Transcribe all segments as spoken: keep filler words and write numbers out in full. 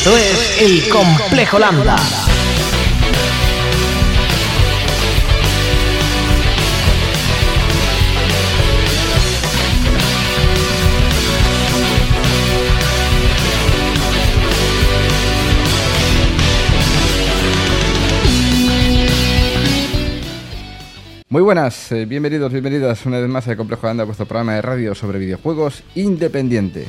Esto es El Complejo Lambda. Muy buenas, eh, bienvenidos, bienvenidas una vez más a El Complejo Lambda, vuestro programa de radio sobre videojuegos independiente.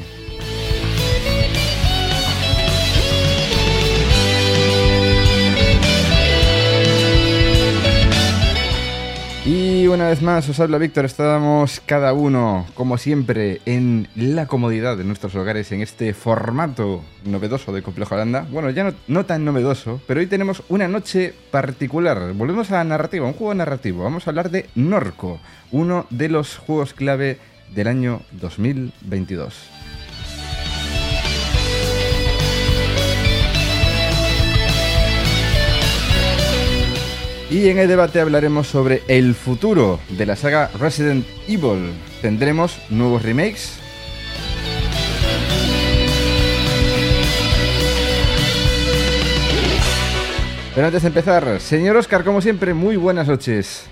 Y una vez más os habla Víctor, estamos cada uno, como siempre, en la comodidad de nuestros hogares en este formato novedoso de Complejo Lambda. Bueno, ya no, no tan novedoso, pero hoy tenemos una noche particular. Volvemos a la narrativa, un juego narrativo. Vamos a hablar de Norco, uno de los juegos clave del año dos mil veintidós. Y en el debate hablaremos sobre el futuro de la saga Resident Evil. ¿Tendremos nuevos remakes? Pero antes de empezar, señor Óscar, como siempre, muy buenas noches.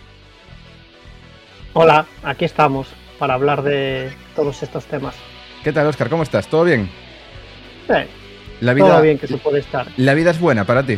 Hola, aquí estamos para hablar de todos estos temas. ¿Qué tal, Óscar? ¿Cómo estás? ¿Todo bien? Eh, la vida, todo bien que se puede estar. ¿La vida es buena para ti?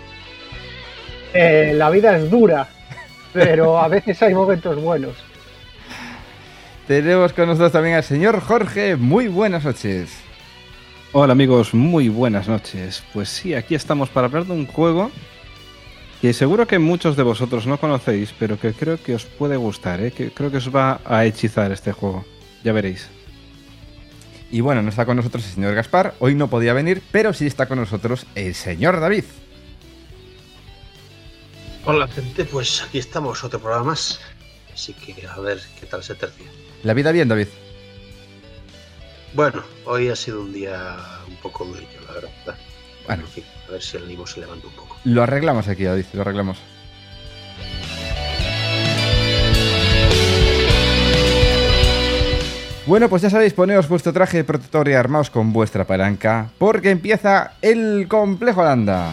Eh, la vida es dura, pero a veces hay momentos buenos. Tenemos con nosotros también al señor Jorge. Muy buenas noches. Hola amigos, muy buenas noches. Pues sí, aquí estamos para hablar de un juego que seguro que muchos de vosotros no conocéis, pero que creo que os puede gustar, ¿eh? Que creo que os va a hechizar este juego. Ya veréis. Y bueno, no está con nosotros el señor Gaspar. Hoy no podía venir, pero sí está con nosotros el señor David. Hola gente, pues aquí estamos, otro programa más. Así que a ver qué tal se tercia. ¿La vida bien, David? Bueno, hoy ha sido un día un poco durillo, la verdad. Bueno, en fin, a ver si el ánimo se levanta un poco. Lo arreglamos aquí, David, lo arreglamos. Bueno, pues ya sabéis, poneos vuestro traje protector y armaos con vuestra palanca, porque empieza El Complejo Lambda.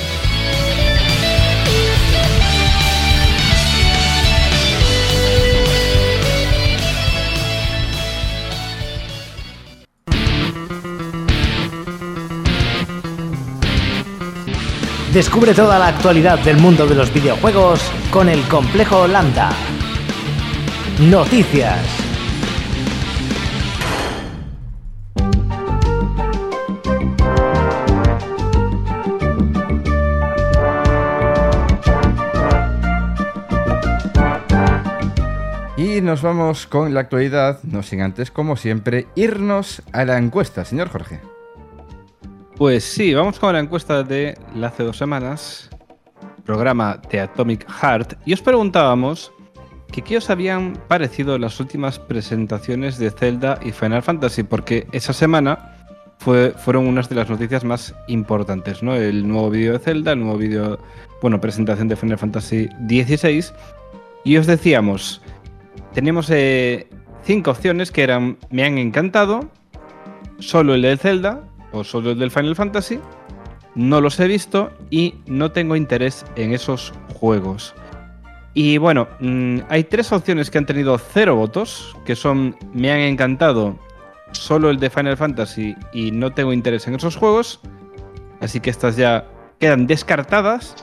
Descubre toda la actualidad del mundo de los videojuegos con El Complejo Lambda. Noticias. Y nos vamos con la actualidad, no sin antes, como siempre, irnos a la encuesta, señor Jorge. Pues sí, vamos con la encuesta de hace dos semanas, programa de Atomic Heart, y os preguntábamos que qué os habían parecido las últimas presentaciones de Zelda y Final Fantasy, porque esa semana fue, fueron unas de las noticias más importantes, ¿no? El nuevo vídeo de Zelda, el nuevo vídeo, bueno, presentación de Final Fantasy dieciséis, y os decíamos, teníamos eh, cinco opciones que eran, me han encantado, solo el de Zelda, o solo el del Final Fantasy, no los he visto y no tengo interés en esos juegos. Y bueno, mmm, hay tres opciones que han tenido cero votos, que son me han encantado, solo el de Final Fantasy y no tengo interés en esos juegos, así que estas ya quedan descartadas.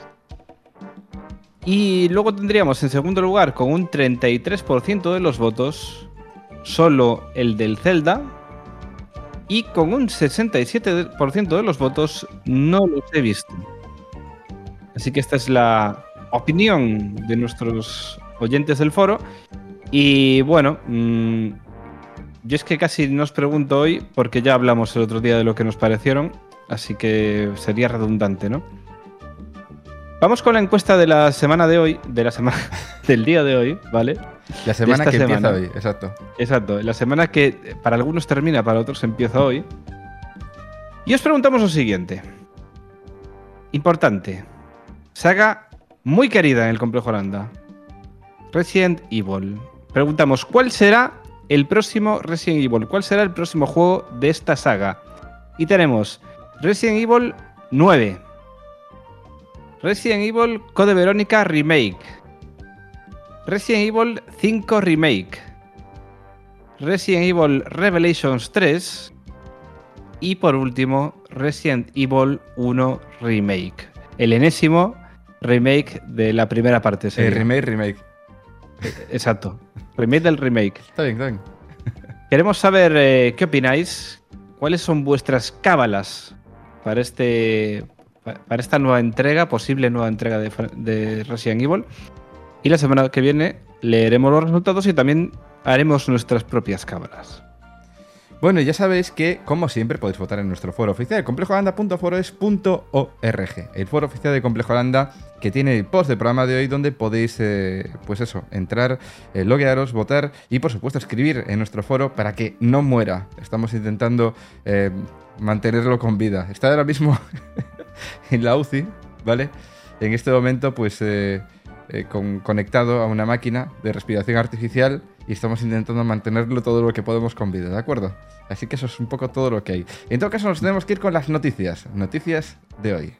Y luego tendríamos en segundo lugar, con un treinta y tres por ciento de los votos, solo el del Zelda, y con un sesenta y siete por ciento de los votos no los he visto. Así que esta es la opinión de nuestros oyentes del foro. Y bueno, mmm, yo es que casi no os pregunto hoy porque ya hablamos el otro día de lo que nos parecieron, así que sería redundante, ¿no? Vamos con la encuesta de la semana de hoy, de la semana del día de hoy, ¿vale? La semana que semana. empieza hoy, exacto. Exacto, la semana que para algunos termina, para otros empieza hoy. Y os preguntamos lo siguiente. Importante. Saga muy querida en el Complejo Lambda. Resident Evil. Preguntamos, ¿cuál será el próximo Resident Evil? ¿Cuál será el próximo juego de esta saga? Y tenemos Resident Evil nueve. Resident Evil Code Verónica Remake. Resident Evil cinco Remake. Resident Evil Revelations tres. Y por último, Resident Evil uno Remake. El enésimo remake de la primera parte. El remake, remake. Exacto. Remake del remake. Está bien, está bien. Queremos saber eh, qué opináis. ¿Cuáles son vuestras cábalas para este para esta nueva entrega, posible nueva entrega de, de Resident Evil? Y la semana que viene leeremos los resultados y también haremos nuestras propias cábalas. Bueno, ya sabéis que, como siempre, podéis votar en nuestro foro oficial, complejo holanda punto foroes punto org. El foro oficial de Complejo Holanda, que tiene el post del programa de hoy, donde podéis, eh, pues eso, entrar, eh, loguearos, votar y, por supuesto, escribir en nuestro foro para que no muera. Estamos intentando eh, mantenerlo con vida. Está ahora mismo en la U C I, ¿vale? En este momento, pues, eh, eh, con, conectado a una máquina de respiración artificial y estamos intentando mantenerlo todo lo que podemos con vida, ¿de acuerdo? Así que eso es un poco todo lo que hay. En todo caso, nos tenemos que ir con las noticias. Noticias de hoy.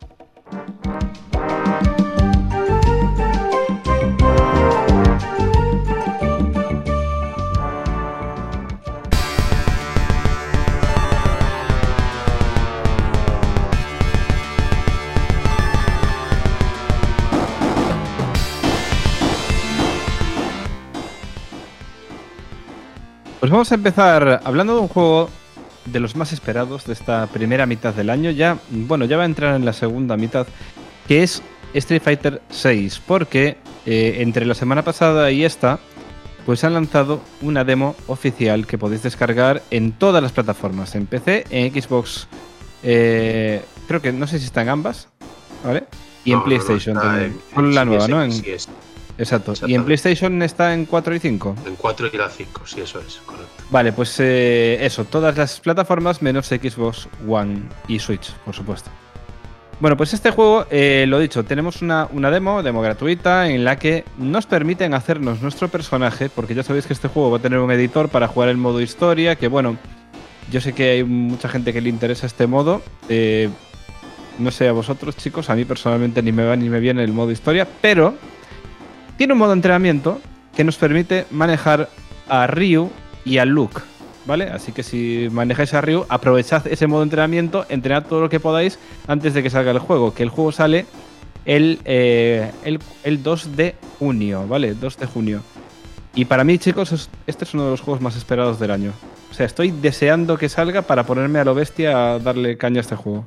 Pues vamos a empezar hablando de un juego de los más esperados de esta primera mitad del año. Ya, bueno, ya va a entrar en la segunda mitad, que es Street Fighter seis, porque eh, entre la semana pasada y esta, pues han lanzado una demo oficial que podéis descargar en todas las plataformas, en P C, en Xbox, eh, creo que no sé si está en ambas, ¿vale? Y no, en PlayStation no, no, también. en, Con en, la sí, nueva, es, ¿no? En, sí, es. Exacto. Y en PlayStation está en cuatro y cinco. En cuatro y la cinco, sí, eso es, correcto. Vale, pues eh, eso, todas las plataformas menos Xbox One y Switch, por supuesto. Bueno, pues este juego, eh, lo dicho, tenemos una, una demo, demo gratuita, en la que nos permiten hacernos nuestro personaje, porque ya sabéis que este juego va a tener un editor para jugar el modo historia, que bueno, yo sé que hay mucha gente que le interesa este modo. Eh, no sé a vosotros, chicos, a mí personalmente ni me va ni me viene el modo historia, pero tiene un modo entrenamiento que nos permite manejar a Ryu y a Luke, ¿vale? Así que si manejáis a Ryu, aprovechad ese modo entrenamiento, entrenad todo lo que podáis antes de que salga el juego, que el juego sale el, eh, el, el dos de junio, ¿vale? dos de junio. Y para mí, chicos, es, este es uno de los juegos más esperados del año. O sea, estoy deseando que salga para ponerme a lo bestia a darle caña a este juego.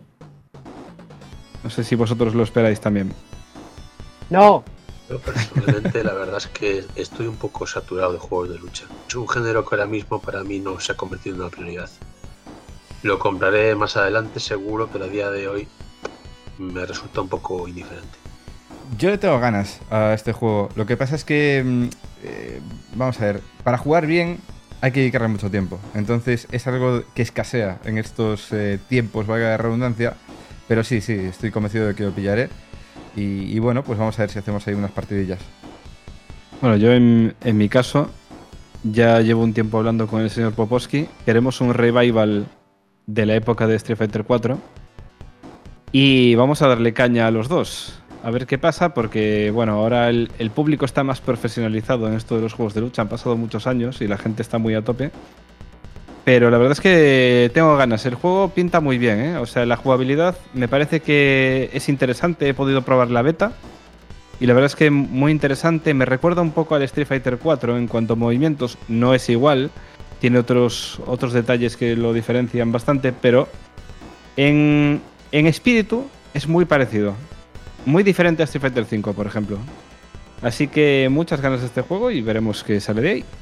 No sé si vosotros lo esperáis también. No. Yo personalmente la verdad es que estoy un poco saturado de juegos de lucha. Es un género que ahora mismo para mí no se ha convertido en una prioridad. Lo compraré más adelante seguro, pero a día de hoy me resulta un poco indiferente. Yo le tengo ganas a este juego. Lo que pasa es que, eh, vamos a ver, para jugar bien hay que dedicarle mucho tiempo. Entonces es algo que escasea en estos eh, tiempos, valga la redundancia. Pero sí, sí, estoy convencido de que lo pillaré. Y, y bueno, pues vamos a ver si hacemos ahí unas partidillas. Bueno, yo en, en mi caso ya llevo un tiempo hablando con el señor Popovsky. Queremos un revival de la época de Street Fighter cuatro. Y vamos a darle caña a los dos. A ver qué pasa, porque bueno, ahora el, el público está más profesionalizado en esto de los juegos de lucha. Han pasado muchos años y la gente está muy a tope. Pero la verdad es que tengo ganas. El juego pinta muy bien, ¿eh? O sea, la jugabilidad me parece que es interesante. He podido probar la beta y la verdad es que muy interesante. Me recuerda un poco al Street Fighter cuatro en cuanto a movimientos. No es igual. Tiene otros, otros detalles que lo diferencian bastante, pero en, en espíritu es muy parecido. Muy diferente a Street Fighter cinco, por ejemplo. Así que muchas ganas de este juego y veremos qué sale de ahí.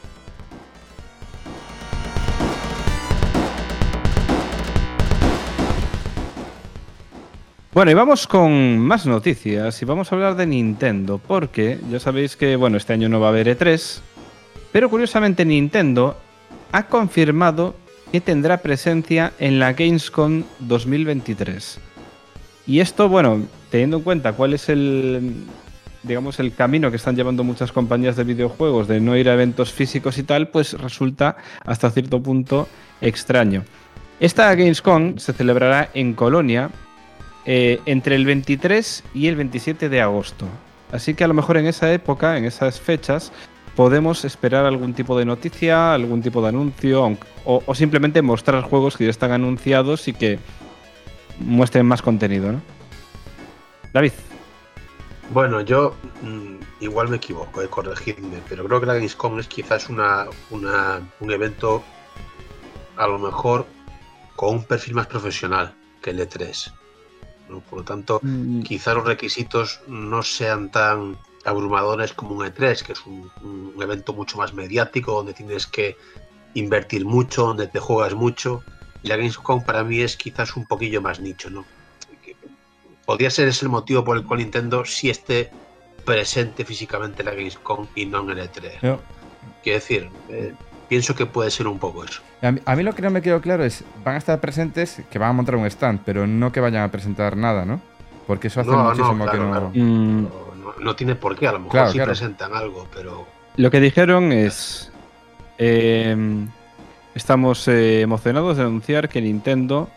Bueno, y vamos con más noticias y vamos a hablar de Nintendo, porque ya sabéis que, bueno, este año no va a haber E tres, pero curiosamente Nintendo ha confirmado que tendrá presencia en la Gamescom dos mil veintitrés. Y esto, bueno, teniendo en cuenta cuál es el, digamos, el camino que están llevando muchas compañías de videojuegos de no ir a eventos físicos y tal, pues resulta hasta cierto punto extraño. Esta Gamescom se celebrará en Colonia eh, entre el veintitrés y el veintisiete de agosto. Así que a lo mejor en esa época, en esas fechas, podemos esperar algún tipo de noticia, algún tipo de anuncio, o, o simplemente mostrar juegos que ya están anunciados y que muestren más contenido, ¿no? David. Bueno, yo mmm, igual me equivoco, eh, corregidme, pero creo que la Gamescom es quizás una, una, un evento a lo mejor con un perfil más profesional que el E tres, ¿no? Por lo tanto, mm. quizás los requisitos no sean tan abrumadores como un E tres, que es un, un evento mucho más mediático, donde tienes que invertir mucho, donde te juegas mucho. Y la Gamescom para mí es quizás un poquillo más nicho, ¿no? Podría ser ese el motivo por el cual Nintendo sí esté presente físicamente en la Gamescom y no en el E tres. No. Quiero decir, eh, pienso que puede ser un poco eso. A mí, a mí lo que no me quedó claro es, van a estar presentes, que van a montar un stand, pero no que vayan a presentar nada, ¿no? Porque eso hace no, muchísimo no, claro, que no... Claro. Mm. no... No tiene por qué, a lo mejor claro, sí claro. presentan algo, pero... Lo que dijeron es... Eh, estamos eh, emocionados de anunciar que Nintendo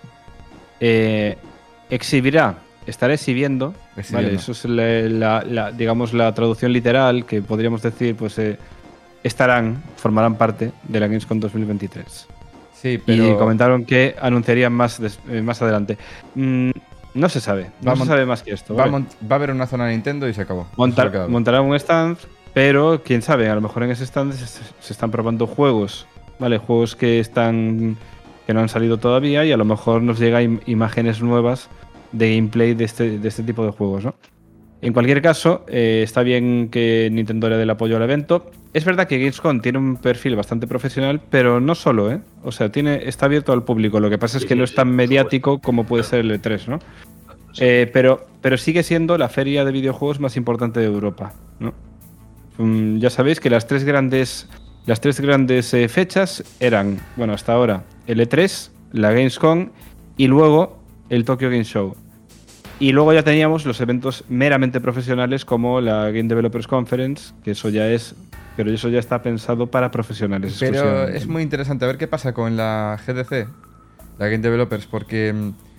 eh, exhibirá, estará exhibiendo, ¿vale? Eso es la, la, la, digamos, la traducción literal, que podríamos decir, pues eh, estarán, formarán parte de la Gamescom dos mil veintitrés. Sí, pero... Y comentaron que anunciarían más, des, eh, más adelante. Mm, No se sabe, no se sabe más que esto. Va, ¿vale? Va a haber una zona de Nintendo y se acabó. Montar, montará un stand, pero quién sabe, a lo mejor en ese stand se, se están probando juegos, ¿vale? Juegos que están que no han salido todavía y a lo mejor nos llegan imágenes nuevas de gameplay de este, de este tipo de juegos, ¿no? En cualquier caso, eh, está bien que Nintendo le dé el apoyo al evento. Es verdad que Gamescom tiene un perfil bastante profesional, pero no solo, ¿eh? O sea, tiene, está abierto al público. Lo que pasa es que no es tan mediático como puede ser el E tres, ¿no? Eh, pero, pero sigue siendo la feria de videojuegos más importante de Europa, ¿no? Um, ya sabéis que las tres grandes, las tres grandes eh, fechas eran, bueno, hasta ahora, el E tres, la Gamescom y luego el Tokyo Game Show. Y luego ya teníamos los eventos meramente profesionales como la Game Developers Conference, que eso ya es, pero eso ya está pensado para profesionales. Pero es muy interesante a ver qué pasa con la G D C, la Game Developers, porque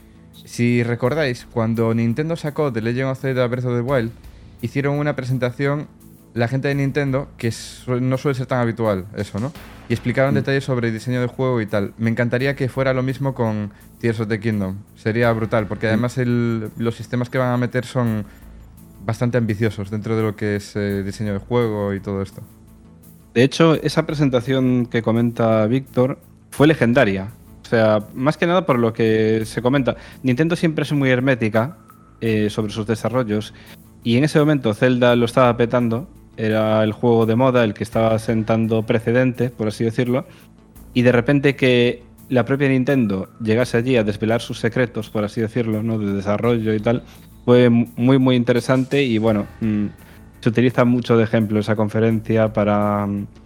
si recordáis, cuando Nintendo sacó The Legend of Zelda Breath of the Wild, hicieron una presentación la gente de Nintendo, que su- no suele ser tan habitual eso, ¿no? Y explicaron mm. detalles sobre el diseño del juego y tal. Me encantaría que fuera lo mismo con Tears of the Kingdom. Sería brutal, porque además el, los sistemas que van a meter son bastante ambiciosos dentro de lo que es eh, diseño del juego y todo esto. De hecho, esa presentación que comenta Víctor fue legendaria. O sea, más que nada por lo que se comenta. Nintendo siempre es muy hermética eh, sobre sus desarrollos. Y en ese momento Zelda lo estaba petando. Era el juego de moda, el que estaba sentando precedente, por así decirlo. Y de repente que la propia Nintendo llegase allí a desvelar sus secretos, por así decirlo, ¿no? De desarrollo y tal, fue muy, muy interesante. Y bueno, mmm, se utiliza mucho de ejemplo esa conferencia para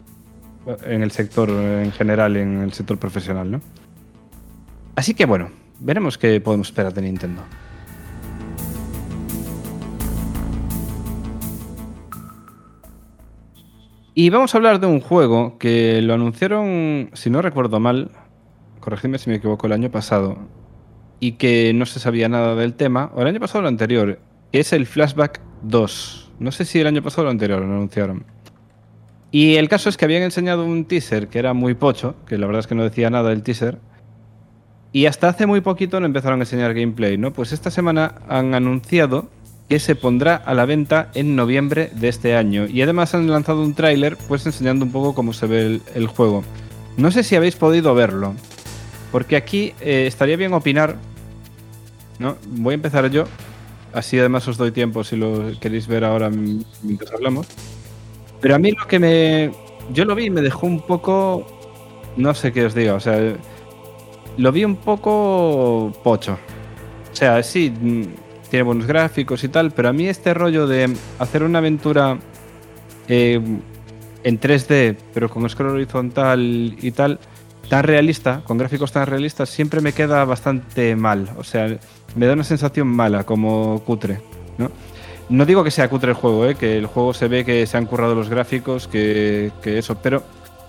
en el sector en general, en el sector profesional, ¿no? Así que bueno, veremos qué podemos esperar de Nintendo. Y vamos a hablar de un juego que lo anunciaron, si no recuerdo mal, corregidme si me equivoco, el año pasado, y que no se sabía nada del tema, o el año pasado o el anterior, que es el Flashback dos. No sé si el año pasado o el anterior lo anunciaron. Y el caso es que habían enseñado un teaser que era muy pocho, que la verdad es que no decía nada del teaser, y hasta hace muy poquito no empezaron a enseñar gameplay, ¿no? Pues esta semana han anunciado que se pondrá a la venta en noviembre de este año. Y además han lanzado un tráiler pues enseñando un poco cómo se ve el, el juego. No sé si habéis podido verlo, porque aquí eh, estaría bien opinar, ¿no? Voy a empezar yo, así además os doy tiempo si lo queréis ver ahora mientras hablamos. Pero a mí lo que me... Yo lo vi y me dejó un poco... No sé qué os diga, o sea... Lo vi un poco pocho. O sea, sí... Tiene buenos gráficos y tal, pero a mí este rollo de hacer una aventura eh, en tres D, pero con scroll horizontal y tal, tan realista, con gráficos tan realistas, siempre me queda bastante mal. O sea, me da una sensación mala, como cutre, ¿no? No digo que sea cutre el juego, ¿eh? Que el juego se ve que se han currado los gráficos, que, que eso, pero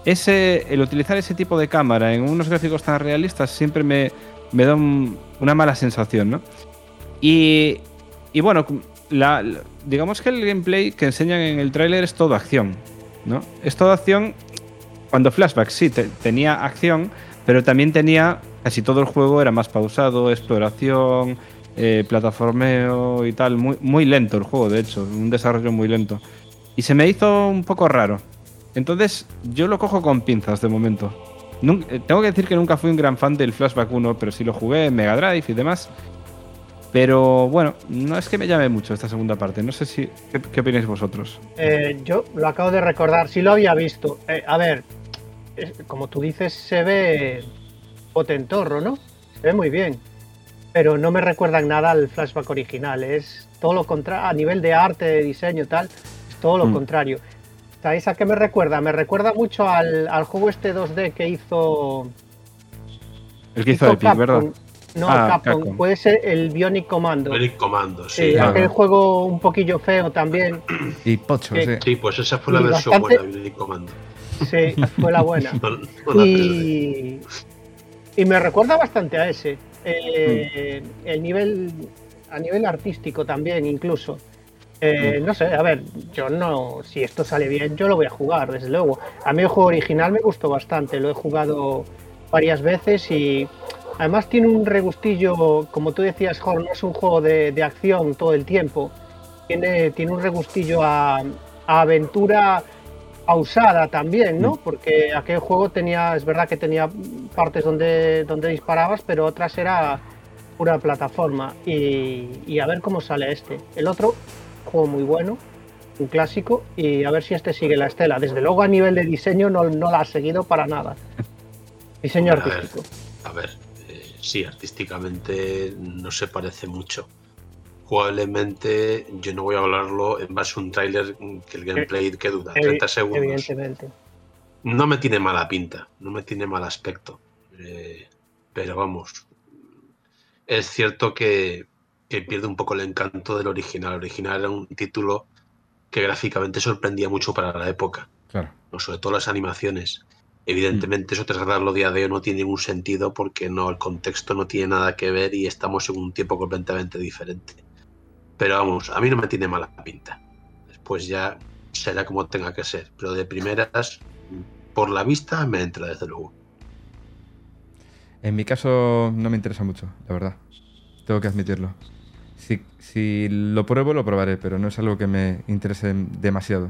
ese, el utilizar ese tipo de cámara en unos gráficos tan realistas siempre me, me da un, una mala sensación, ¿no? Y, y bueno, la, la, digamos que el gameplay que enseñan en el tráiler es todo acción, ¿no? Es todo acción. Cuando Flashback sí te, tenía acción, pero también tenía, casi todo el juego era más pausado, exploración, eh, plataformeo y tal, muy, muy lento el juego, de hecho, un desarrollo muy lento. Y se me hizo un poco raro. Entonces yo lo cojo con pinzas de momento. Nunca, tengo que decir que nunca fui un gran fan del Flashback uno, pero sí lo jugué en Mega Drive y demás. Pero bueno, no es que me llame mucho esta segunda parte. No sé si qué, qué opináis vosotros. Eh, yo lo acabo de recordar, sí lo había visto. Eh, a ver, es, como tú dices, se ve potentorro, ¿no? Se ve muy bien. Pero no me recuerda en nada al Flashback original. Es todo lo contrario, a nivel de arte, de diseño y tal, es todo lo mm. contrario. ¿Sabéis a qué me recuerda? Me recuerda mucho al, al juego este dos D que hizo... El que hizo, hizo Epic, Capcom. ¿Verdad? No, ah, Capcom. Capcom. Puede ser el Bionic Commando. Bionic Commando, sí. sí aquel juego un poquillo feo también. Y pocho, que, sí. Sí, pues esa fue la versión bastante... buena, Bionic Commando. Sí, fue la buena. no, no y... y me recuerda bastante a ese. Eh, mm. El nivel, a nivel artístico también, incluso. Eh, mm. No sé, a ver, yo no, si esto sale bien, yo lo voy a jugar, desde luego. A mí el juego original me gustó bastante, lo he jugado varias veces y además tiene un regustillo, como tú decías, Jorge, no es un juego de, de acción todo el tiempo. Tiene, tiene un regustillo a, a aventura pausada también, ¿no? Porque aquel juego tenía, es verdad que tenía partes donde, donde disparabas, pero otras era pura plataforma. Y, y a ver cómo sale este. El otro, juego muy bueno, un clásico, y a ver si este sigue la estela. Desde luego a nivel de diseño no, no la ha seguido para nada. Diseño a artístico. Ver, a ver. Sí, artísticamente no se parece mucho. Jugablemente, yo no voy a hablarlo en base a un tráiler que el gameplay que dura treinta segundos. Evidentemente. No me tiene mala pinta, no me tiene mal aspecto. Eh, pero vamos, es cierto que, que pierde un poco el encanto del original. El original era un título que gráficamente sorprendía mucho para la época. Claro. No, sobre todo las animaciones. Evidentemente eso trasladarlo día de hoy no tiene ningún sentido porque no, el contexto no tiene nada que ver y estamos en un tiempo completamente diferente. Pero vamos, a mí no me tiene mala pinta. Después ya será como tenga que ser. Pero de primeras, por la vista, me entra desde luego. En mi caso no me interesa mucho, la verdad. Tengo que admitirlo. Si, si lo pruebo, lo probaré, pero no es algo que me interese demasiado.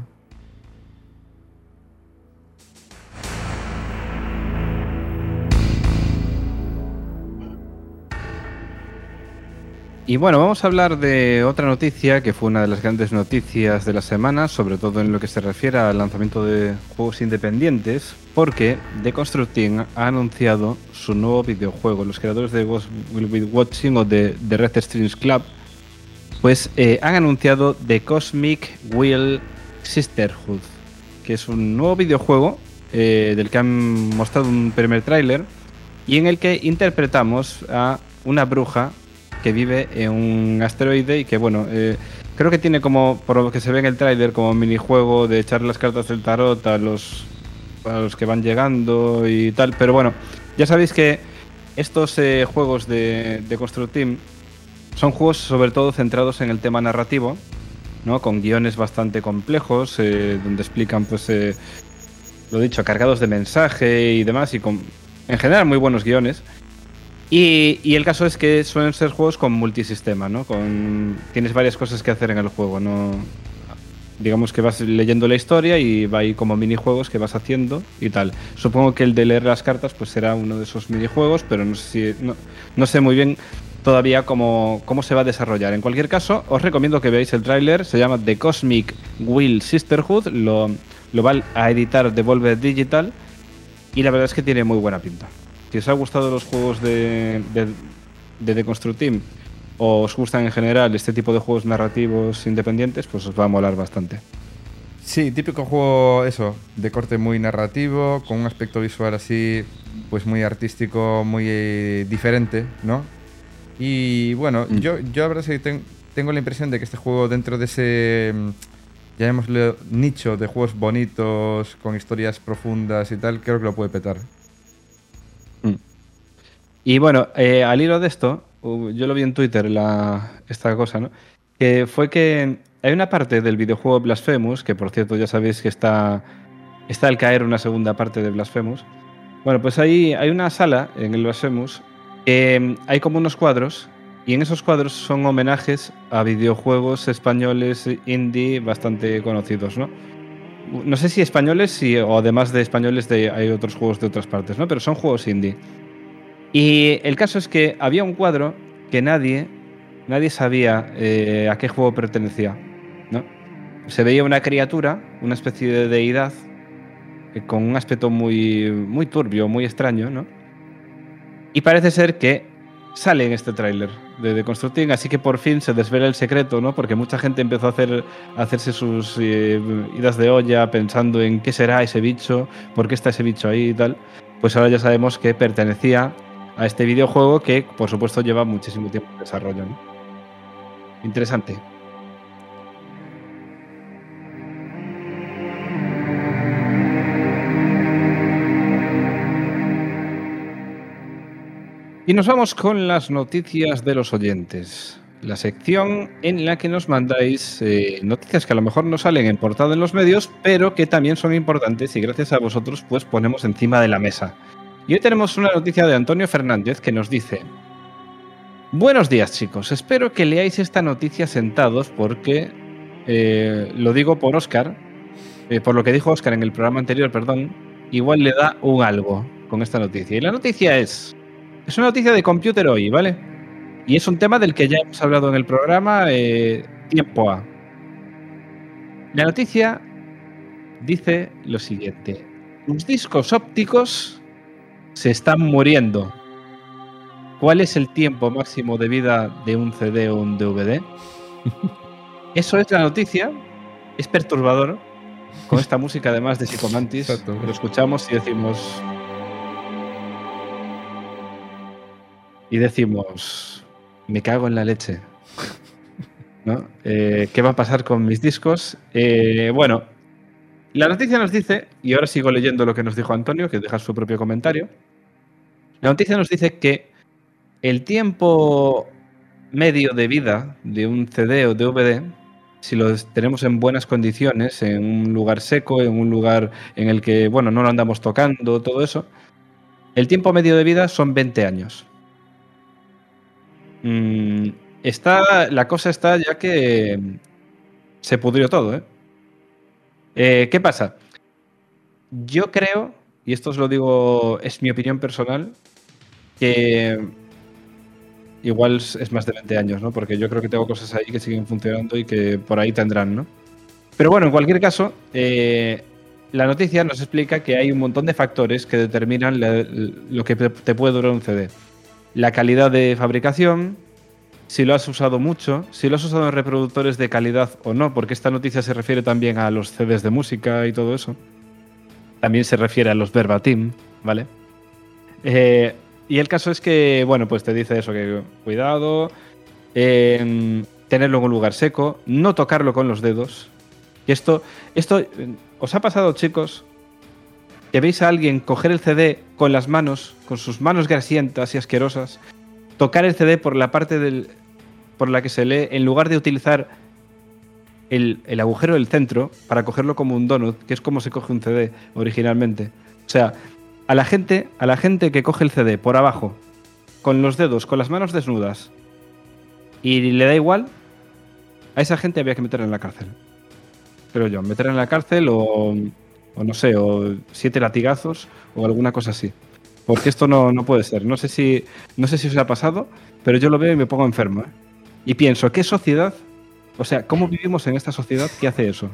Y bueno, vamos a hablar de otra noticia que fue una de las grandes noticias de la semana, sobre todo en lo que se refiere al lanzamiento de juegos independientes, porque The Construct Team ha anunciado su nuevo videojuego. Los creadores de Ghost Will Be Watching o de, de Red Strings Club, pues eh, han anunciado The Cosmic Wheel Sisterhood, que es un nuevo videojuego eh, del que han mostrado un primer tráiler y en el que interpretamos a una bruja que vive en un asteroide y que, bueno, eh, creo que tiene como, por lo que se ve en el tráiler, como minijuego de echar las cartas del tarot a los, a los que van llegando y tal. Pero bueno, ya sabéis que estos eh, juegos de, de Construct Team son juegos sobre todo centrados en el tema narrativo, ¿no? Con guiones bastante complejos, eh, donde explican, pues, eh, lo dicho, cargados de mensaje y demás, y con, en general, muy buenos guiones. Y, y el caso es que suelen ser juegos con multisistema, ¿no? Con, tienes varias cosas que hacer en el juego, ¿no? Digamos que vas leyendo la historia y va ahí como minijuegos que vas haciendo y tal. Supongo que el de leer las cartas pues será uno de esos minijuegos, pero no sé si, no, no sé muy bien todavía cómo, cómo se va a desarrollar. En cualquier caso, os recomiendo que veáis el tráiler. Se llama The Cosmic Wheel Sisterhood. Lo, lo va a editar Devolver Digital y la verdad es que tiene muy buena pinta. Si os ha gustado los juegos de, de, de The Construct Team o os gustan en general este tipo de juegos narrativos independientes, pues os va a molar bastante. Sí, típico juego, eso, de corte muy narrativo, con un aspecto visual así, pues muy artístico, muy eh, diferente, ¿no? Y bueno, mm. yo, yo la verdad es que ten, tengo la impresión de que este juego, dentro de ese ya hemos leído nicho de juegos bonitos, con historias profundas y tal, creo que lo puede petar. Mm. Y bueno, eh, al hilo de esto, uh, yo lo vi en Twitter, la, esta cosa, ¿no? Que fue que hay una parte del videojuego Blasphemous, que por cierto ya sabéis que está, está al caer una segunda parte de Blasphemous. Bueno, pues ahí hay una sala en el Blasphemous, que hay como unos cuadros, y en esos cuadros son homenajes a videojuegos españoles indie bastante conocidos, ¿no? No sé si españoles si, o además de españoles de, hay otros juegos de otras partes, ¿no? Pero son juegos indie. Y el caso es que había un cuadro que nadie, nadie sabía eh, a qué juego pertenecía, ¿no? Se veía una criatura, una especie de deidad, eh, con un aspecto muy, muy turbio, muy extraño, ¿no? Y parece ser que sale en este tráiler de The Constructing, así que por fin se desvela el secreto, ¿no? Porque mucha gente empezó a, hacer, a hacerse sus eh, idas de olla pensando en qué será ese bicho, por qué está ese bicho ahí y tal. Pues ahora ya sabemos que pertenecía a este videojuego que, por supuesto, lleva muchísimo tiempo de desarrollo, ¿no? Interesante. Y nos vamos con las noticias de los oyentes. La sección en la que nos mandáis eh, noticias que a lo mejor no salen en portada en los medios, pero que también son importantes y gracias a vosotros pues ponemos encima de la mesa. Y hoy tenemos una noticia de Antonio Fernández que nos dice: buenos días, chicos, espero que leáis esta noticia sentados porque, eh, lo digo por Óscar, eh, por lo que dijo Óscar en el programa anterior, perdón, igual le da un algo con esta noticia. Y la noticia es... Es una noticia de Computer Hoy, ¿vale? Y es un tema del que ya hemos hablado en el programa eh, tiempo A. La noticia dice lo siguiente: los discos ópticos se están muriendo. ¿Cuál es el tiempo máximo de vida de un C D o un D V D? Eso es la noticia. Es perturbador. Con esta música además de Psicomantis, Exacto. Lo escuchamos y decimos... Y decimos, me cago en la leche, ¿no? Eh, ¿Qué va a pasar con mis discos? Eh, bueno, la noticia nos dice, y ahora sigo leyendo lo que nos dijo Antonio, que deja su propio comentario. La noticia nos dice que el tiempo medio de vida de un C D o D V D, si lo tenemos en buenas condiciones, en un lugar seco, en un lugar en el que, bueno, no lo andamos tocando, todo eso, el tiempo medio de vida son veinte años. Mm, está, la cosa está ya que se pudrió todo, ¿eh? Eh, ¿Qué pasa? Yo creo, y esto os lo digo, es mi opinión personal, que igual es más de veinte años, ¿no? Porque yo creo que tengo cosas ahí que siguen funcionando y que por ahí tendrán, ¿no? Pero bueno, en cualquier caso, eh, la noticia nos explica que hay un montón de factores que determinan la, lo que te puede durar un C D. La calidad de fabricación, si lo has usado mucho, si lo has usado en reproductores de calidad o no, porque esta noticia se refiere también a los C Ds de música y todo eso. También se refiere a los verbatim, ¿vale? Eh, y el caso es que, bueno, pues te dice eso, que cuidado, eh, tenerlo en un lugar seco, no tocarlo con los dedos. Y esto, esto, ¿os ha pasado, chicos, que veis a alguien coger el C D con las manos, con sus manos grasientas y asquerosas, tocar el C D por la parte del, por la que se lee, en lugar de utilizar el, el agujero del centro para cogerlo como un donut, que es como se coge un C D originalmente? O sea, a la gente, a la gente que coge el C D por abajo, con los dedos, con las manos desnudas, y le da igual, a esa gente había que meterla en la cárcel. Creo yo, meterla en la cárcel o... o no sé, o siete latigazos o alguna cosa así. Porque esto no, no puede ser. No sé si no sé si os ha pasado, pero yo lo veo y me pongo enfermo, ¿eh? Y pienso, ¿qué sociedad? O sea, ¿cómo vivimos en esta sociedad que hace eso?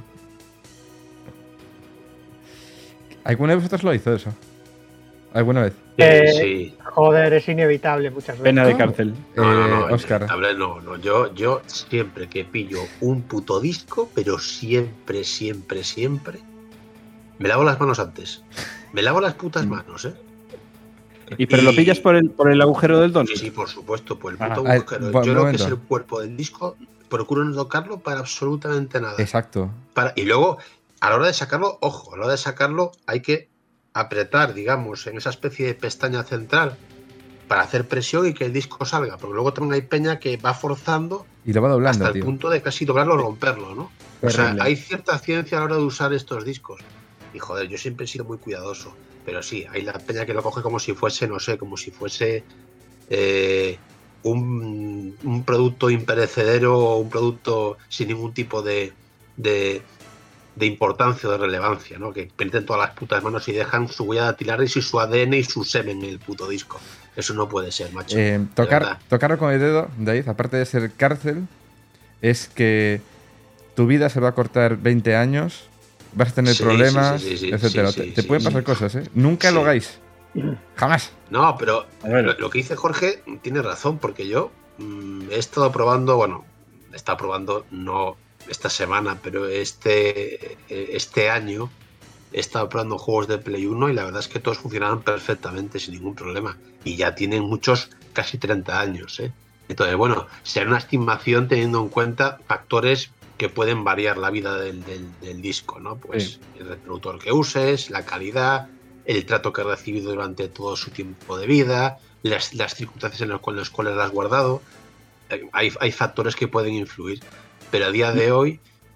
¿Alguna de vosotros lo hizo eso? ¿Alguna vez? Eh, sí. Joder, es inevitable muchas veces. Pena de cárcel. No, no, no, Eh, Óscar. inevitable no, no. Yo, yo siempre que pillo un puto disco, pero siempre, siempre, siempre, me lavo las manos antes. Me lavo las putas manos, ¿eh? ¿Y pero Y- lo pillas por el, por el agujero del don? Sí, sí, por supuesto, por el Ah, puto ah, agujero. bu- Yo lo que momento. es el cuerpo del disco, procuro no tocarlo para absolutamente nada. Exacto. Para, y luego, a la hora de sacarlo, ojo, a la hora de sacarlo hay que apretar, digamos, en esa especie de pestaña central para hacer presión y que el disco salga, porque luego también hay peña que va forzando Y lo va doblando, hasta el tío. punto de casi doblarlo o romperlo, ¿no? O sea, Terrible. hay cierta ciencia a la hora de usar estos discos. Y joder, yo siempre he sido muy cuidadoso. Pero sí, hay la peña que lo coge como si fuese, no sé, como si fuese eh, un, un producto imperecedero o un producto sin ningún tipo de, de, de importancia o de relevancia, ¿no? Que meten todas las putas manos y dejan su huella dactilares y su A D N y su semen en el puto disco. Eso no puede ser, macho. Eh, De tocar, verdad. tocarlo con el dedo, David, aparte de ser cárcel, es que tu vida se va a cortar veinte años, vas a tener Sí, problemas, sí, sí, sí, sí, etcétera. sí, te sí, te sí, pueden sí. pasar cosas, ¿eh? Nunca Sí. lo hagáis. Jamás. No, pero A ver. lo, lo que dice Jorge tiene razón, porque yo mm, he estado probando, bueno, he estado probando no esta semana, pero este, eh, este año he estado probando juegos de Play uno y la verdad es que todos funcionaban perfectamente, sin ningún problema. Y ya tienen muchos, casi treinta años, ¿eh? Entonces, bueno, será una estimación teniendo en cuenta factores que pueden variar la vida del, del- del disco, ¿no? Pues Sí. el reproductor que uses, la calidad, el trato que ha recibido durante todo su tiempo de vida, las, las circunstancias en las cuales, las cuales lo has guardado. Eh, Hay, hay factores que pueden influir, pero a día de hoy,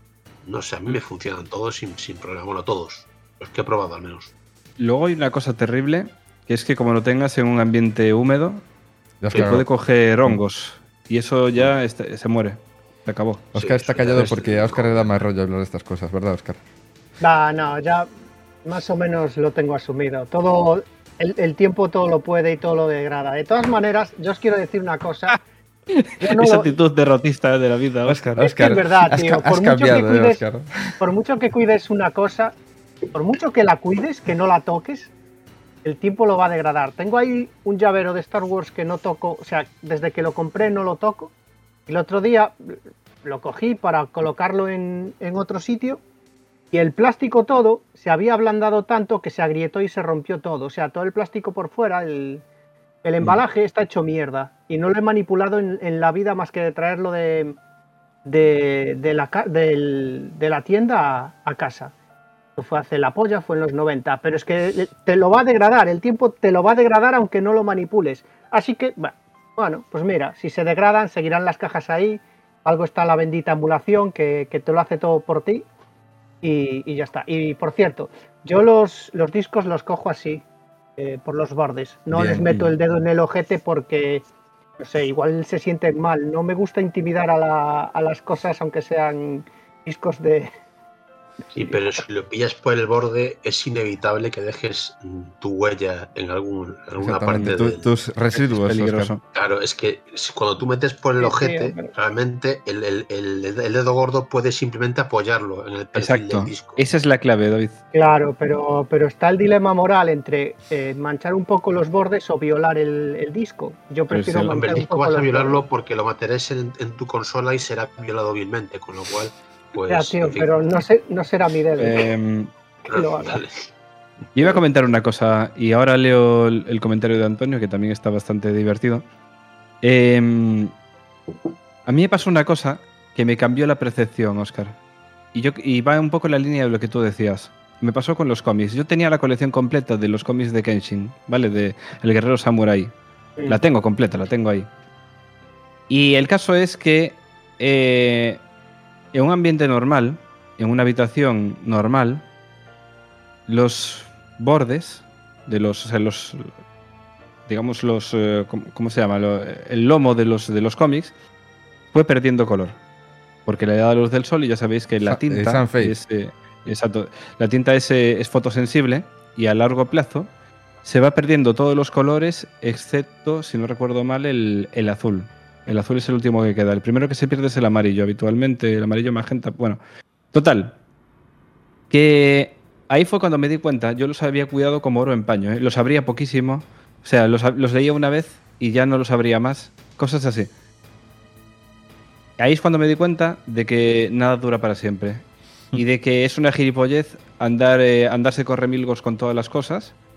no sé, a mí me funcionan todos sin, sin problema. Bueno, todos, los que he probado al menos. Luego hay una cosa terrible, que es que como lo tengas en un ambiente húmedo, Ya os te cago. puede coger hongos. Y eso ya está- se muere. Se acabó. Oscar Sí, está eso ya callado es- porque a Oscar le da más rollo hablar de estas cosas, ¿verdad, Oscar? No, no, ya más o menos lo tengo asumido. Todo, el, el tiempo todo lo puede y todo lo degrada. De todas maneras, yo os quiero decir una cosa. Yo no Esa lo- actitud derrotista de la vida, Oscar. Es que es verdad, has, tío. ca- has Por mucho que cambiado, ¿eh, cuides, Oscar? por mucho que cuides una cosa, por mucho que la cuides, que no la toques, el tiempo lo va a degradar. Tengo ahí un llavero de Star Wars que no toco, o sea, desde que lo compré no lo toco. Y el otro día lo cogí para colocarlo en, en otro sitio y el plástico todo se había ablandado tanto que se agrietó y se rompió todo. O sea, todo el plástico por fuera, el, el embalaje está hecho mierda. Y no lo he manipulado en, en la vida más que de traerlo de, de, de la, ca- del- de la tienda a, a casa. Esto fue hace la polla, fue en los noventa. Pero es que te lo va a degradar, el tiempo te lo va a degradar aunque no lo manipules. Así que, bueno, bueno, pues mira, si se degradan, seguirán las cajas ahí. Algo está la bendita emulación que, que te lo hace todo por ti. Y, y ya está. Y por cierto, yo los, los discos los cojo así, eh, por los bordes. No Bien, les meto y- el dedo en el ojete porque, no sé, igual se sienten mal. No me gusta intimidar a, la- a las cosas, aunque sean discos de... Sí, pero si lo pillas por el borde, es inevitable que dejes mm, tu huella en algún, en alguna Exactamente, parte tu- del... tus residuos, Peligroso. Oscar. Claro, es que si- cuando tú metes por el Sí, sí, ojete, pero- realmente el, el- el- el dedo gordo puede simplemente apoyarlo en el perfil Exacto. del disco. Esa es la clave, David. Claro, pero, pero está el dilema moral entre eh, manchar un poco los bordes o violar el, el disco. Yo Pero prefiero si el- Hombre, manchar el un disco poco vas a los violarlo bordes. porque lo meterás en, en tu consola y será violado vilmente, con lo cual, pues... Ya, tío, en fin. pero no, sé, no será mi dedo. Eh, que lo haga. Vale. Yo iba a comentar una cosa y ahora leo el, el comentario de Antonio, que también está bastante divertido. Eh, a mí me pasó una cosa que me cambió la percepción, Oscar. Y, yo, y va un poco en la línea de lo que tú decías. Me pasó con los cómics. Yo tenía la colección completa de los cómics de Kenshin, ¿vale? De El Guerrero Samurai. La tengo completa, la tengo ahí. Y el caso es que eh, en un ambiente normal, en una habitación normal, los bordes de los, o sea, los digamos los, eh, ¿cómo, cómo se llama? Lo- el lomo de los, de los cómics fue perdiendo color. Porque le da la luz del sol y ya sabéis que la Sa- eh, tinta sunfade. es, eh, exacto, la tinta es, eh, es fotosensible y a largo plazo se va perdiendo todos los colores excepto, si no recuerdo mal, el, el azul. El azul es el último que queda. El primero que se pierde es el amarillo habitualmente, el amarillo magenta. Bueno, total. Que ahí fue cuando me di cuenta, yo los había cuidado como oro en paño, ¿eh? Los sabría poquísimo. O sea, los, los leía una vez y ya no los sabría más. Cosas así. Ahí es cuando me di cuenta de que nada dura para siempre. Y de que es una gilipollez andar, eh, andarse con remilgos con todas las cosas.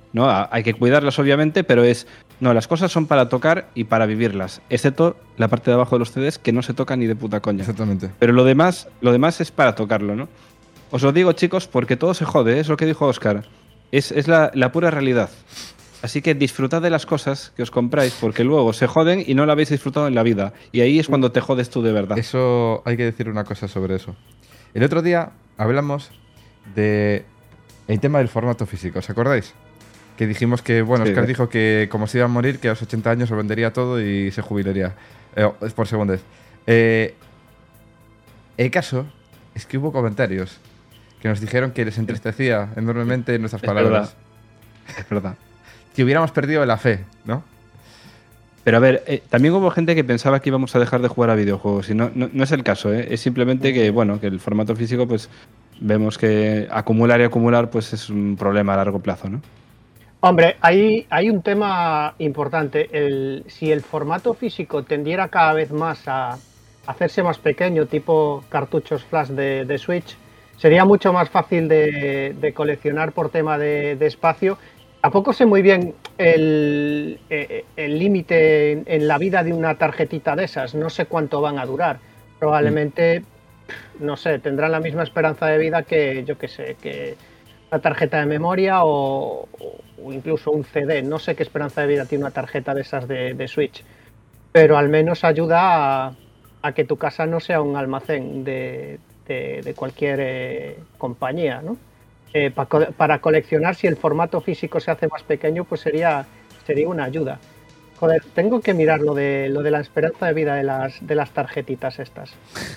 ¿no? Hay que cuidarlas, obviamente, pero es... No, las cosas son para tocar y para vivirlas, excepto la parte de abajo de los C Ds que no se toca ni de puta coña. Exactamente. Pero lo demás, lo demás es para tocarlo, ¿no? Os lo digo, chicos, porque todo se jode, ¿eh? Es lo que dijo Óscar. Es, es la, la pura realidad. Así que disfrutad de las cosas que os compráis, porque luego se joden y no la habéis disfrutado en la vida. Y ahí es cuando te jodes tú de verdad. Eso, hay que decir una cosa sobre eso. El otro día hablamos de el tema del formato físico, ¿os acordáis? Que dijimos que, bueno, Sí, Oscar de... dijo que como se iba a morir, que a los ochenta años lo vendería todo y se jubilaría. Eh, por segunda vez. Eh, el caso es que hubo comentarios que nos dijeron que les entristecía enormemente nuestras es palabras. Verdad. Es verdad. Que hubiéramos perdido la fe, ¿no? Pero a ver, eh, también hubo gente que pensaba que íbamos a dejar de jugar a videojuegos y no, no, no es el caso, ¿eh? Es simplemente que, bueno, que el formato físico, pues vemos que acumular y acumular pues es un problema a largo plazo, ¿no? Hombre, hay, hay un tema importante. El, si el formato físico tendiera cada vez más a hacerse más pequeño, tipo cartuchos flash de, de Switch, sería mucho más fácil de, de coleccionar por tema de, de espacio. Tampoco sé muy bien el límite en, en la vida de una tarjetita de esas. No sé cuánto van a durar. Probablemente, mm. no sé, tendrán la misma esperanza de vida que, yo qué sé, que una tarjeta de memoria o, o incluso un C D. No sé qué esperanza de vida tiene una tarjeta de esas de, de Switch. Pero al menos ayuda a, a que tu casa no sea un almacén de, de, de cualquier eh, compañía, ¿no? Eh, pa co para coleccionar, si el formato físico se hace más pequeño, pues sería, sería una ayuda. Joder, tengo que mirar lo de, lo de la esperanza de vida de las, de las tarjetitas estas.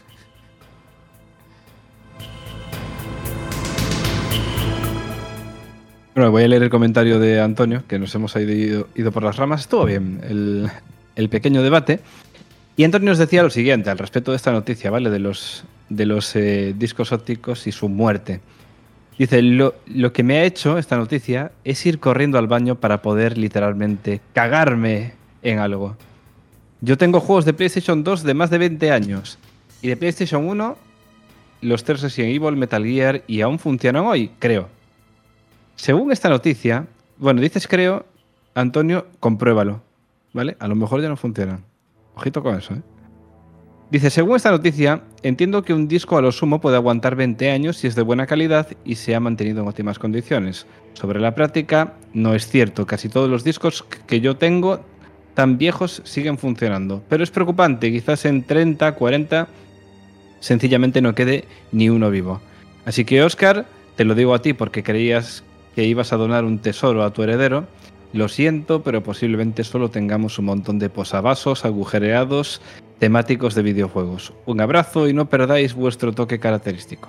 Bueno, voy a leer el comentario de Antonio, que nos hemos ido, ido por las ramas. Estuvo bien el, el pequeño debate. Y Antonio nos decía lo siguiente al respecto de esta noticia, ¿vale? De los, de los eh, discos ópticos y su muerte. Dice, lo, lo que me ha hecho esta noticia es ir corriendo al baño para poder literalmente cagarme en algo. Yo tengo juegos de PlayStation dos de más de veinte años y de PlayStation uno los tres Resident Evil, Metal Gear y aún funcionan hoy, creo. Según esta noticia, bueno, dices creo, Antonio, compruébalo, ¿vale? A lo mejor ya no funcionan. Ojito con eso, ¿eh? Dice, según esta noticia, entiendo que un disco a lo sumo puede aguantar veinte años si es de buena calidad y se ha mantenido en óptimas condiciones. Sobre la práctica, no es cierto. Casi todos los discos que yo tengo tan viejos siguen funcionando. Pero es preocupante, quizás en treinta, cuarenta, sencillamente no quede ni uno vivo. Así que, Óscar, te lo digo a ti porque creías que ibas a donar un tesoro a tu heredero. Lo siento, pero posiblemente solo tengamos un montón de posavasos agujereados temáticos de videojuegos. Un abrazo y no perdáis vuestro toque característico.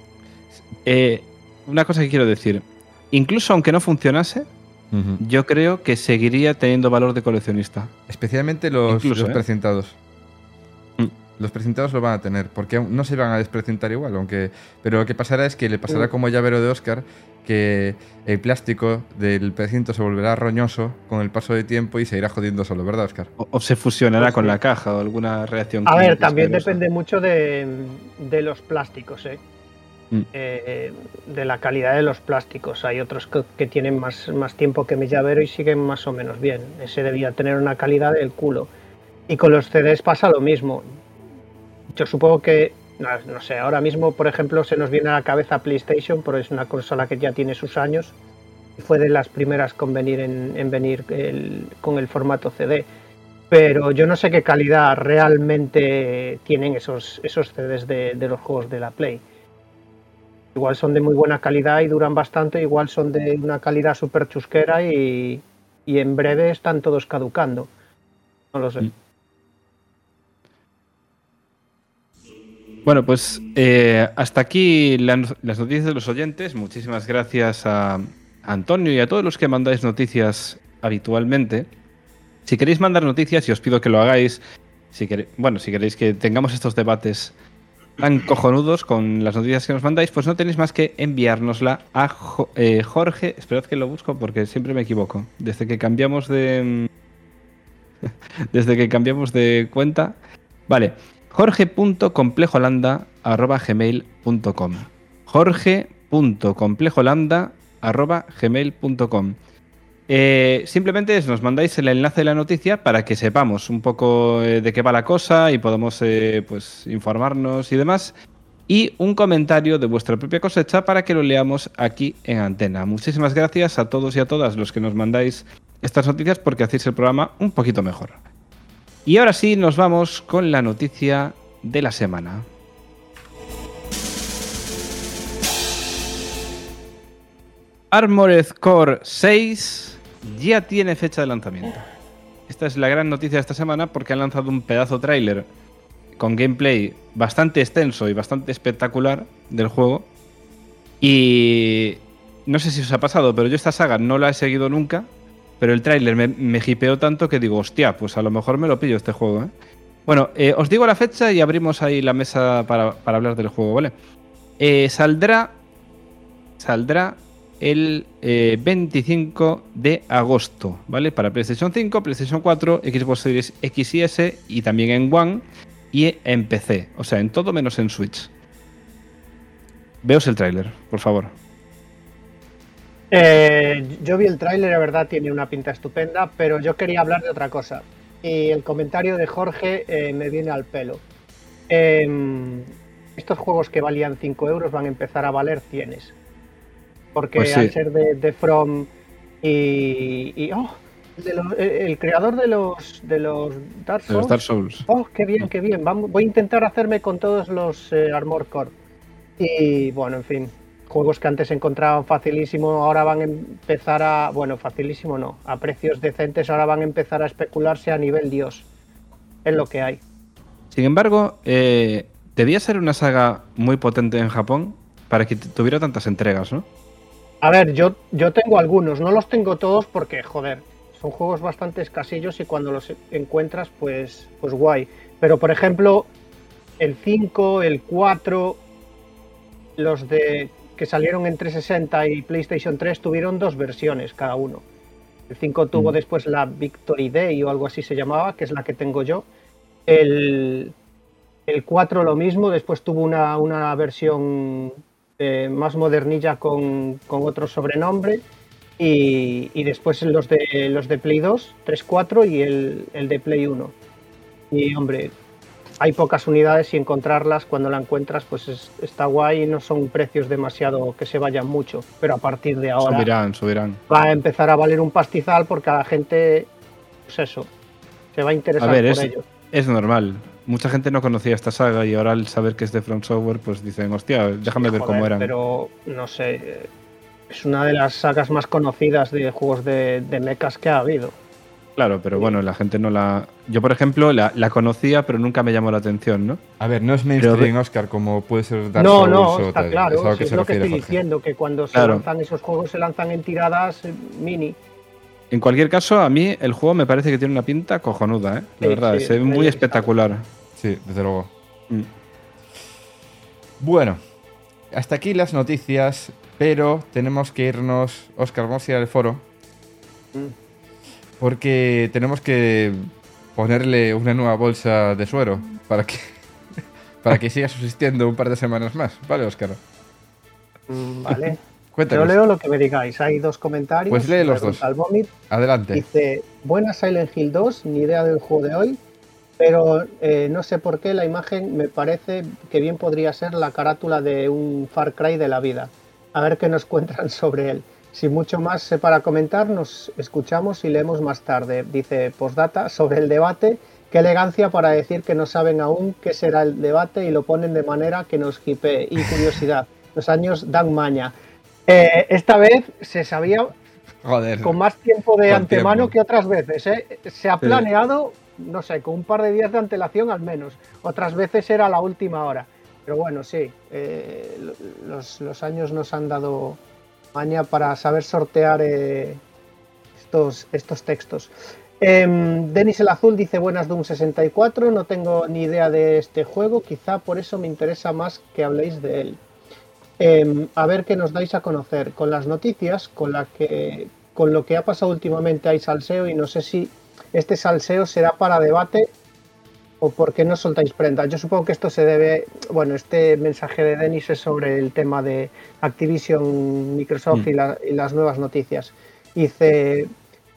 Eh, una cosa que quiero decir. Incluso aunque no funcionase, uh-huh. yo creo que seguiría teniendo valor de coleccionista. Especialmente los, Incluso, los ¿eh? precintados. Mm. Los precintados lo van a tener, porque no se van a desprecintar igual, aunque pero lo que pasará es que le pasará uh. como llavero de Óscar, que el plástico del precinto se volverá roñoso con el paso del tiempo y se irá jodiendo solo, ¿verdad, Óscar? O, o se fusionará pues con sí. la caja o alguna reacción. A ver, también depende mucho de, de los plásticos, ¿eh? Mm. Eh, de la calidad de los plásticos. Hay otros que, que tienen más, más tiempo que mi llavero y siguen más o menos bien. Ese debía tener una calidad del culo. Y con los C Ds pasa lo mismo. Yo supongo que, no, no sé, ahora mismo, por ejemplo, se nos viene a la cabeza PlayStation, pero es una consola que ya tiene sus años y fue de las primeras con venir en, en venir el, con el formato C D. Pero yo no sé qué calidad realmente tienen esos, esos C Ds de, de los juegos de la Play. Igual son de muy buena calidad y duran bastante, igual son de una calidad súper chusquera y, y en breve están todos caducando. No lo sé. Mm. Bueno, pues eh, hasta aquí la, las noticias de los oyentes. Muchísimas gracias a Antonio y a todos los que mandáis noticias habitualmente. Si queréis mandar noticias, y os pido que lo hagáis, si queréis, bueno, si queréis que tengamos estos debates tan cojonudos con las noticias que nos mandáis, pues no tenéis más que enviárnosla a jo, eh, Jorge. Esperad que lo busco porque siempre me equivoco. Desde que cambiamos de... Desde que cambiamos de cuenta... Vale. jorge punto complejolanda arroba gmail punto com jorge punto complejolanda arroba gmail punto com Eh, simplemente es, nos mandáis el enlace de la noticia para que sepamos un poco eh, de qué va la cosa y podamos eh, pues, informarnos y demás. Y un comentario de vuestra propia cosecha para que lo leamos aquí en antena. Muchísimas gracias a todos y a todas los que nos mandáis estas noticias porque hacéis el programa un poquito mejor. Y ahora sí, nos vamos con la noticia de la semana. Armored Core seis ya tiene fecha de lanzamiento. Esta es la gran noticia de esta semana porque han lanzado un pedazo tráiler con gameplay bastante extenso y bastante espectacular del juego. Y no sé si os ha pasado, pero yo esta saga no la he seguido nunca, pero el tráiler me, me hipeó tanto que digo, hostia, pues a lo mejor me lo pillo este juego, ¿eh? Bueno, eh, os digo la fecha y abrimos ahí la mesa para, para hablar del juego, ¿vale? Eh, saldrá, saldrá el eh, veinticinco de agosto, ¿vale? Para PlayStation cinco, PlayStation cuatro, Xbox Series X y S y también en One y en P C. O sea, en todo menos en Switch. Veos el tráiler, por favor. Eh, yo vi el tráiler, la verdad tiene una pinta estupenda, pero yo quería hablar de otra cosa. Y el comentario de Jorge eh, me viene al pelo. Eh, estos juegos que valían cinco euros van a empezar a valer cienes. Porque pues sí. Al ser de, de From y... y oh, de lo, el, el creador de los de los Dark Souls. De los Dark Souls. Oh, qué bien, qué bien. Vamos, voy a intentar hacerme con todos los eh, Armored Core. Y bueno, en fin. Juegos que antes se encontraban facilísimo, ahora van a empezar a... Bueno, facilísimo no. A precios decentes ahora van a empezar a especularse a nivel Dios. Es lo que hay. Sin embargo, eh, debía ser una saga muy potente en Japón para que tuviera tantas entregas, ¿no? A ver, yo, yo tengo algunos, no los tengo todos porque, joder, son juegos bastante escasillos y cuando los encuentras, pues, pues guay. Pero, por ejemplo, el cinco, el cuatro, los de que salieron en trescientos sesenta y PlayStation tres tuvieron dos versiones cada uno. El cinco tuvo mm. después la Victory Day o algo así se llamaba, que es la que tengo yo. El, el cuatro lo mismo, después tuvo una, una versión... Eh, más modernilla con, con otro sobrenombre y, y después los de los de Play dos, tres, cuatro y el, el de Play uno. Y hombre, hay pocas unidades y encontrarlas cuando la encuentras pues es, está guay y no son precios demasiado que se vayan mucho, pero a partir de ahora subirán, subirán. Va a empezar a valer un pastizal porque a la gente, pues eso, se va a interesar a ver, por es, ello. Es normal. Mucha gente no conocía esta saga y ahora al saber que es de From Software, pues dicen, hostia, déjame sí, ver joder, cómo eran. Pero, no sé, es una de las sagas más conocidas de juegos de, de mechas que ha habido. Claro, pero sí. Bueno, la gente no la... Yo, por ejemplo, la, la conocía, pero nunca me llamó la atención, ¿no? A ver, no es mainstream, pero... Oscar, como puede ser Dark no, Souls no, o está tal. claro, es, si es lo que estoy Jorge. diciendo, que cuando se claro. lanzan esos juegos se lanzan en tiradas mini. En cualquier caso, a mí el juego me parece que tiene una pinta cojonuda, ¿eh? La sí, verdad, sí, se ve muy espectacular. Sí, desde luego. Mm. Bueno, hasta aquí las noticias, pero tenemos que irnos, Óscar, vamos a ir al foro, mm. porque tenemos que ponerle una nueva bolsa de suero para que, para que siga subsistiendo un par de semanas más. ¿Vale, Óscar? Mm, vale. Cuéntanos. Yo leo lo que me digáis. Hay dos comentarios. Pues lee los dos. Vomit. Adelante. Dice, buena Silent Hill dos, ni idea del juego de hoy. Pero eh, no sé por qué la imagen me parece que bien podría ser la carátula de un Far Cry de la vida. A ver qué nos cuentan sobre él. Sin mucho más para comentar, nos escuchamos y leemos más tarde. Dice postdata sobre el debate. Qué elegancia para decir que no saben aún qué será el debate y lo ponen de manera que nos hipee. Y curiosidad, los años dan maña. Eh, esta vez se sabía Joder, con más tiempo de antemano tiempo. que otras veces. ¿eh? Se ha planeado... no sé, con un par de días de antelación al menos. Otras veces era la última hora. Pero bueno, sí, eh, los, los años nos han dado maña para saber sortear eh, estos, estos textos. Eh, Denis el Azul dice, buenas Doom sesenta y cuatro, no tengo ni idea de este juego, quizá por eso me interesa más que habléis de él. Eh, a ver qué nos dais a conocer. Con las noticias, con, la que, con lo que ha pasado últimamente hay salseo y no sé si este salseo será para debate o por qué no soltáis prenda. Yo supongo que esto se debe, bueno, este mensaje de Denis es sobre el tema de Activision, Microsoft mm. y, la, y las nuevas noticias. Dice,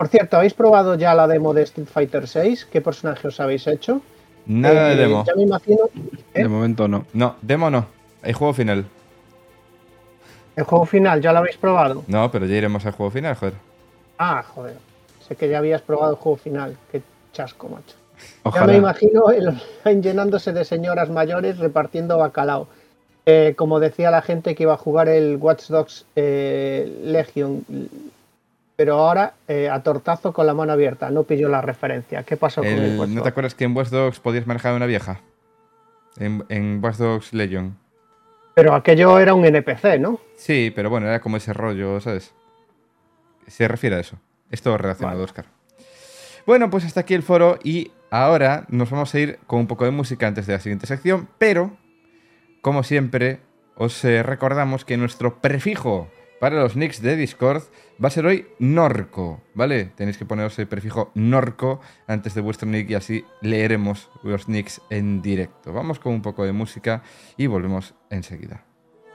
Por cierto, ¿habéis probado ya la demo de Street Fighter seis? ¿Qué personaje os habéis hecho? Nada Eh, de demo. Ya me imagino. ¿eh? De momento no. No, demo no. Hay juego final. El juego final, ¿ya lo habéis probado? No, pero ya iremos al juego final, joder. Ah, joder. Sé que ya habías probado el juego final. Qué chasco, macho. Ojalá. Ya me imagino el online llenándose de señoras mayores repartiendo bacalao. Eh, como decía la gente que iba a jugar el Watch Dogs eh, Legion, pero ahora eh, a tortazo con la mano abierta. No pilló la referencia. ¿Qué pasó con el El- Watch ¿No te Dogs? acuerdas que en Watch Dogs podías manejar a una vieja? En, en Watch Dogs Legion. Pero aquello era un N P C, ¿no? Sí, pero bueno, era como ese rollo, ¿sabes? Se refiere a eso. Es todo relacionado, Vale. Óscar. Bueno, pues hasta aquí el foro y ahora nos vamos a ir con un poco de música antes de la siguiente sección, pero, como siempre, os eh, recordamos que nuestro prefijo para los nicks de Discord va a ser hoy Norco, ¿vale? Tenéis que poneros el prefijo Norco antes de vuestro nick y así leeremos los nicks en directo. Vamos con un poco de música y volvemos enseguida.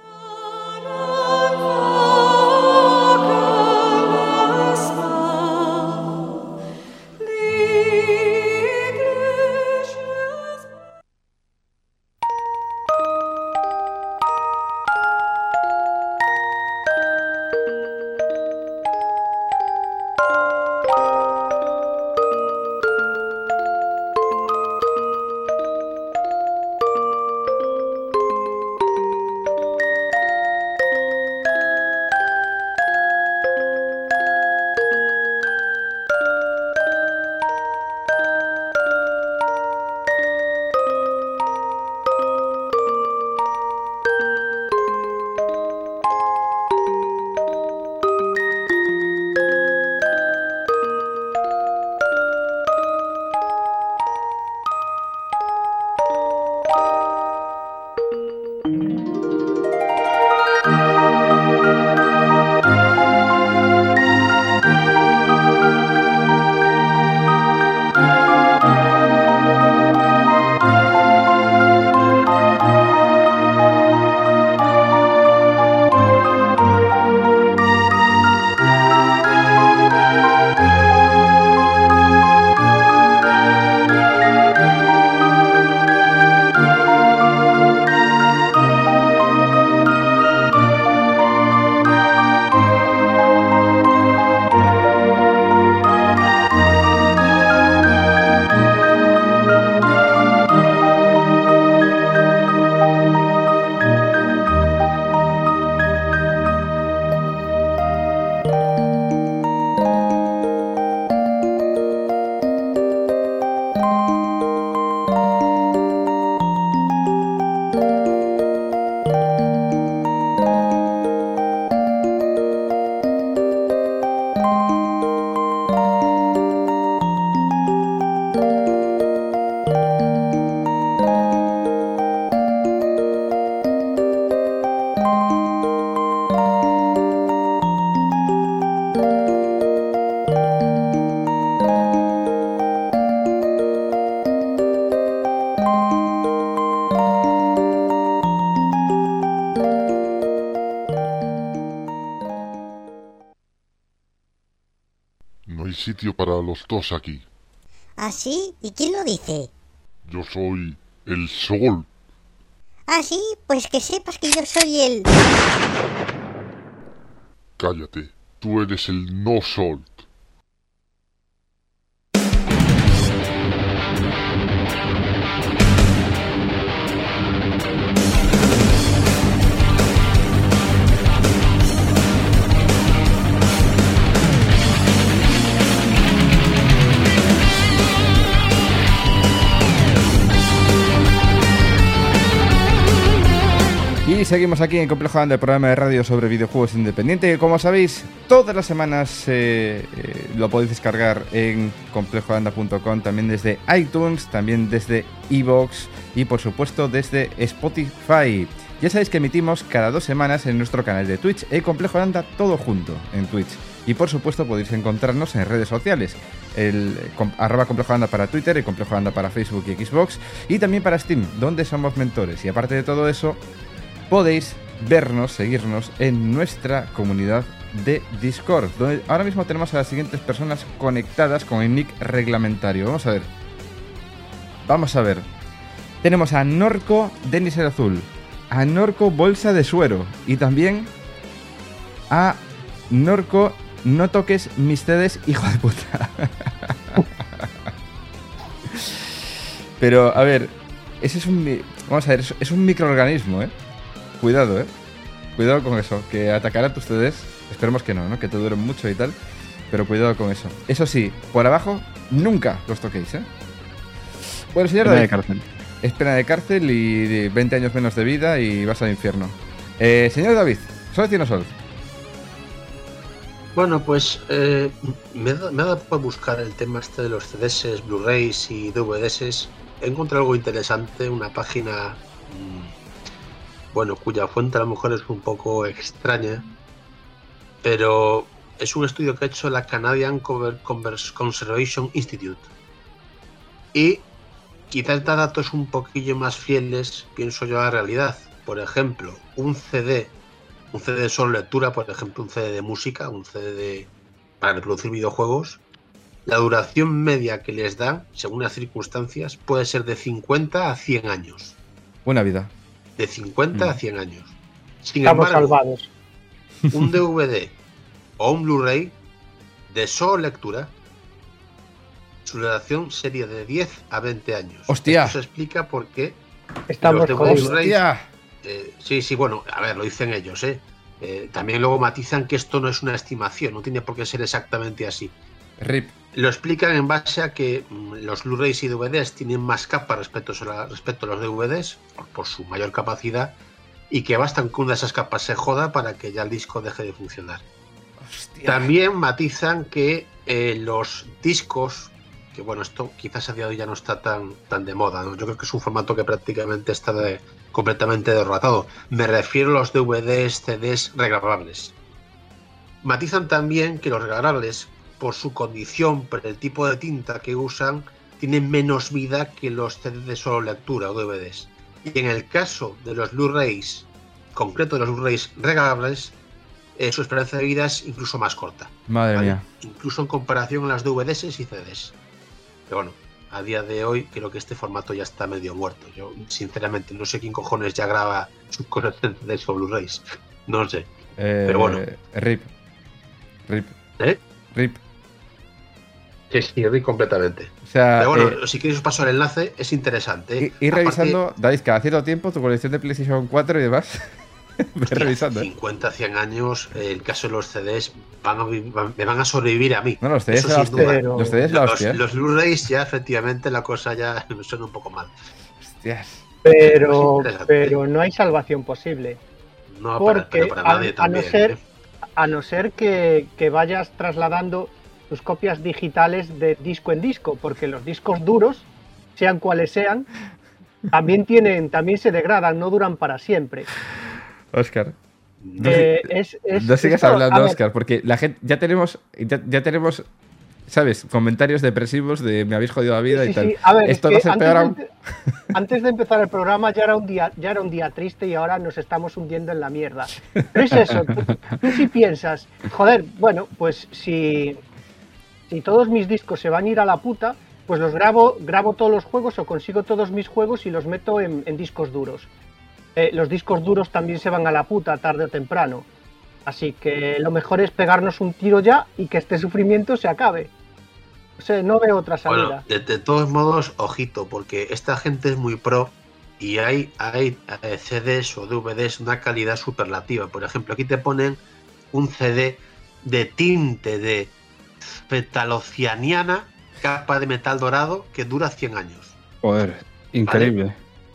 No hay sitio para los dos aquí. ¿Ah, sí? ¿Y quién lo dice? Yo soy el sol. ¿Ah, sí? Pues que sepas que yo soy el... Cállate, tú eres el no sol. Y seguimos aquí en Complejo Anda, el programa de radio sobre videojuegos independiente, que como sabéis, todas las semanas eh, eh, lo podéis descargar en complejo anda punto com, también desde iTunes, también desde iVoox y por supuesto desde Spotify. Ya sabéis que emitimos cada dos semanas en nuestro canal de Twitch, el Complejo Anda todo junto en Twitch. Y por supuesto podéis encontrarnos en redes sociales, el com, arroba Complejo Anda para Twitter, el Complejo Anda para Facebook y Xbox, y también para Steam, donde somos mentores. Y aparte de todo eso, podéis vernos, seguirnos en nuestra comunidad de Discord, donde ahora mismo tenemos a las siguientes personas conectadas con el nick reglamentario. Vamos a ver. Vamos a ver. Tenemos a Norco Denis el Azul, a Norco Bolsa de Suero y también a Norco No Toques Mis C Ds, hijo de puta. Pero, a ver, ese es un... Vamos a ver, es un microorganismo, ¿eh? Cuidado, ¿eh? Cuidado con eso, que atacará tus C Ds. Esperemos que no, ¿no? Que te duren mucho y tal. Pero cuidado con eso. Eso sí, por abajo, nunca los toquéis, ¿eh? Bueno, señor David, de cárcel. es pena de cárcel y veinte años menos de vida y vas al infierno. Eh, señor David, ¿Sol o no Sol? Bueno, pues eh, me, da, me ha dado por buscar el tema este de los C Ds, Blu-rays y D V Ds. He encontrado algo interesante, una página, mmm, bueno, cuya fuente a lo mejor es un poco extraña, pero es un estudio que ha hecho la Canadian Conservation Institute. Y quizás da datos un poquillo más fieles, pienso yo, a la realidad. Por ejemplo, un C D, un C D de solo lectura, por ejemplo, un C D de música, un C D de, para reproducir videojuegos, la duración media que les dan, según las circunstancias, puede ser de cincuenta a cien años. Buena vida. De cincuenta mm. a cien años. Sin Estamos embargo, salvados. un D V D o un Blu-ray de solo lectura, su duración sería de diez a veinte años. ¡Hostia! Esto se explica por qué Estamos los jodidos. Blu-rays, ¡Hostia! eh, sí, sí, bueno, a ver, lo dicen ellos, ¿eh? Eh, también luego matizan que esto no es una estimación, no tiene por qué ser exactamente así. Rip. Lo explican en base a que mmm, los Blu-rays y D V Ds tienen más capas respecto a, la, respecto a los D V Ds, por, por su mayor capacidad, y que bastan que una de esas capas se joda para que ya el disco deje de funcionar. Hostia. También matizan que eh, los discos, que bueno, esto quizás a día de hoy ya no está tan, tan de moda, ¿no? Yo creo que es un formato que prácticamente está de, completamente derrotado. Me refiero a los D V Ds, C Ds regrabables. Matizan también que los regrabables, por su condición, por el tipo de tinta que usan, tienen menos vida que los C Ds de solo lectura o D V Ds. Y en el caso de los Blu-rays, concreto de los Blu-rays regrabables, eh, su esperanza de vida es incluso más corta. Madre ¿vale? mía. Incluso en comparación a las D V Ds y C Ds. Pero bueno, a día de hoy creo que este formato ya está medio muerto. Yo, sinceramente, no sé quién cojones ya graba sus cosas en C Ds o Blu-rays. No sé. Eh, Pero bueno. Rip. Rip. ¿Eh? Rip. Sí, sí, yo doy completamente. O sea, Pero bueno, eh, si queréis os paso el enlace, es interesante. ir, ir Aparte, revisando, David, cada cierto tiempo tu colección de PlayStation cuatro y demás. Ve hostia, revisando. ¿eh? cincuenta, cien años, eh, el caso de los C Ds, van a, van, me van a sobrevivir a mí. No, los C Ds Eso es la sin hostia. duda. Pero- Los C Ds es la Los, hostia. ¿eh? los Blu-rays ya, efectivamente, la cosa ya me suena un poco mal. Hostias. Pero, interesante. pero no hay salvación posible. No, Porque para, pero para a, nadie a también. no ser, ¿eh? a no ser que, que vayas trasladando tus copias digitales de disco en disco, porque los discos duros, sean cuales sean, también tienen, también se degradan, no duran para siempre. Oscar. No, Eh, si- es, es- no sigas esto, hablando, a ver, Oscar, porque la gente ya tenemos, ya, ya tenemos, ¿sabes? Comentarios depresivos de me habéis jodido la vida sí, y tal. sí, a ver, Esto es no que se antes, peor de, aún. empe- antes de empezar el programa ya era un día, ya era un día triste y ahora nos estamos hundiendo en la mierda. Pero es eso, tú, tú sí piensas, joder, bueno, pues si, si todos mis discos se van a ir a la puta, pues los grabo, grabo todos los juegos o consigo todos mis juegos y los meto en, en discos duros. Eh, los discos duros también se van a la puta tarde o temprano. Así que lo mejor es pegarnos un tiro ya y que este sufrimiento se acabe. O sea, no veo otra salida. Bueno, de, de todos modos, ojito, porque esta gente es muy pro y hay, hay eh, C Ds o D V Ds de una calidad superlativa. Por ejemplo, aquí te ponen un C D de tinte de fetalocianiana, capa de metal dorado, que dura cien años. Joder, increíble.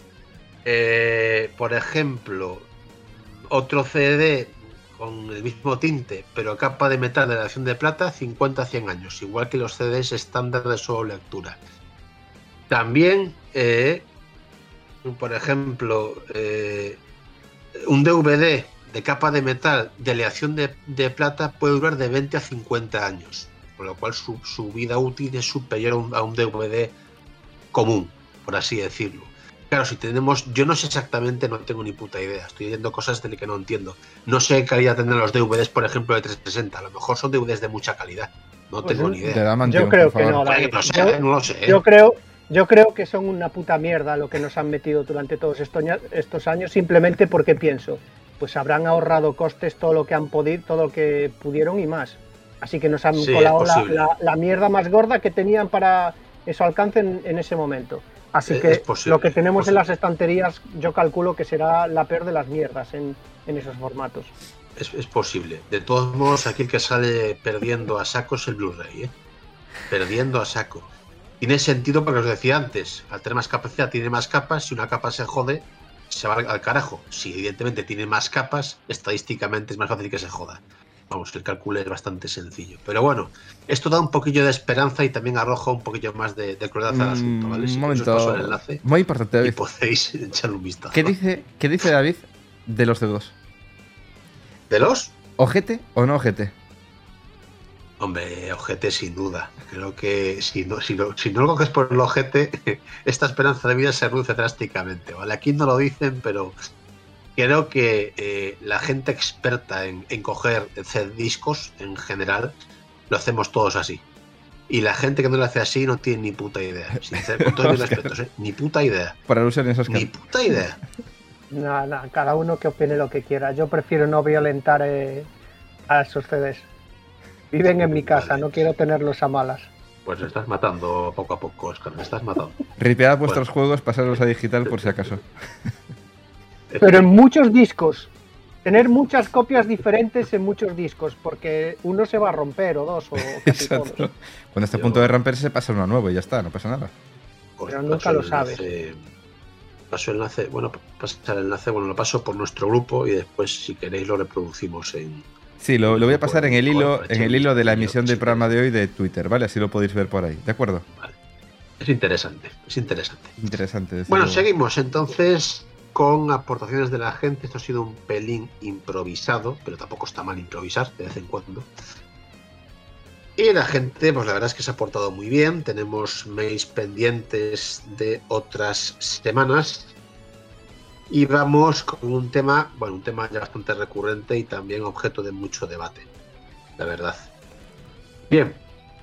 Eh, por ejemplo, otro C D con el mismo tinte, pero capa de metal de aleación de plata, cincuenta a cien años, igual que los C Ds estándar de solo lectura. También, eh, por ejemplo, eh, un D V D de capa de metal de aleación de, de plata puede durar de veinte a cincuenta años, con lo cual su, su vida útil es superior a un, a un D V D común, por así decirlo. Claro, si tenemos, yo no sé exactamente, no tengo ni puta idea, estoy leyendo cosas de que no entiendo. No sé qué calidad tendrán los D V Ds, por ejemplo, de trescientos sesenta, a lo mejor son D V Ds de mucha calidad, no Pues tengo un- ni Te idea. da mantión, Yo creo por que no, favor. David. No sé, Yo- no lo sé. Yo creo, yo creo que son una puta mierda lo que nos han metido durante todos estos, ña- estos años, simplemente porque pienso, pues habrán ahorrado costes todo lo que han podido, todo lo que pudieron y más. Así que nos han Sí, colado es la, posible. la- la mierda más gorda que tenían para su alcance en, en ese momento. Así Es- que es posible, lo que tenemos es en las posible. estanterías, yo calculo que será la peor de las mierdas en, en esos formatos. Es, es posible. De todos modos, aquí el que sale perdiendo a saco es el Blu-ray, ¿eh? Perdiendo a saco. Tiene sentido porque os decía antes, al tener más capacidad tiene más capas, si una capa se jode, se va al, al carajo. Si evidentemente tiene más capas, estadísticamente es más fácil que se joda. Vamos, el cálculo es bastante sencillo. Pero bueno, esto da un poquillo de esperanza y también arroja un poquillo más de, de crueldad al asunto, ¿vale? Si Mm, Un queréis os paso momento. el enlace Muy importante, y David. podéis echarle un vistazo. ¿Qué dice, ¿Qué dice David de los dedos? ¿De los? ¿Ojete o no ojete? Hombre, ojete sin duda. Creo que si no, si no, si no lo coges por el ojete, esta esperanza de vida se reduce drásticamente, ¿vale? Aquí no lo dicen, pero creo que eh, la gente experta en, en coger discos en general, lo hacemos todos así. Y la gente que no lo hace así no tiene ni puta idea. Sincer- con todos mis Oscar. respetos, ¿eh? Ni puta idea. Para alusiones, Oscar. Ni puta idea. Nada, nada, cada uno que opine lo que quiera. Yo prefiero no violentar eh, a esos C Ds. Viven en mi casa, Vale. no quiero tenerlos a malas. Pues me estás matando poco a poco, Oscar. Me estás matando. Ripead vuestros Bueno. juegos, pasarlos a digital por si acaso. Pero en muchos discos. Tener muchas copias diferentes en muchos discos, porque uno se va a romper, o dos, o casi Exacto. todos. Cuando esté a Yo- punto de romperse, pasa uno nuevo y ya está, no pasa nada. Pues Pero nunca paso lo el sabes. enlace- Paso el enlace, bueno, pasar el enlace, bueno, lo paso por nuestro grupo y después, si queréis, lo reproducimos en. Sí, lo, lo voy a pasar en el hilo, Bueno, en el hilo de la yo, emisión sí, del programa de hoy de Twitter, ¿vale? Así lo podéis ver por ahí, ¿de acuerdo? Es interesante, es interesante. Interesante. desde Bueno, luego. seguimos entonces con aportaciones de la gente. Esto ha sido un pelín improvisado, pero tampoco está mal improvisar de vez en cuando. Y la gente, pues la verdad es que se ha portado muy bien. Tenemos mails pendientes de otras semanas. Y vamos con un tema, bueno, un tema ya bastante recurrente y también objeto de mucho debate, la verdad. Bien.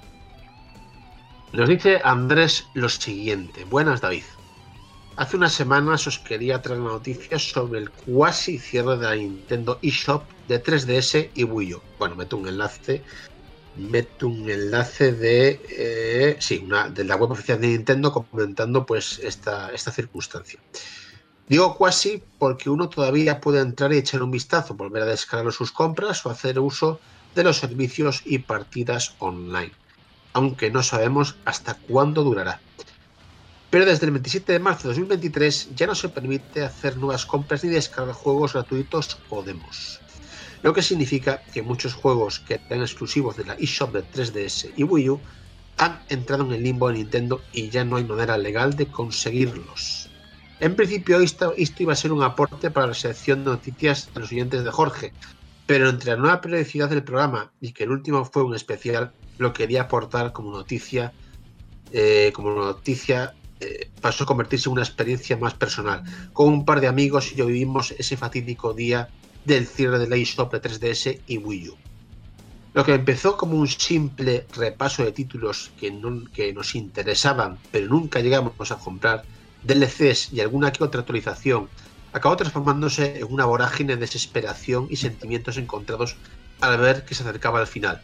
Nos dice Andrés lo siguiente. Buenas, David. Hace unas semanas os quería traer una noticia sobre el cuasi cierre de la Nintendo eShop de tres D S y Wii U. Bueno, meto un enlace. Meto un enlace de eh, sí, una, de la web oficial de Nintendo comentando pues esta, esta circunstancia. Digo cuasi porque uno todavía puede entrar y echar un vistazo, volver a descargar sus compras o hacer uso de los servicios y partidas online, aunque no sabemos hasta cuándo durará. Pero desde el veintisiete de marzo de dos mil veintitrés ya no se permite hacer nuevas compras ni descargar juegos gratuitos o demos, lo que significa que muchos juegos que eran exclusivos de la eShop de tres D S y Wii U han entrado en el limbo de Nintendo y ya no hay manera legal de conseguirlos. En principio esto, esto iba a ser un aporte para la sección de noticias de los oyentes de Jorge, pero entre la nueva periodicidad del programa y que el último fue un especial, lo quería aportar como noticia, eh, como noticia eh, pasó a convertirse en una experiencia más personal. Con un par de amigos y yo vivimos ese fatídico día del cierre de la eShop de tres D S y Wii U. Lo que empezó como un simple repaso de títulos que, no, que nos interesaban, pero nunca llegamos a comprar, D L Cs y alguna que otra actualización, acabó transformándose en una vorágine de desesperación y sentimientos encontrados al ver que se acercaba al final.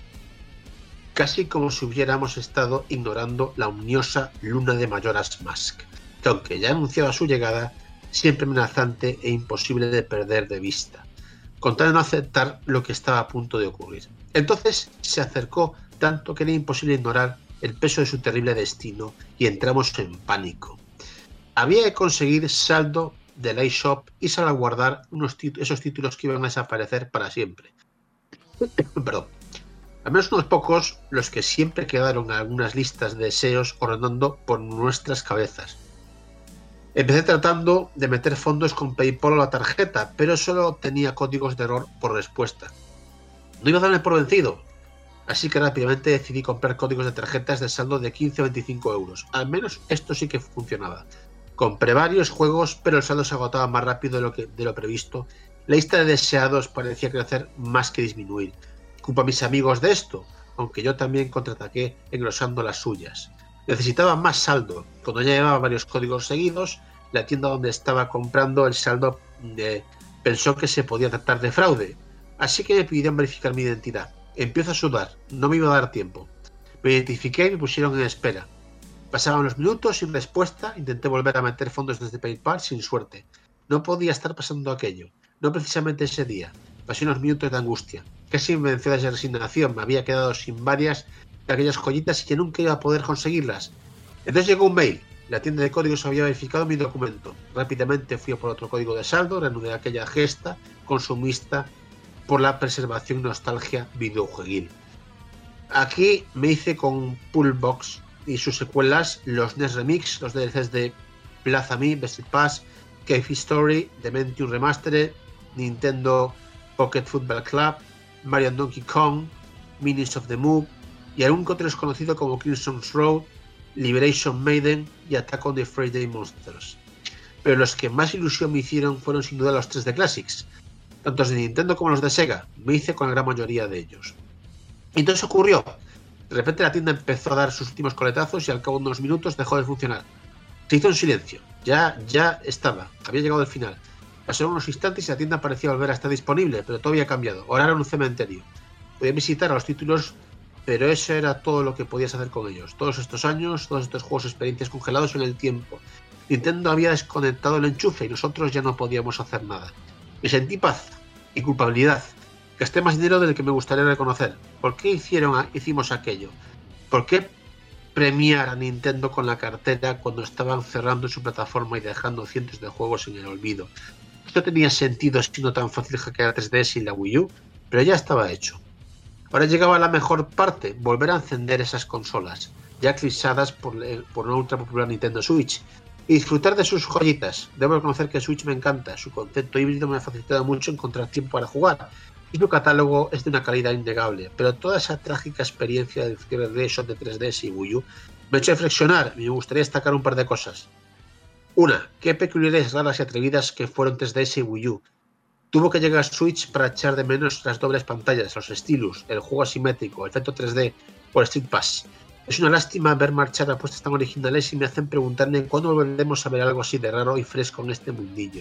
Casi como si hubiéramos estado ignorando la omniosa luna de Majora's Mask, que aunque ya anunciaba su llegada, siempre amenazante e imposible de perder de vista, con tal de no aceptar lo que estaba a punto de ocurrir. Entonces se acercó tanto que era imposible ignorar el peso de su terrible destino y entramos en pánico. Había que conseguir saldo del iShop y salvaguardar unos tit- esos títulos que iban a desaparecer para siempre. Perdón. Al menos unos pocos, los que siempre quedaron en algunas listas de deseos rondando por nuestras cabezas. Empecé tratando de meter fondos con PayPal o la tarjeta, pero solo obtenía códigos de error por respuesta. No iba a darme por vencido, así que rápidamente decidí comprar códigos de tarjetas de saldo de quince o veinticinco euros. Al menos esto sí que funcionaba. Compré varios juegos, pero el saldo se agotaba más rápido de lo, que, de lo previsto. La lista de deseados parecía crecer más que disminuir. Culpo a mis amigos de esto, aunque yo también contraataqué engrosando las suyas. Necesitaba más saldo. Cuando ya llevaba varios códigos seguidos, la tienda donde estaba comprando el saldo eh, pensó que se podía tratar de fraude. Así que me pidieron verificar mi identidad. Empiezo a sudar. No me iba a dar tiempo. Me identifiqué y me pusieron en espera. Pasaban los minutos sin respuesta. Intenté volver a meter fondos desde PayPal sin suerte. No podía estar pasando aquello. No precisamente ese día. Pasé unos minutos de angustia. Casi me venció de resignación. Me había quedado sin varias de aquellas joyitas y que nunca iba a poder conseguirlas. Entonces llegó un mail. La tienda de códigos había verificado mi documento. Rápidamente fui a por otro código de saldo. Reanudé aquella gesta consumista por la preservación y nostalgia videojueguil. Aquí me hice con Pullbox y sus secuelas, los N E S Remix, los D L Cs de Plaza Me, Best Pass, Cave Story, Dementium Remastered, Nintendo Pocket Football Club, Mario and Donkey Kong, Minis of the Move y algún que otro desconocido como Crimson's Road, Liberation Maiden y Attack on the Friday Monsters. Pero los que más ilusión me hicieron fueron sin duda los tres D Classics, tanto los de Nintendo como los de Sega. Me hice con la gran mayoría de ellos. Y entonces ocurrió. De repente la tienda empezó a dar sus últimos coletazos y al cabo de unos minutos dejó de funcionar. Se hizo en silencio. Ya, ya estaba. Había llegado el final. Pasaron unos instantes y la tienda parecía volver a estar disponible, pero todo había cambiado. Ahora era un cementerio. Podía visitar a los títulos, pero eso era todo lo que podías hacer con ellos. Todos estos años, todos estos juegos, experiencias congelados en el tiempo. Nintendo había desconectado el enchufe y nosotros ya no podíamos hacer nada. Me sentí paz y culpabilidad. Gasté más dinero del que me gustaría reconocer. ¿Por qué hicieron, hicimos aquello? ¿Por qué premiar a Nintendo con la cartera cuando estaban cerrando su plataforma y dejando cientos de juegos en el olvido? Esto tenía sentido siendo tan fácil hackear tres D S y la Wii U, pero ya estaba hecho. Ahora llegaba la mejor parte, volver a encender esas consolas, ya eclipsadas por, por una ultra popular Nintendo Switch, y disfrutar de sus joyitas. Debo reconocer que Switch me encanta, su concepto híbrido me ha facilitado mucho encontrar tiempo para jugar, y su catálogo es de una calidad innegable, pero toda esa trágica experiencia del cierre de eShop de tres D S y Wii U me ha hecho reflexionar y me gustaría destacar un par de cosas. Una, qué peculiares, raras y atrevidas que fueron tres D S y Wii U. Tuvo que llegar a Switch para echar de menos las dobles pantallas, los stylus, el juego asimétrico, el efecto tres D o el Street Pass. Es una lástima ver marchar apuestas tan originales y me hacen preguntarme cuándo volveremos a ver algo así de raro y fresco en este mundillo.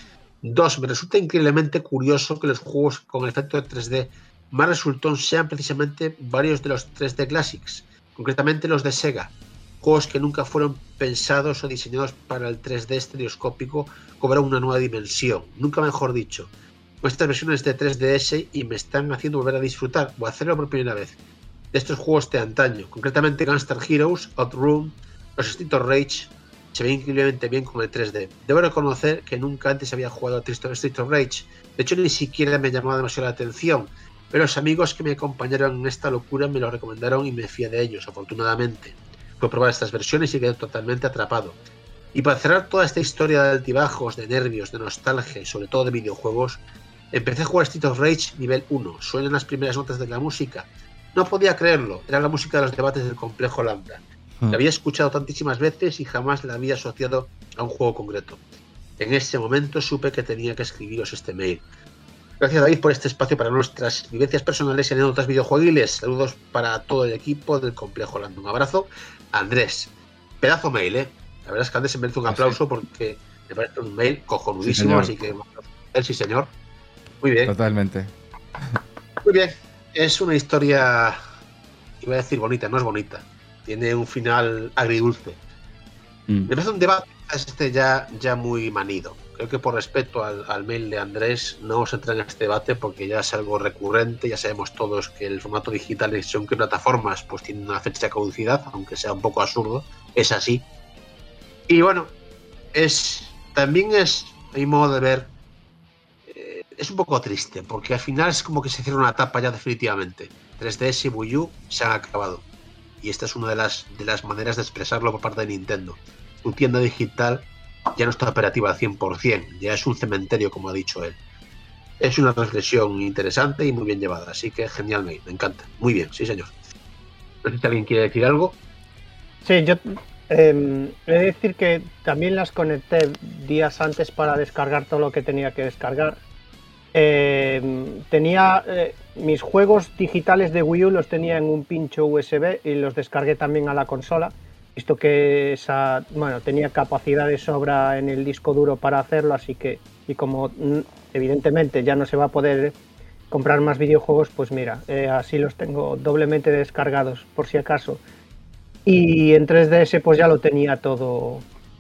Dos, me resulta increíblemente curioso que los juegos con el efecto de tres D más resultón sean precisamente varios de los tres D Classics, concretamente los de Sega, juegos que nunca fueron pensados o diseñados para el tres D estereoscópico cobrar una nueva dimensión, nunca mejor dicho. Con estas versiones de tres D S y me están haciendo volver a disfrutar o hacerlo por primera vez de estos juegos de antaño, concretamente Gunstar Heroes, Outrun, los Street of Rage. Se ve increíblemente bien con el tres D. Debo reconocer que nunca antes había jugado a Street of Rage. De hecho, ni siquiera me llamaba demasiado la atención. Pero los amigos que me acompañaron en esta locura me lo recomendaron y me fié de ellos, afortunadamente. Fue probar estas versiones y quedé totalmente atrapado. Y para cerrar toda esta historia de altibajos, de nervios, de nostalgia y sobre todo de videojuegos, empecé a jugar Street of Rage nivel uno. Suenan las primeras notas de la música. No podía creerlo. Era la música de los debates del complejo Lambda. La había escuchado tantísimas veces y jamás la había asociado a un juego concreto. En ese momento supe que tenía que escribiros este mail. Gracias, David, por este espacio para nuestras vivencias personales y anécdotas videojueguiles. Saludos para todo el equipo del complejo Lambda. Un abrazo, Andrés. Pedazo mail, ¿eh? La verdad es que Andrés se merece un aplauso porque me parece un mail cojonudísimo, sí, así que él sí, señor. Muy bien. Totalmente. Muy bien. Es una historia, iba a decir bonita, no es bonita. Tiene un final agridulce. Mm. Me parece un debate este ya, ya muy manido. Creo que por respeto al, al mail de Andrés no vamos a entrar en este debate porque ya es algo recurrente. Ya sabemos todos que el formato digital en según qué plataformas pues tiene una fecha de caducidad, aunque sea un poco absurdo. Es así. Y bueno, es también es, a mi modo de ver, eh, es un poco triste porque al final es como que se cierra una etapa ya definitivamente. tres D S y Wii U se han acabado. Y esta es una de las, de las maneras de expresarlo por parte de Nintendo. Su tienda digital ya no está operativa al cien por ciento, ya es un cementerio, como ha dicho él. Es una reflexión interesante y muy bien llevada, así que genial, me, me encanta. Muy bien, sí señor. No sé si alguien quiere decir algo. Sí, yo Eh, he de decir que también las conecté días antes para descargar todo lo que tenía que descargar. Eh, tenía eh, mis juegos digitales de Wii U los tenía en un pincho U S B y los descargué también a la consola, visto que esa, bueno, tenía capacidad de sobra en el disco duro para hacerlo, así que, y como evidentemente ya no se va a poder comprar más videojuegos, pues mira, eh, así los tengo doblemente descargados por si acaso. Y en tres D S pues ya lo tenía todo,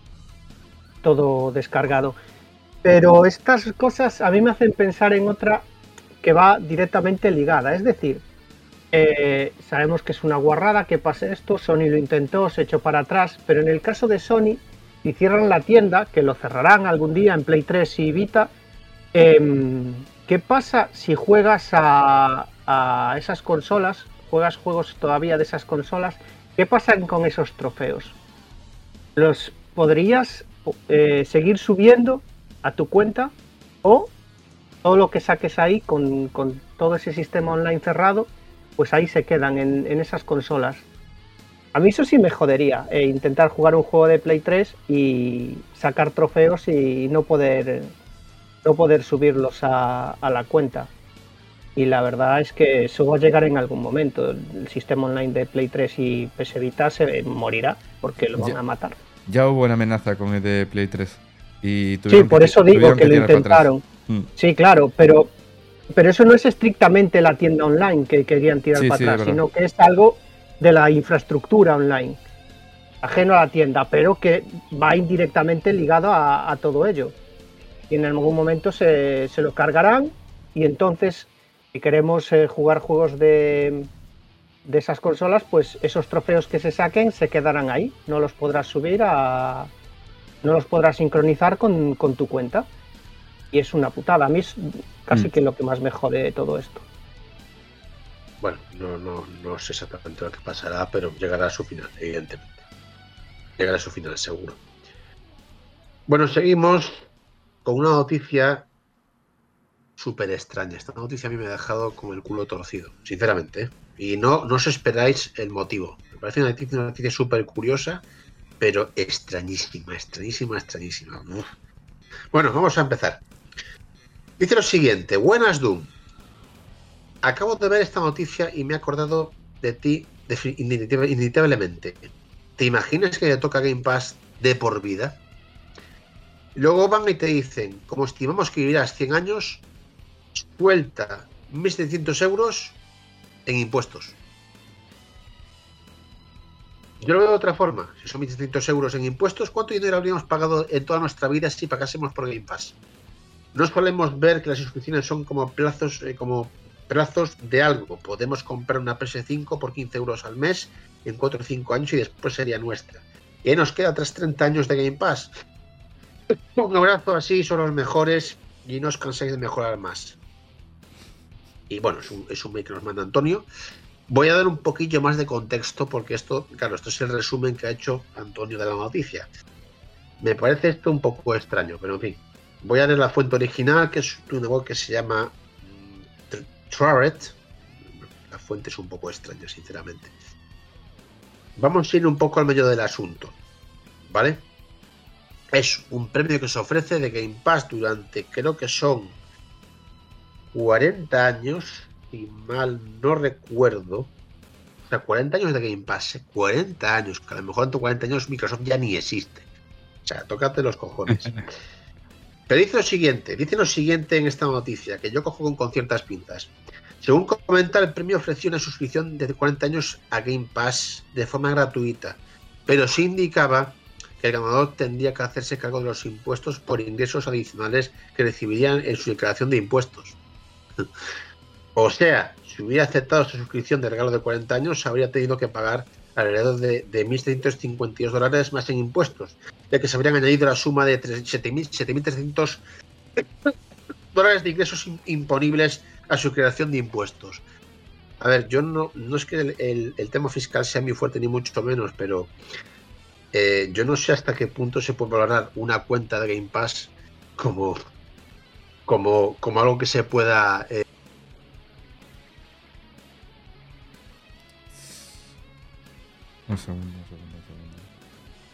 todo descargado. Pero estas cosas a mí me hacen pensar en otra que va directamente ligada. Es decir, eh, sabemos que es una guarrada que pase esto, Sony lo intentó, se echó para atrás, pero en el caso de Sony, si cierran la tienda, que lo cerrarán algún día en Play tres y Vita, eh, ¿qué pasa si juegas a, a esas consolas, juegas juegos todavía de esas consolas? ¿Qué pasa con esos trofeos? ¿Los podrías eh, seguir subiendo a tu cuenta o todo lo que saques ahí con, con todo ese sistema online cerrado, pues ahí se quedan en, en esas consolas? A mí eso sí me jodería, eh, intentar jugar un juego de Play tres y sacar trofeos y no poder, no poder subirlos a, a la cuenta. Y la verdad es que eso va a llegar en algún momento. El sistema online de Play tres y P S Vita se morirá porque lo van ya, a matar. Ya hubo una amenaza con el de Play tres. Y sí, por que, eso digo que, que lo intentaron. Mm. Sí, claro, pero, pero eso no es estrictamente la tienda online que querían tirar sí, para sí, atrás, sino que es algo de la infraestructura online, ajeno a la tienda, pero que va indirectamente ligado a, a todo ello. Y en algún momento se, se lo cargarán y entonces, si queremos eh, jugar juegos de, de esas consolas, pues esos trofeos que se saquen se quedarán ahí, no los podrás subir a... no los podrás sincronizar con, con tu cuenta. Y es una putada. A mí es casi mm. que lo que más me jode de todo esto. Bueno, no, no, no sé exactamente lo que pasará, pero llegará a su final, evidentemente. Llegará a su final, seguro. Bueno, seguimos con una noticia súper extraña. Esta noticia a mí me ha dejado con el culo torcido, sinceramente, ¿eh? Y no, no os esperáis el motivo. Me parece una noticia, una noticia súper curiosa, pero extrañísima, extrañísima, extrañísima. Uf. Bueno, vamos a empezar. Dice lo siguiente: buenas, Doom. Acabo de ver esta noticia y me he acordado de ti inevitablemente. ¿Te imaginas que le toca Game Pass de por vida? Luego van y te dicen, como estimamos que vivirás cien años, suelta mil setecientos euros en impuestos. Yo lo veo de otra forma. Si son mil setecientos euros en impuestos, ¿cuánto dinero habríamos pagado en toda nuestra vida si pagásemos por Game Pass? No solemos ver que las suscripciones son como plazos, eh, como plazos de algo. Podemos comprar una P S cinco por quince euros al mes en cuatro o cinco años y después sería nuestra. Y ahí nos queda tras treinta años de Game Pass. Un abrazo, así son los mejores y no os cansáis de mejorar más. Y bueno, es un, es un mail que nos manda Antonio. Voy a dar un poquillo más de contexto porque esto, claro, esto es el resumen que ha hecho Antonio de la noticia. Me parece esto un poco extraño, pero en fin. Voy a leer la fuente original, que es una web que se llama Traret. La fuente es un poco extraña, sinceramente. Vamos a ir un poco al medio del asunto, ¿vale? Es un premio que se ofrece de Game Pass durante, creo que son cuarenta años, si mal no recuerdo. O sea, cuarenta años de Game Pass, ¿eh? cuarenta años, que a lo mejor en cuarenta años Microsoft ya ni existe. O sea, tócate los cojones. Pero dice lo siguiente, dice lo siguiente en esta noticia, que yo cojo con, con ciertas pinzas. Según comenta, el premio ofreció una suscripción de cuarenta años a Game Pass de forma gratuita, pero sí indicaba que el ganador tendría que hacerse cargo de los impuestos por ingresos adicionales que recibirían en su declaración de impuestos. O sea, si hubiera aceptado esta suscripción de regalo de cuarenta años, habría tenido que pagar alrededor de, de mil setecientos cincuenta y dos dólares más en impuestos, ya que se habrían añadido la suma de siete mil trescientos dólares de ingresos imponibles a su creación de impuestos. A ver, yo no, no es que el, el, el tema fiscal sea muy fuerte ni mucho menos, pero eh, yo no sé hasta qué punto se puede valorar una cuenta de Game Pass como, como, como algo que se pueda... Eh, Un segundo, un segundo, un segundo.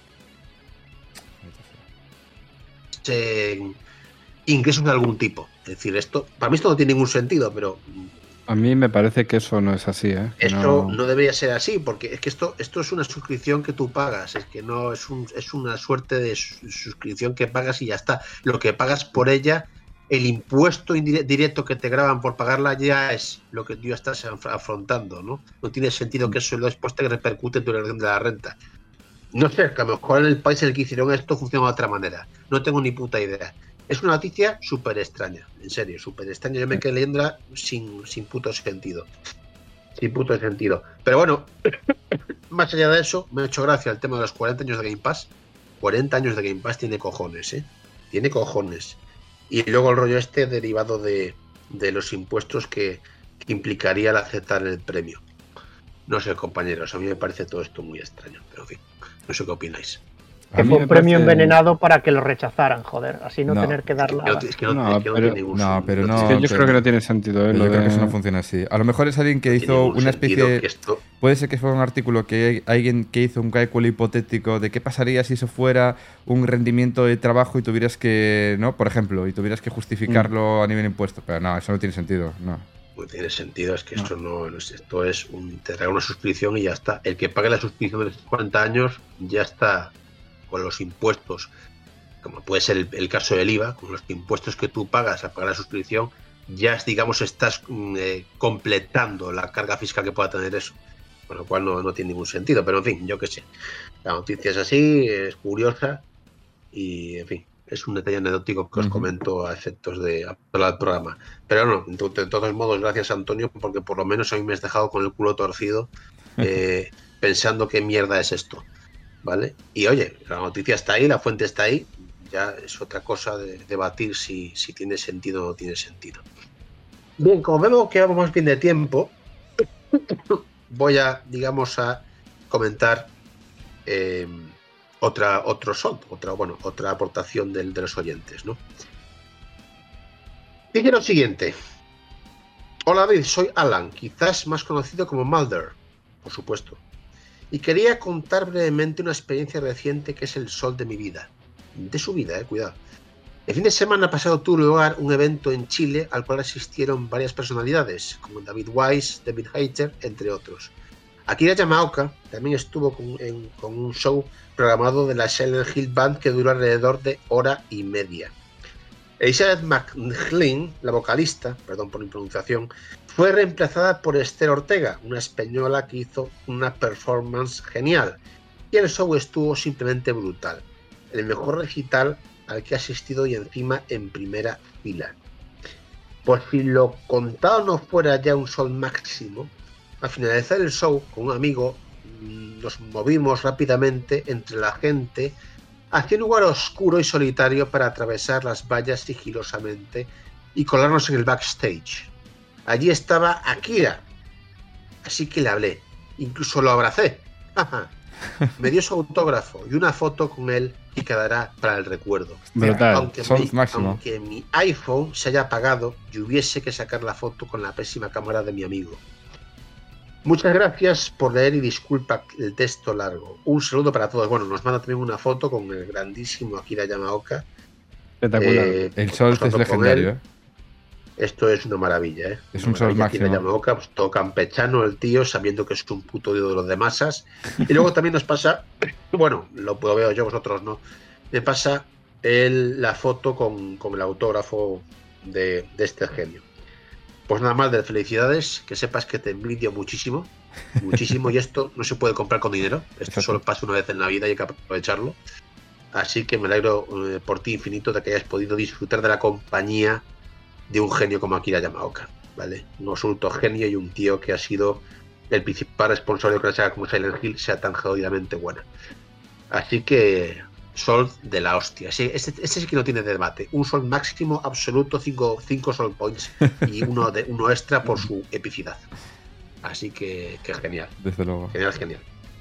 eh, ingresos de algún tipo. Es decir, esto, para mí esto no tiene ningún sentido, pero a mí me parece que eso no es así, ¿eh? Esto no, no debería ser así, porque es que esto, esto es una suscripción que tú pagas, es que no es, un, es una suerte de suscripción que pagas y ya está. Lo que pagas por ella, el impuesto directo que te graban por pagarla ya es lo que tú ya estás afrontando, ¿no? No tiene sentido que eso después te repercute en tu relación de la renta. No sé, que a lo mejor en el país en el que hicieron esto funciona de otra manera. No tengo ni puta idea. Es una noticia súper extraña, en serio, súper extraña. Yo me quedé leyéndola sin, sin puto sentido. Sin puto sentido. Pero bueno, más allá de eso, me ha hecho gracia el tema de los cuarenta años de Game Pass. cuarenta años de Game Pass tiene cojones, ¿eh? Tiene cojones. Y luego el rollo este derivado de, de los impuestos que, que implicaría el aceptar el premio. No sé, compañeros, a mí me parece todo esto muy extraño, pero en fin, no sé qué opináis. Que fue un premio parece... envenenado para que lo rechazaran, joder, así no, no tener que darla. No, es que no, no, pero, no, ningún no, pero no. Es que yo pero, creo que no tiene sentido. ¿eh? Yo lo creo de... que eso no funciona así. A lo mejor es alguien que hizo una especie. Esto... Puede ser que fuera un artículo que alguien que hizo un cálculo hipotético de qué pasaría si eso fuera un rendimiento de trabajo y tuvieras que, ¿no? Por ejemplo, y tuvieras que justificarlo mm. a nivel impuesto. Pero no, eso no tiene sentido, no. No tiene sentido, es que no. esto no, esto es un, te trae una suscripción y ya está. El que pague la suscripción de los cuarenta años ya está con los impuestos, como puede ser el, el caso del I V A, con los impuestos que tú pagas a pagar la suscripción, ya digamos estás eh, completando la carga fiscal que pueda tener eso, con lo cual no, no tiene ningún sentido, pero en fin, yo qué sé, la noticia es así, es curiosa y en fin, es un detalle anecdótico que os uh-huh. comento a efectos de al programa, pero no, de, de todos modos, gracias Antonio, porque por lo menos a mí me has dejado con el culo torcido eh, pensando qué mierda es esto. ¿Vale? Y oye, la noticia está ahí, la fuente está ahí, ya es otra cosa de debatir si, si tiene sentido o no tiene sentido. Bien, como vemos que vamos bien de tiempo, voy a, digamos, a comentar eh, otra, otro son, otra, bueno, otra aportación del, de los oyentes, ¿no? Dice lo siguiente. Hola David, soy Alan, quizás más conocido como Mulder, por supuesto. Y quería contar brevemente una experiencia reciente que es el sol de mi vida. De su vida, eh, cuidado. El fin de semana pasado tuvo lugar un evento en Chile al cual asistieron varias personalidades, como David Wise, David Hayter, entre otros. Akira Yamaoka también estuvo con, en, con un show programado de la Silent Hill Band que duró alrededor de hora y media. Elizabeth McLean, la vocalista, perdón por mi pronunciación, fue reemplazada por Esther Ortega, una española que hizo una performance genial, y el show estuvo simplemente brutal. El mejor recital al que he asistido y encima en primera fila. Por si lo contado no fuera ya un sol máximo, al finalizar el show con un amigo nos movimos rápidamente entre la gente hacia un lugar oscuro y solitario para atravesar las vallas sigilosamente y colarnos en el backstage. Allí estaba Akira, así que le hablé, incluso lo abracé. Me dio su autógrafo y una foto con él que quedará para el recuerdo. Brutal. Aunque, mi, aunque mi iPhone se haya apagado y hubiese que sacar la foto con la pésima cámara de mi amigo. Muchas gracias por leer y disculpa el texto largo. Un saludo para todos. Bueno, nos manda también una foto con el grandísimo Akira Yamaoka. Espectacular. Eh, el sol es legendario, ¿eh? Esto es una maravilla, ¿eh? Es un sol máximo. Akira Yamaoka, pues, todo campechano el tío, sabiendo que es un puto ídolo de masas. Y luego también nos pasa, bueno, lo puedo ver yo, vosotros no, me pasa el, la foto con, con el autógrafo de, de este genio. Pues nada más, de felicidades, que sepas que te envidio muchísimo, muchísimo, y esto no se puede comprar con dinero, esto solo pasa una vez en la vida y hay que aprovecharlo, así que me alegro eh, por ti infinito de que hayas podido disfrutar de la compañía de un genio como Akira Yamaoka, ¿vale? Un absoluto genio y un tío que ha sido el principal responsable de que una saga como Silent Hill sea tan jodidamente buena, así que sol de la hostia. Sí, este, este sí que no tiene debate. Un sol máximo absoluto, cinco sol points y uno, de, uno extra por su epicidad. Así que, que genial. Desde luego. Genial, genial.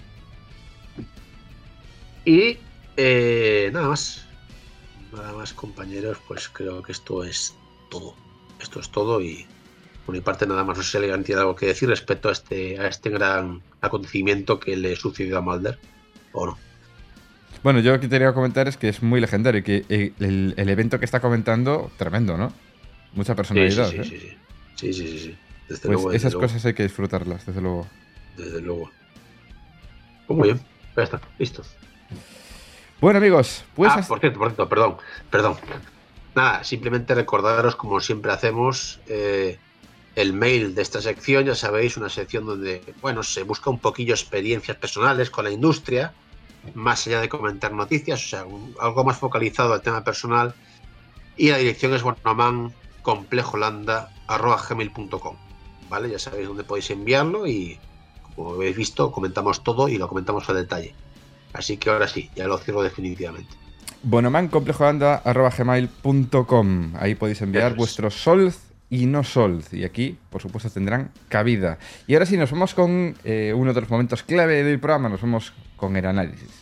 Y eh, nada más. Nada más, compañeros. Pues creo que esto es todo. Esto es todo y por mi parte nada más. No sé si alguien tiene algo que decir respecto a este, a este gran acontecimiento que le sucedió a Mulder o no. Bueno, yo lo que quería comentar es que es muy legendario, que el, el, el evento que está comentando, tremendo, ¿no? Mucha personalidad. Sí, sí, ¿eh? sí, sí, sí, sí, sí, sí. Desde pues luego, desde esas luego. cosas hay que disfrutarlas, desde luego. Desde luego. Pues muy bien, ya está, listo. Bueno, amigos, pues... Ah, hasta... por cierto, por cierto, perdón, perdón. Nada, simplemente recordaros, como siempre hacemos, eh, el mail de esta sección, ya sabéis, una sección donde, bueno, se busca un poquillo experiencias personales con la industria, más allá de comentar noticias, o sea, un, algo más focalizado al tema personal. Y la dirección es bonoman complejolanda arroba gmail punto com, ¿vale? Ya sabéis dónde podéis enviarlo y, como habéis visto, comentamos todo y lo comentamos a detalle. Así que ahora sí, ya lo cierro definitivamente. bonoman complejolanda arroba gmail punto com. Ahí podéis enviar vuestros sols y no sols. Y aquí, por supuesto, tendrán cabida. Y ahora sí, nos vamos con eh, uno de los momentos clave del programa. Nos vamos con el análisis.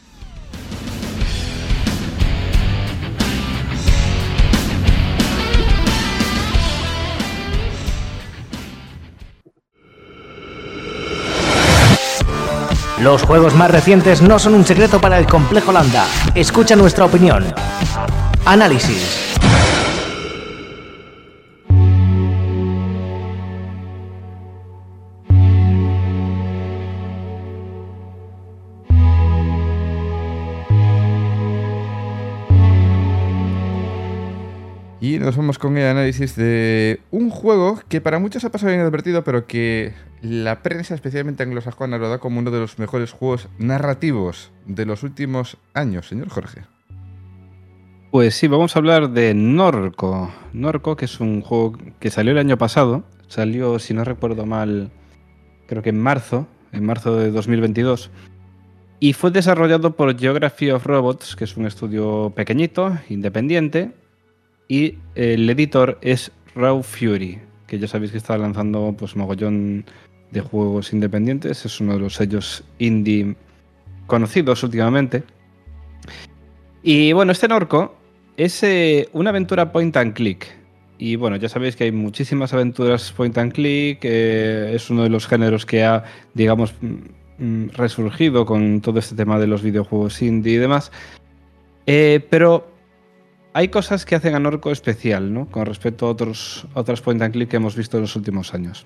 Los juegos más recientes no son un secreto para el Complejo Landa. Escucha nuestra opinión. Análisis. Y nos vamos con el análisis de un juego que para muchos ha pasado inadvertido, pero que la prensa, especialmente anglosajona, lo da como uno de los mejores juegos narrativos de los últimos años, señor Jorge. Pues sí, vamos a hablar de Norco. Norco, que es un juego que salió el año pasado. Salió, si no recuerdo mal, creo que en marzo, en marzo de dos mil veintidós. Y fue desarrollado por Geography of Robots, que es un estudio pequeñito, independiente. Y el editor es Raw Fury, que ya sabéis que está lanzando pues mogollón de juegos independientes. Es uno de los sellos indie conocidos últimamente. Y bueno, este Norco es eh, una aventura point and click. Y bueno, ya sabéis que hay muchísimas aventuras point and click. Eh, es uno de los géneros que ha, digamos, resurgido con todo este tema de los videojuegos indie y demás. Eh, pero... hay cosas que hacen a Norco especial, ¿no? Con respecto a otros, a otras point and click que hemos visto en los últimos años.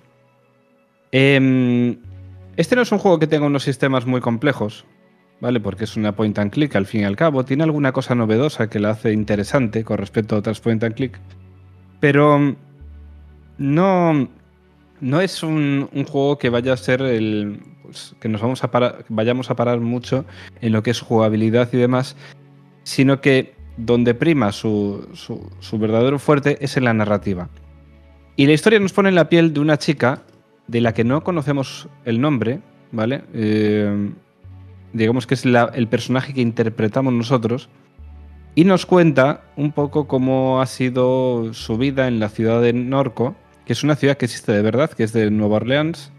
Eh, este no es un juego que tenga unos sistemas muy complejos, ¿vale? Porque es una point and click al fin y al cabo. Tiene alguna cosa novedosa que la hace interesante con respecto a otras point and click. Pero no, no es un, un juego que vaya a ser el... Pues, que nos vamos a parar, vayamos a parar mucho en lo que es jugabilidad y demás, sino que donde prima su, su, su verdadero fuerte es en la narrativa. Y la historia nos pone en la piel de una chica de la que no conocemos el nombre, ¿vale? Eh, digamos que es la, el personaje que interpretamos nosotros, y nos cuenta un poco cómo ha sido su vida en la ciudad de Norco, que es una ciudad que existe de verdad, que es de Nueva Orleans.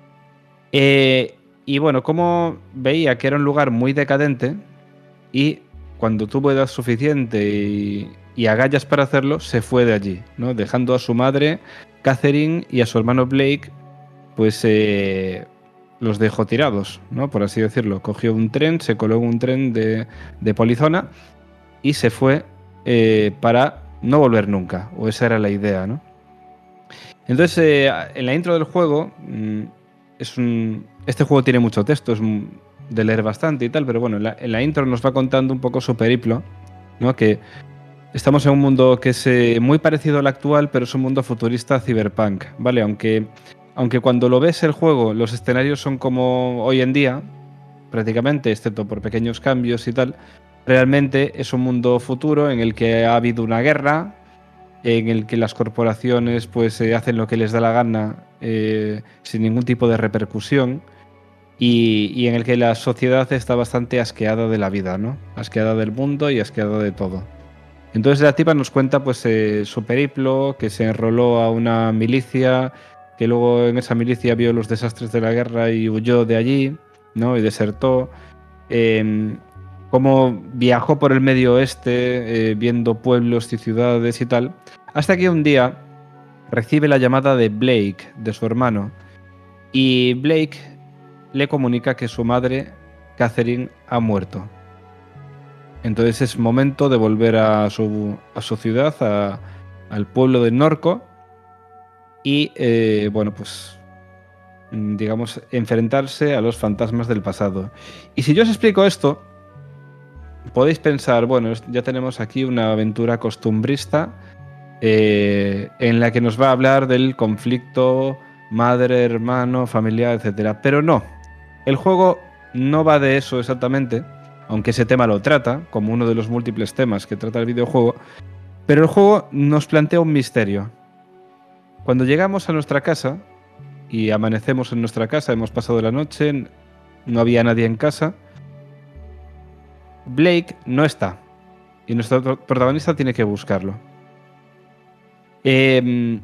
Eh, y bueno, cómo veía que era un lugar muy decadente y... cuando tuvo edad suficiente y, y agallas para hacerlo, se fue de allí, ¿no? Dejando a su madre, Catherine, y a su hermano Blake, pues eh, los dejó tirados, ¿no? Por así decirlo. Cogió un tren, se coló en un tren de, de Polizona y se fue eh, para no volver nunca, o esa era la idea, ¿no? Entonces, eh, en la intro del juego, es un, este juego tiene mucho texto, es un, de leer bastante y tal, pero bueno, en la, en la intro nos va contando un poco su periplo, ¿no? Que estamos en un mundo que es eh, muy parecido al actual, pero es un mundo futurista cyberpunk, ¿vale? Aunque, aunque cuando lo ves el juego, los escenarios son como hoy en día, prácticamente, excepto por pequeños cambios y tal, realmente es un mundo futuro en el que ha habido una guerra, en el que las corporaciones pues eh, hacen lo que les da la gana eh, sin ningún tipo de repercusión. Y, y en el que la sociedad está bastante asqueada de la vida, ¿no? Asqueada del mundo y asqueada de todo. Entonces la tipa nos cuenta pues eh, su periplo, que se enroló a una milicia, que luego en esa milicia vio los desastres de la guerra y huyó de allí, ¿no? Y desertó. Eh, cómo viajó por el Medio Oeste, eh, viendo pueblos y ciudades y tal, hasta que un día recibe la llamada de Blake, de su hermano, y Blake le comunica que su madre, Catherine, ha muerto. Entonces es momento de volver a su, a su ciudad, a, al pueblo de Norco, y, eh, bueno, pues, digamos, enfrentarse a los fantasmas del pasado. Y si yo os explico esto, podéis pensar, bueno, ya tenemos aquí una aventura costumbrista eh, en la que nos va a hablar del conflicto madre, hermano, familiar, etcétera. Pero no, el juego no va de eso exactamente, aunque ese tema lo trata, como uno de los múltiples temas que trata el videojuego, pero el juego nos plantea un misterio. Cuando llegamos a nuestra casa y amanecemos en nuestra casa, hemos pasado la noche, no había nadie en casa, Blake no está y nuestro protagonista tiene que buscarlo. Eh,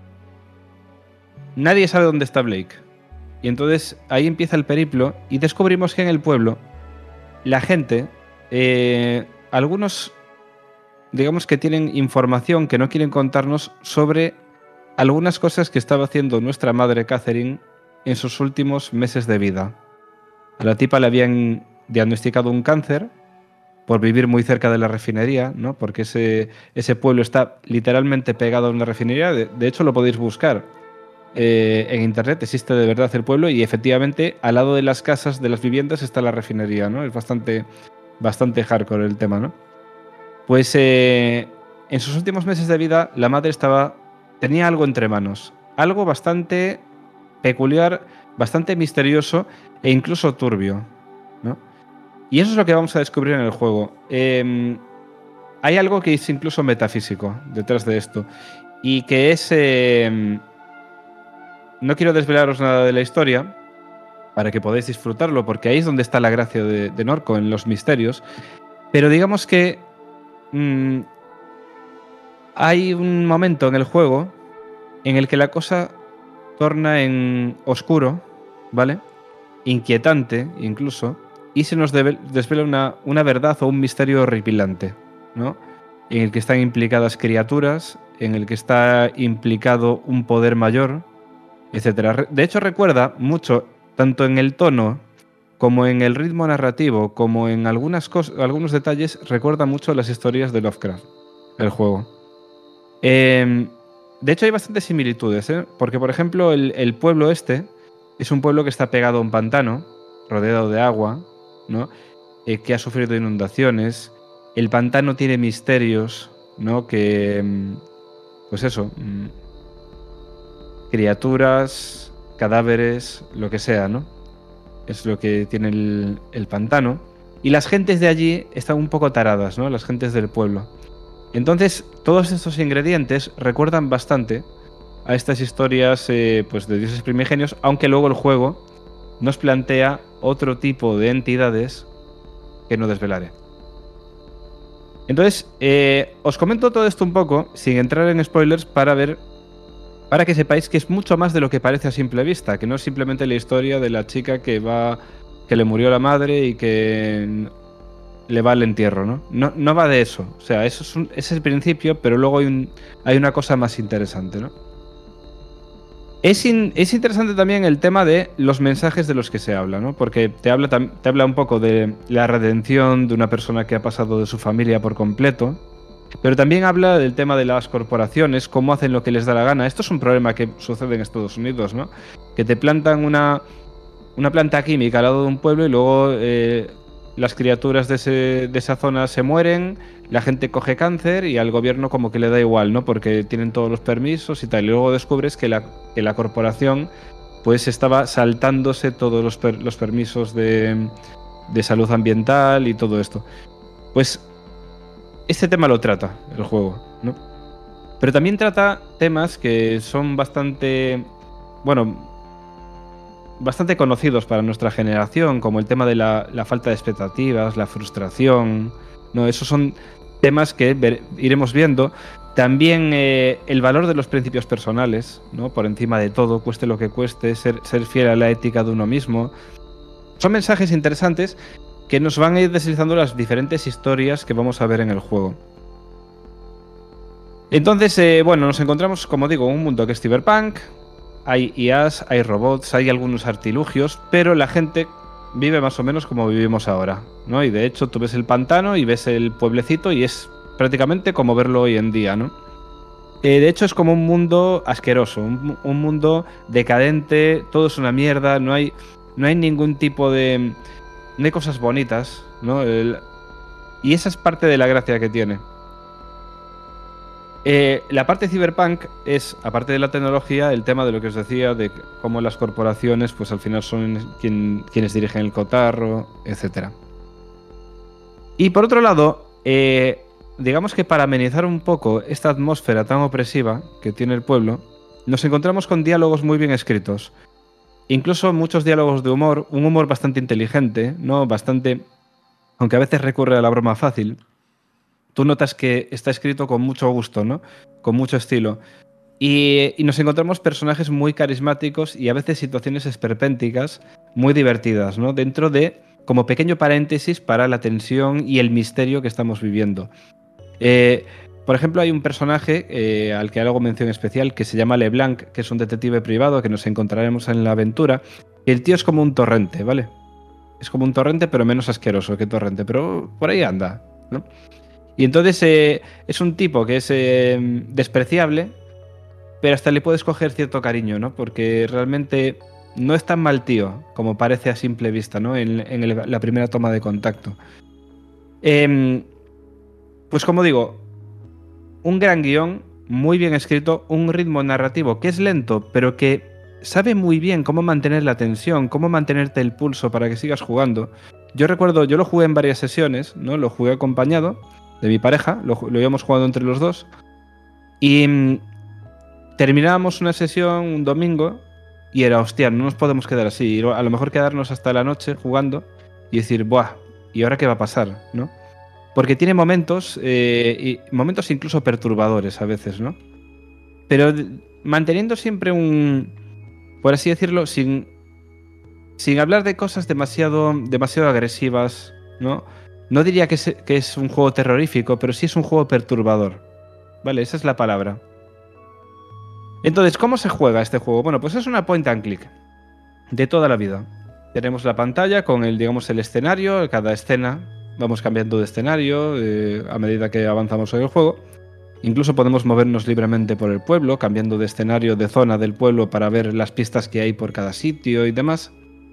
nadie sabe dónde está Blake y entonces ahí empieza el periplo y descubrimos que en el pueblo la gente, eh, algunos digamos que tienen información que no quieren contarnos sobre algunas cosas que estaba haciendo nuestra madre Catherine en sus últimos meses de vida. A la tipa le habían diagnosticado un cáncer por vivir muy cerca de la refinería, ¿no? Porque ese, ese pueblo está literalmente pegado a una refinería. De, de hecho, lo podéis buscar eh, en internet, existe de verdad el pueblo y efectivamente al lado de las casas, de las viviendas, está la refinería, ¿no? Es bastante, bastante hardcore el tema, ¿no? Pues eh, en sus últimos meses de vida la madre estaba, tenía algo entre manos, algo bastante peculiar, bastante misterioso e incluso turbio, ¿no? Y eso es lo que vamos a descubrir en el juego. Eh, hay algo que es incluso metafísico detrás de esto. Y que es... Eh, no quiero desvelaros nada de la historia para que podáis disfrutarlo, porque ahí es donde está la gracia de, de Norco, en los misterios. Pero digamos que... Mmm, hay un momento en el juego en el que la cosa torna en oscuro, ¿vale? Inquietante, incluso. Y se nos desvela una, una verdad o un misterio horripilante, ¿no? En el que están implicadas criaturas, en el que está implicado un poder mayor, etcétera. De hecho, recuerda mucho, tanto en el tono como en el ritmo narrativo, como en algunas cosas, algunos detalles, recuerda mucho las historias de Lovecraft, el juego. Eh, de hecho, hay bastantes similitudes, ¿eh? Porque, por ejemplo, el, el pueblo este es un pueblo que está pegado a un pantano, rodeado de agua, ¿no? Eh, que ha sufrido inundaciones. El pantano tiene misterios, ¿no? Que, pues eso, criaturas, cadáveres, lo que sea, ¿no? Es lo que tiene el, el pantano. Y las gentes de allí están un poco taradas, ¿no? Las gentes del pueblo. Entonces, todos estos ingredientes recuerdan bastante a estas historias eh, pues de dioses primigenios, aunque luego el juego nos plantea otro tipo de entidades que no desvelaré. Entonces, eh, os comento todo esto un poco, sin entrar en spoilers, para ver, para que sepáis que es mucho más de lo que parece a simple vista, que no es simplemente la historia de la chica que va, que le murió la madre y que le va al entierro, ¿no? No, no va de eso. O sea, eso es, un, ese es el principio, pero luego hay, un, hay una cosa más interesante, ¿no? Es, in, es interesante también el tema de los mensajes de los que se habla, ¿no? Porque te habla, te habla un poco de la redención de una persona que ha pasado de su familia por completo, pero también habla del tema de las corporaciones, cómo hacen lo que les da la gana. Esto es un problema que sucede en Estados Unidos, ¿no? Que te plantan una, una planta química al lado de un pueblo y luego eh, las criaturas de, ese, de esa zona se mueren, la gente coge cáncer y al gobierno como que le da igual, ¿no? Porque tienen todos los permisos y tal. Y luego descubres que la, que la corporación pues estaba saltándose todos los, per, los permisos de, de salud ambiental y todo esto. Pues este tema lo trata el juego, ¿no? Pero también trata temas que son bastante, bueno, bastante conocidos para nuestra generación, como el tema de la, la falta de expectativas, la frustración, ¿no? Esos son temas que ver, iremos viendo. También eh, el valor de los principios personales, ¿no? Por encima de todo, cueste lo que cueste, ser, ser fiel a la ética de uno mismo. Son mensajes interesantes que nos van a ir deslizando las diferentes historias que vamos a ver en el juego. Entonces, eh, bueno, nos encontramos, como digo, en un mundo que es cyberpunk. Hay I As, hay robots, hay algunos artilugios, pero la gente vive más o menos como vivimos ahora, ¿no? Y de hecho tú ves el pantano y ves el pueblecito y es prácticamente como verlo hoy en día, ¿no? Eh, de hecho es como un mundo asqueroso, un, un mundo decadente, todo es una mierda, no hay, no hay ningún tipo de... no hay cosas bonitas, ¿no? El, y esa es parte de la gracia que tiene. Eh, la parte cyberpunk es, aparte de la tecnología, el tema de lo que os decía, de cómo las corporaciones pues al final son quien, quienes dirigen el cotarro, etcétera. Y por otro lado, eh, digamos que para amenizar un poco esta atmósfera tan opresiva que tiene el pueblo, nos encontramos con diálogos muy bien escritos. Incluso muchos diálogos de humor, un humor bastante inteligente, ¿no? Bastante, aunque a veces recurre a la broma fácil. Tú notas que está escrito con mucho gusto, ¿no? Con mucho estilo. Y, y nos encontramos personajes muy carismáticos y a veces situaciones esperpénticas muy divertidas, ¿no? Dentro de, como pequeño paréntesis para la tensión y el misterio que estamos viviendo. Eh, por ejemplo, hay un personaje eh, al que hago mención especial que se llama LeBlanc, que es un detective privado que nos encontraremos en la aventura. Y el tío es como un torrente, ¿vale? Es como un torrente, pero menos asqueroso que torrente, pero por ahí anda, ¿no? Y entonces eh, es un tipo que es eh, despreciable, pero hasta le puedes coger cierto cariño, ¿no? Porque realmente no es tan mal tío como parece a simple vista, ¿no? En, en el, la primera toma de contacto. Eh, pues como digo, un gran guión, muy bien escrito, un ritmo narrativo que es lento, pero que sabe muy bien cómo mantener la tensión, cómo mantenerte el pulso para que sigas jugando. Yo recuerdo, yo lo jugué en varias sesiones, ¿no? Lo jugué acompañado de mi pareja, lo, lo íbamos jugando entre los dos, y mmm, terminábamos una sesión un domingo y era, hostia, no nos podemos quedar así, a lo mejor quedarnos hasta la noche jugando y decir, buah, ¿y ahora qué va a pasar? ¿No? Porque tiene momentos, eh, y momentos incluso perturbadores a veces, ¿no? Pero manteniendo siempre un, por así decirlo, sin, sin hablar de cosas demasiado, demasiado agresivas, ¿no? No diría que es, que es un juego terrorífico, pero sí es un juego perturbador. Vale, esa es la palabra. Entonces, ¿cómo se juega este juego? Bueno, pues es una point and click de toda la vida. Tenemos la pantalla con el, digamos, el escenario, cada escena vamos cambiando de escenario eh, a medida que avanzamos en el juego. Incluso podemos movernos libremente por el pueblo, cambiando de escenario, de zona del pueblo para ver las pistas que hay por cada sitio y demás.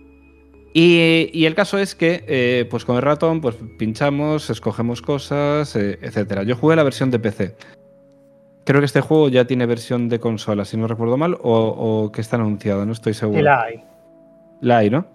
Y, y el caso es que, eh, pues con el ratón, pues pinchamos, escogemos cosas, eh, etcétera. Yo jugué la versión de P C. Creo que este juego ya tiene versión de consola, si no recuerdo mal, o, o que está anunciado, no estoy seguro. Y la hay. La hay, ¿no?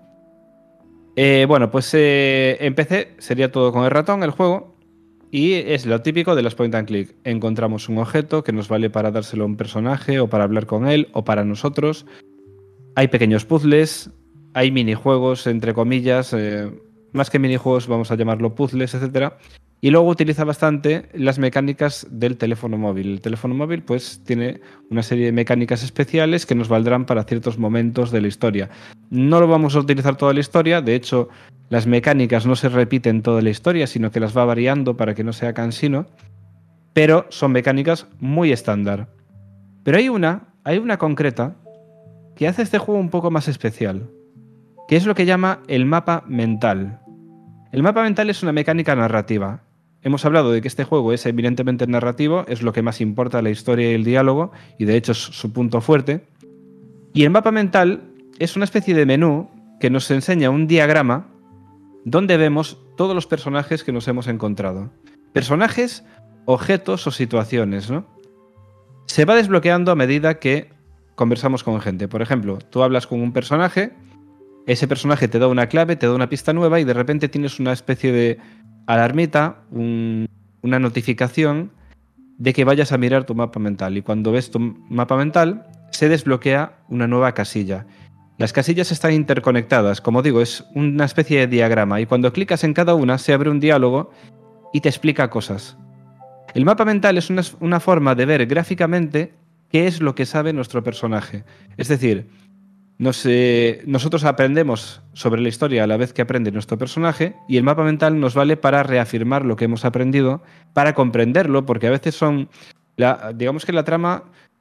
Eh, bueno, pues eh, en P C sería todo con el ratón, el juego, y es lo típico de los point and click. Encontramos un objeto que nos vale para dárselo a un personaje, o para hablar con él, o para nosotros. Hay pequeños puzzles, hay minijuegos, entre comillas, eh, más que minijuegos vamos a llamarlo puzzles, etcétera. Y luego utiliza bastante las mecánicas del teléfono móvil. El teléfono móvil pues tiene una serie de mecánicas especiales que nos valdrán para ciertos momentos de la historia. No lo vamos a utilizar toda la historia, de hecho las mecánicas no se repiten toda la historia, sino que las va variando para que no sea cansino, pero son mecánicas muy estándar. Pero hay una, hay una concreta que hace este juego un poco más especial, que es lo que llama el mapa mental. El mapa mental es una mecánica narrativa. Hemos hablado de que este juego es eminentemente narrativo, es lo que más importa, la historia y el diálogo, y de hecho es su punto fuerte. Y el mapa mental es una especie de menú que nos enseña un diagrama donde vemos todos los personajes que nos hemos encontrado. Personajes, objetos o situaciones, ¿no? Se va desbloqueando a medida que conversamos con gente. Por ejemplo, tú hablas con un personaje, ese personaje te da una clave, te da una pista nueva y de repente tienes una especie de alarmita, un, una notificación de que vayas a mirar tu mapa mental. Y cuando ves tu mapa mental, se desbloquea una nueva casilla. Las casillas están interconectadas, como digo, es una especie de diagrama. Y cuando clicas en cada una, se abre un diálogo y te explica cosas. El mapa mental es una, una forma de ver gráficamente qué es lo que sabe nuestro personaje. Es decir, Nos, eh, nosotros aprendemos sobre la historia a la vez que aprende nuestro personaje y el mapa mental nos vale para reafirmar lo que hemos aprendido, para comprenderlo, porque a veces son, la, digamos que la trama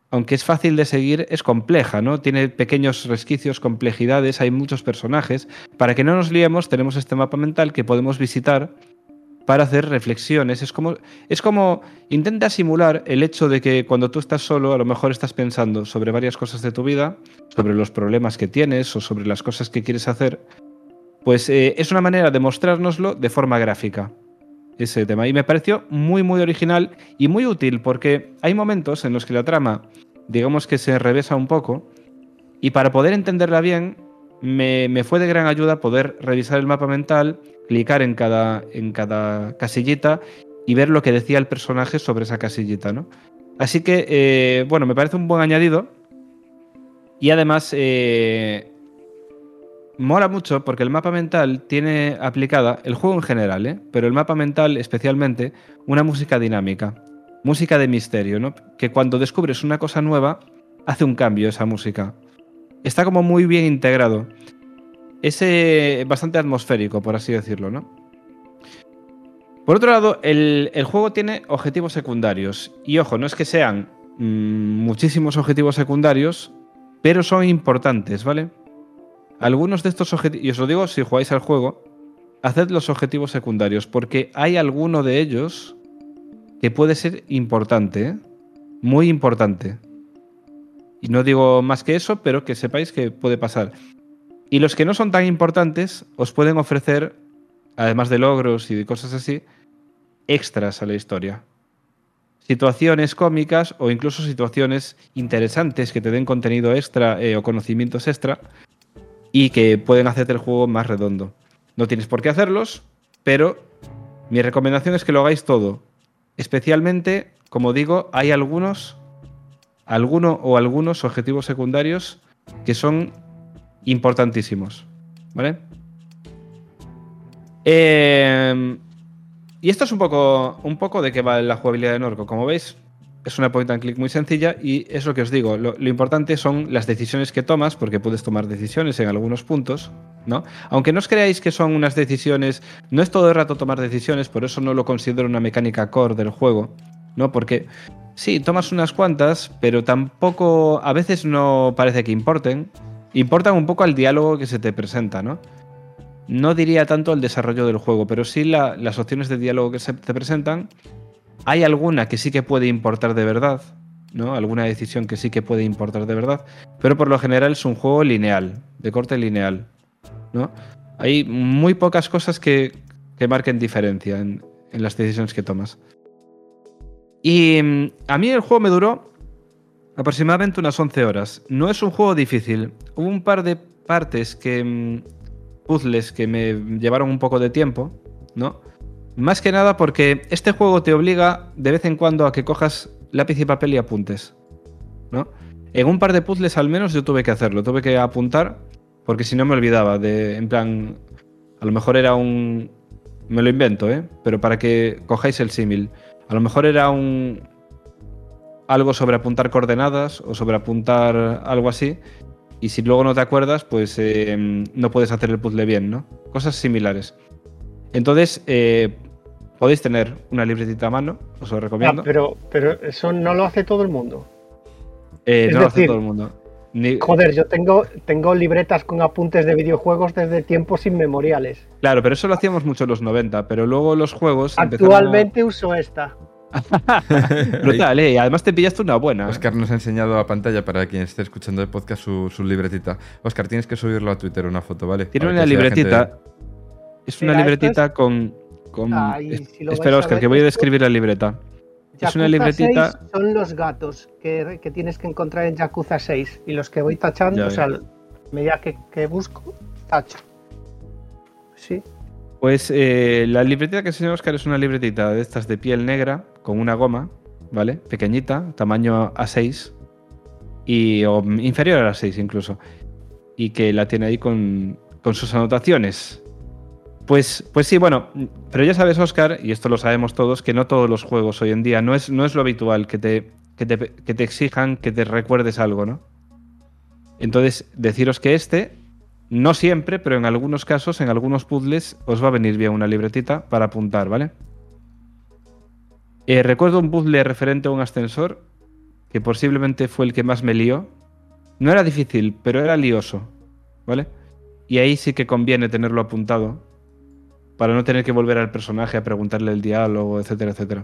aunque es fácil de seguir, es compleja, ¿no? Tiene pequeños resquicios, complejidades, hay muchos personajes. Para que no nos liemos, tenemos este mapa mental que podemos visitar para hacer reflexiones. Es como, es como intenta simular el hecho de que cuando tú estás solo, a lo mejor estás pensando sobre varias cosas de tu vida, sobre los problemas que tienes o sobre las cosas que quieres hacer. Pues eh, es una manera de mostrárnoslo de forma gráfica, ese tema. Y me pareció muy, muy original y muy útil porque hay momentos en los que la trama, digamos que se revesa un poco, y para poder entenderla bien, me, me fue de gran ayuda poder revisar el mapa mental, clicar en cada, en cada casillita y ver lo que decía el personaje sobre esa casillita, ¿no? Así que, eh, bueno, me parece un buen añadido y además eh, mola mucho porque el mapa mental tiene aplicada, el juego en general, ¿eh? Pero el mapa mental especialmente, una música dinámica, música de misterio, ¿no? Que cuando descubres una cosa nueva, hace un cambio esa música. Está como muy bien integrado. Es eh, bastante atmosférico, por así decirlo, ¿no? Por otro lado, el, el juego tiene objetivos secundarios. Y ojo, no es que sean mmm, muchísimos objetivos secundarios, pero son importantes, ¿vale? Algunos de estos objetivos, y os lo digo si jugáis al juego, haced los objetivos secundarios, porque hay alguno de ellos que puede ser importante, ¿eh? Muy importante. Y no digo más que eso, pero que sepáis que puede pasar. Y los que no son tan importantes os pueden ofrecer, además de logros y de cosas así, extras a la historia. Situaciones cómicas o incluso situaciones interesantes que te den contenido extra eh, o conocimientos extra y que pueden hacerte el juego más redondo. No tienes por qué hacerlos, pero mi recomendación es que lo hagáis todo. Especialmente, como digo, hay algunos, alguno o algunos objetivos secundarios que son importantísimos, ¿vale? Eh, y esto es un poco, un poco de qué va la jugabilidad de Norco. Como veis, es una point and click muy sencilla y es lo que os digo. Lo, lo importante son las decisiones que tomas, porque puedes tomar decisiones en algunos puntos, ¿no? Aunque no os creáis que son unas decisiones, no es todo el rato tomar decisiones, por eso no lo considero una mecánica core del juego, ¿no? Porque sí, tomas unas cuantas, pero tampoco, a veces no parece que importen. Importan un poco al diálogo que se te presenta, ¿no? No diría tanto el desarrollo del juego, pero sí la, las opciones de diálogo que se te presentan. Hay alguna que sí que puede importar de verdad, ¿no? Alguna decisión que sí que puede importar de verdad, pero por lo general es un juego lineal, de corte lineal, ¿no? Hay muy pocas cosas que, que marquen diferencia en, en las decisiones que tomas. Y a mí el juego me duró aproximadamente unas once horas. No es un juego difícil. Hubo un par de partes que... puzzles que me llevaron un poco de tiempo, ¿no? Más que nada porque este juego te obliga de vez en cuando a que cojas lápiz y papel y apuntes, ¿no? En un par de puzzles al menos yo tuve que hacerlo. Tuve que apuntar porque si no me olvidaba de... En plan... A lo mejor era un... Me lo invento, ¿eh? Pero para que cojáis el símil. A lo mejor era un... algo sobre apuntar coordenadas o sobre apuntar algo así, y si luego no te acuerdas, pues eh, no puedes hacer el puzzle bien, ¿no? Cosas similares. Entonces, eh, podéis tener una libretita a mano, os lo recomiendo. Ah, pero, pero eso no lo hace todo el mundo. Eh, no decir, lo hace todo el mundo. Ni... Joder, yo tengo, tengo libretas con apuntes de videojuegos desde tiempos inmemoriales. Claro, pero eso lo hacíamos mucho en los noventa, pero luego los juegos... Actualmente a... uso esta. Brutal, ¿eh? Y además te pillaste una buena. Oscar nos ha enseñado a pantalla, para quien esté escuchando el podcast, su, su libretita. Oscar, tienes que subirlo a Twitter, una foto, ¿vale? Tiene una libretita. Gente... Es una Mira, libretita es... con... con... Ay, si Espera, Oscar, que voy a describir la libreta. Yakuza es una libretita... seis son los gatos que, que tienes que encontrar en Yakuza seis. Y los que voy tachando, ya, o sea, a medida que, que busco, tacho. Sí. Pues eh, la libretita que enseñó Oscar es una libretita de estas de piel negra con una goma, ¿vale? Pequeñita, tamaño A seis y, o inferior a A seis incluso, y que la tiene ahí con, con sus anotaciones. Pues, pues sí, bueno, pero ya sabes, Oscar, y esto lo sabemos todos, que no todos los juegos hoy en día, no es, no es lo habitual que te, que te, que te exijan que te recuerdes algo, ¿no? Entonces, deciros que este... No siempre, pero en algunos casos, en algunos puzzles, os va a venir bien una libretita para apuntar, ¿vale? Eh, recuerdo un puzzle referente a un ascensor que posiblemente fue el que más me lió. No era difícil, pero era lioso, ¿vale? Y ahí sí que conviene tenerlo apuntado para no tener que volver al personaje a preguntarle el diálogo, etcétera, etcétera.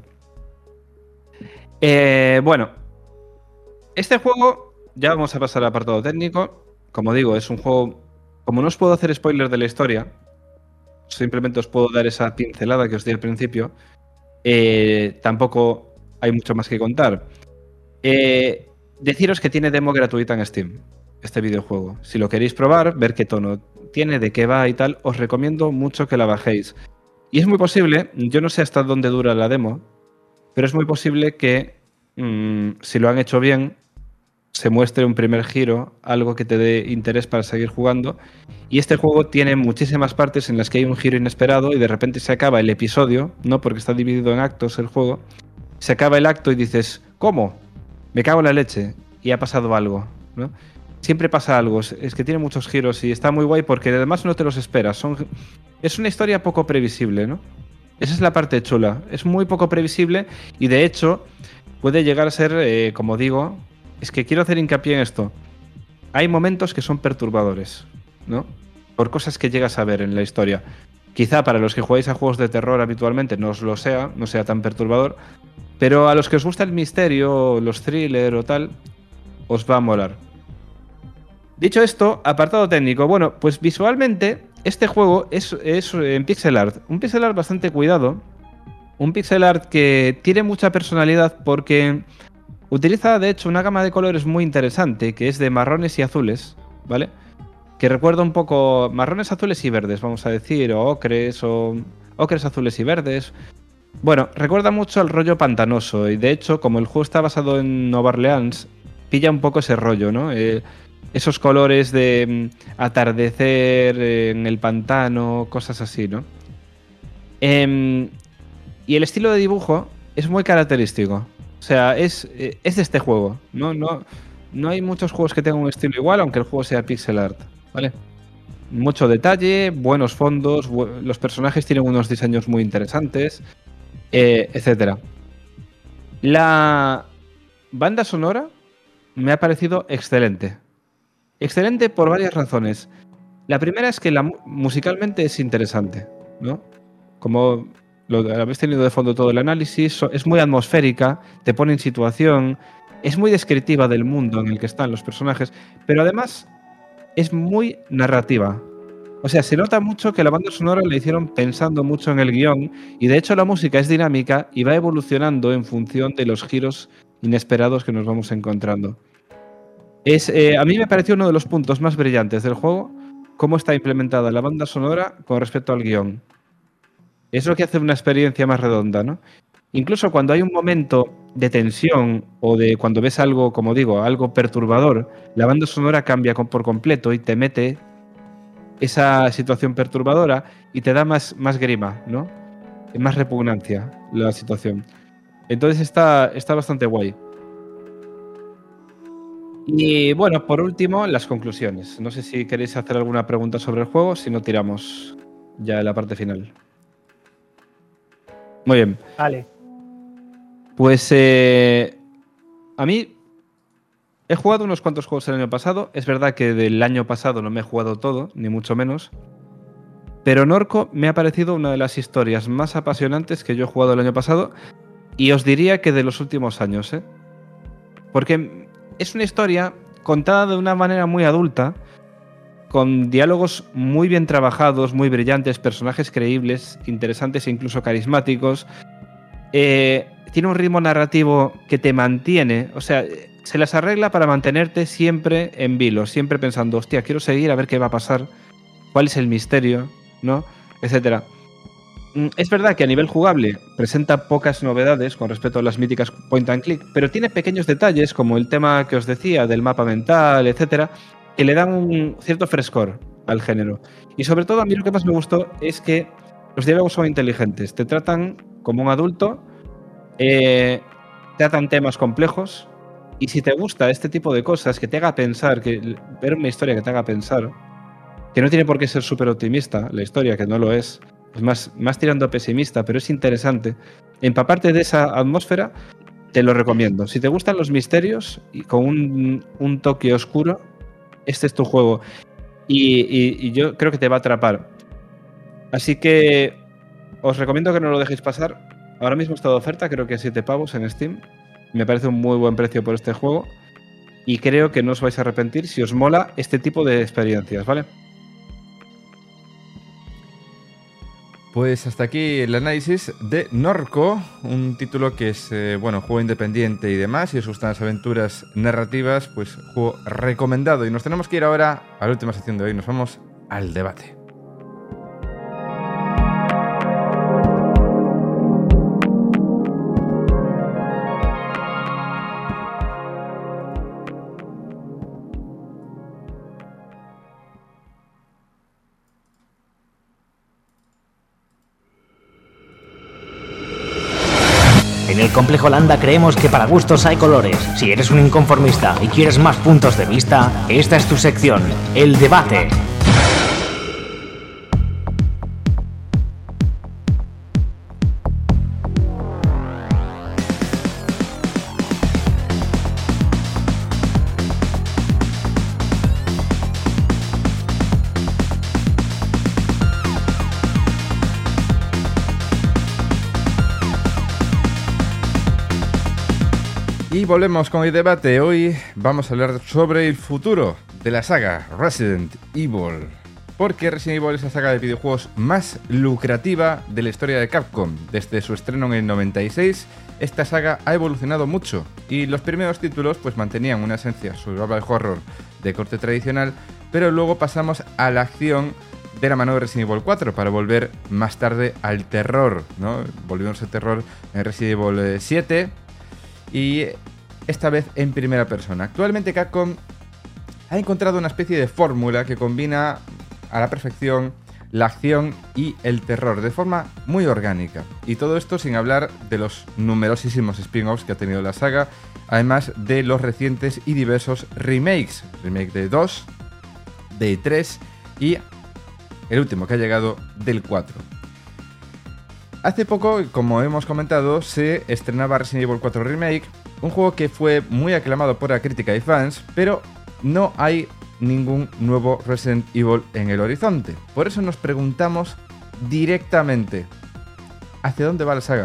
Eh, bueno, este juego, ya vamos a pasar al apartado técnico. Como digo, es un juego... Como no os puedo hacer spoiler de la historia, simplemente os puedo dar esa pincelada que os di al principio, eh, tampoco hay mucho más que contar. Eh, deciros que tiene demo gratuita en Steam, este videojuego. Si lo queréis probar, ver qué tono tiene, de qué va y tal, os recomiendo mucho que la bajéis. Y es muy posible, yo no sé hasta dónde dura la demo, pero es muy posible que, mmm, si lo han hecho bien, se muestre un primer giro, algo que te dé interés para seguir jugando. Y este juego tiene muchísimas partes en las que hay un giro inesperado y de repente se acaba el episodio, ¿no? Porque está dividido en actos el juego. Se acaba el acto y dices, ¿cómo? Me cago en la leche y ha pasado algo, ¿no? Siempre pasa algo, es que tiene muchos giros y está muy guay porque además no te los esperas. Son... Es una historia poco previsible, ¿no? Esa es la parte chula. Es muy poco previsible y de hecho puede llegar a ser, eh, como digo, es que quiero hacer hincapié en esto. Hay momentos que son perturbadores, ¿no? Por cosas que llegas a ver en la historia. Quizá para los que jugáis a juegos de terror habitualmente no os lo sea, no sea tan perturbador, pero a los que os gusta el misterio, los thrillers o tal, os va a molar. Dicho esto, apartado técnico. Bueno, pues visualmente este juego es, es en pixel art. Un pixel art bastante cuidado. Un pixel art que tiene mucha personalidad porque utiliza, de hecho, una gama de colores muy interesante, que es de marrones y azules, ¿vale? Que recuerda un poco marrones, azules y verdes, vamos a decir, o ocres, o ocres, azules y verdes. Bueno, recuerda mucho al rollo pantanoso, y de hecho, como el juego está basado en Nueva Orleans, pilla un poco ese rollo, ¿no? Eh, esos colores de mm, atardecer eh, en el pantano, cosas así, ¿no? Eh, y el estilo de dibujo es muy característico. O sea, es, es de este juego. No, no, no hay muchos juegos que tengan un estilo igual, aunque el juego sea pixel art, ¿vale? Mucho detalle, buenos fondos, bu los personajes tienen unos diseños muy interesantes, eh, etcétera. La banda sonora me ha parecido excelente. Excelente por varias razones. La primera es que la, musicalmente es interesante, ¿no? Como lo habéis tenido de fondo todo el análisis, es muy atmosférica, te pone en situación, es muy descriptiva del mundo en el que están los personajes, pero además es muy narrativa. O sea, se nota mucho que la banda sonora la hicieron pensando mucho en el guión y de hecho la música es dinámica y va evolucionando en función de los giros inesperados que nos vamos encontrando. Es, eh, a mí me pareció uno de los puntos más brillantes del juego, cómo está implementada la banda sonora con respecto al guión. Es lo que hace una experiencia más redonda, ¿no? Incluso cuando hay un momento de tensión o de cuando ves algo, como digo, algo perturbador, la banda sonora cambia por completo y te mete esa situación perturbadora y te da más, más grima, ¿no? Más repugnancia la situación. Entonces está, está bastante guay. Y bueno, por último, las conclusiones. No sé si queréis hacer alguna pregunta sobre el juego, si no tiramos ya en la parte final. Muy bien. Vale. Pues eh, a mí he jugado unos cuantos juegos el año pasado. Es verdad que del año pasado no me he jugado todo, ni mucho menos. Pero Norco me ha parecido una de las historias más apasionantes que yo he jugado el año pasado. Y os diría que de los últimos años, ¿eh? Porque es una historia contada de una manera muy adulta, con diálogos muy bien trabajados, muy brillantes, personajes creíbles, interesantes e incluso carismáticos. Eh, tiene un ritmo narrativo que te mantiene, o sea, se las arregla para mantenerte siempre en vilo, siempre pensando, hostia, quiero seguir a ver qué va a pasar, cuál es el misterio, ¿no? Etcétera. Es verdad que a nivel jugable presenta pocas novedades con respecto a las míticas point and click, pero tiene pequeños detalles como el tema que os decía del mapa mental, etcétera, que le dan un cierto frescor al género. Y sobre todo a mí lo que más me gustó es que los diálogos son inteligentes, te tratan como un adulto, eh, tratan temas complejos y si te gusta este tipo de cosas que te haga pensar, que ver una historia que te haga pensar, que no tiene por qué ser súper optimista la historia, que no lo es, es más, más tirando a pesimista, pero es interesante empaparte de esa atmósfera, te lo recomiendo. Si te gustan los misterios y con un, un toque oscuro, este es tu juego. Y, y, y yo creo que te va a atrapar. Así que os recomiendo que no lo dejéis pasar. Ahora mismo está de oferta, creo que a siete pavos en Steam. Me parece un muy buen precio por este juego. Y creo que no os vais a arrepentir si os mola este tipo de experiencias, ¿vale? Pues hasta aquí el análisis de Norco, un título que es, eh, bueno, juego independiente y demás. Si os gustan las aventuras narrativas, pues juego recomendado. Y nos tenemos que ir ahora a la última sección de hoy. Nos vamos al debate. En el Complejo Landa creemos que para gustos hay colores. Si eres un inconformista y quieres más puntos de vista, esta es tu sección, el debate. Y volvemos con el debate. Hoy vamos a hablar sobre el futuro de la saga Resident Evil. Porque Resident Evil es la saga de videojuegos más lucrativa de la historia de Capcom. Desde su estreno en el noventa y seis, esta saga ha evolucionado mucho. Y los primeros títulos pues mantenían una esencia survival horror de corte tradicional, pero luego pasamos a la acción de la mano de Resident Evil cuatro para volver más tarde al terror, ¿no? Volvimos al terror en Resident Evil siete. Y esta vez en primera persona. Actualmente Capcom ha encontrado una especie de fórmula que combina a la perfección la acción y el terror de forma muy orgánica. Y todo esto sin hablar de los numerosísimos spin-offs que ha tenido la saga, además de los recientes y diversos remakes. Remake de dos, de tres y el último que ha llegado del cuatro. Hace poco, como hemos comentado, se estrenaba Resident Evil cuatro Remake, un juego que fue muy aclamado por la crítica y fans, pero no hay ningún nuevo Resident Evil en el horizonte. Por eso nos preguntamos directamente, ¿hacia dónde va la saga?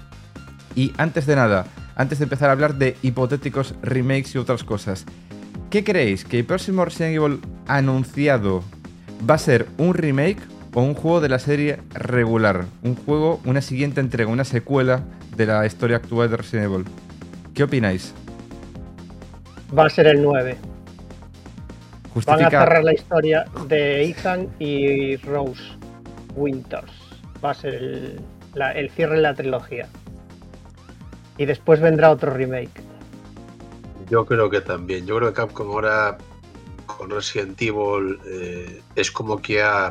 Y antes de nada, antes de empezar a hablar de hipotéticos remakes y otras cosas, ¿qué creéis? ¿Que el próximo Resident Evil anunciado va a ser un remake o un juego de la serie regular? Un juego, una siguiente entrega, una secuela de la historia actual de Resident Evil. ¿Qué opináis? Va a ser el nueve. Justifica... Van a cerrar la historia de Ethan y Rose Winters. Va a ser el, la, el cierre de la trilogía. Y después vendrá otro remake. Yo creo que también. Yo creo que Capcom ahora con Resident Evil eh, es como que ha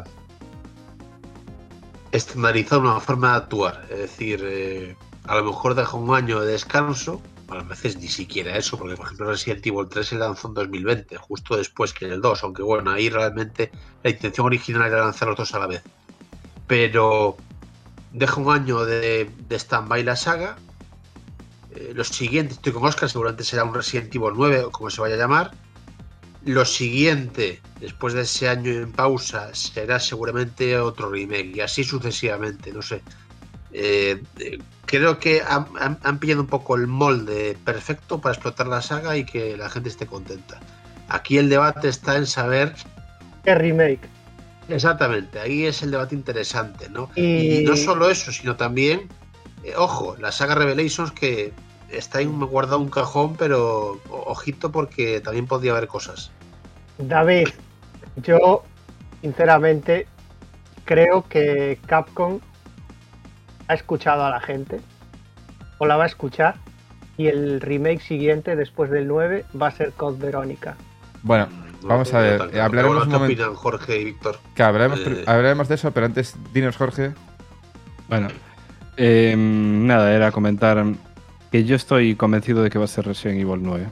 estandarizado una forma de actuar. Es decir, eh, a lo mejor deja un año de descanso. A veces ni siquiera eso, porque por ejemplo Resident Evil tres se lanzó en dos mil veinte, justo después que el dos, aunque bueno, ahí realmente la intención original era lanzar los dos a la vez. Pero deja un año de, de stand-by la saga. Eh, los siguientes, estoy con Oscar, seguramente será un Resident Evil nueve o como se vaya a llamar. Lo siguiente, después de ese año en pausa, será seguramente otro remake y así sucesivamente, no sé. Eh, eh, creo que han, han, han pillado un poco el molde perfecto para explotar la saga y que la gente esté contenta. Aquí el debate está en saber ¿qué remake? Exactamente, ahí es el debate interesante, ¿no? Y, y no solo eso, sino también, eh, ojo, la saga Revelations que está ahí guardado en un cajón, pero ojito porque también podría haber cosas. David, yo sinceramente creo que Capcom ha escuchado a la gente, o la va a escuchar, y el remake siguiente, después del nueve, va a ser Code Verónica. Bueno, no, vamos a ver, no, hablaremos no, un ¿qué momento. opinan Jorge y Víctor? Que hablaremos, Eh... hablaremos de eso, pero antes, dinos, Jorge. Bueno, eh, nada, era comentar que yo estoy convencido de que va a ser Resident Evil nueve.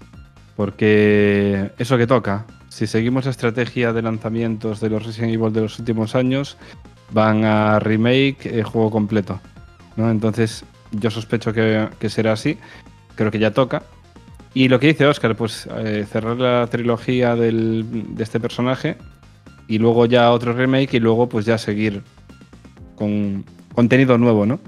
Porque eso que toca, si seguimos la estrategia de lanzamientos de los Resident Evil de los últimos años, van a remake el juego completo, ¿no? Entonces, yo sospecho que, que será así. Creo que ya toca. Y lo que dice Óscar, pues eh, cerrar la trilogía del, de este personaje y luego ya otro remake y luego pues ya seguir con contenido nuevo, ¿no?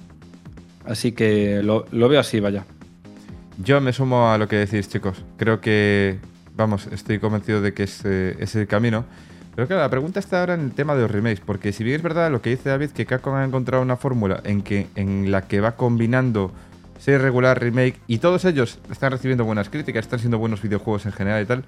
Así que lo, lo veo así, vaya. Yo me sumo a lo que decís, chicos. Creo que, vamos, estoy convencido de que es, eh, es el camino. Pero claro, la pregunta está ahora en el tema de los remakes, porque si bien es verdad lo que dice David, que Capcom ha encontrado una fórmula en, que, en la que va combinando serie regular, remake, y todos ellos están recibiendo buenas críticas, están siendo buenos videojuegos en general y tal.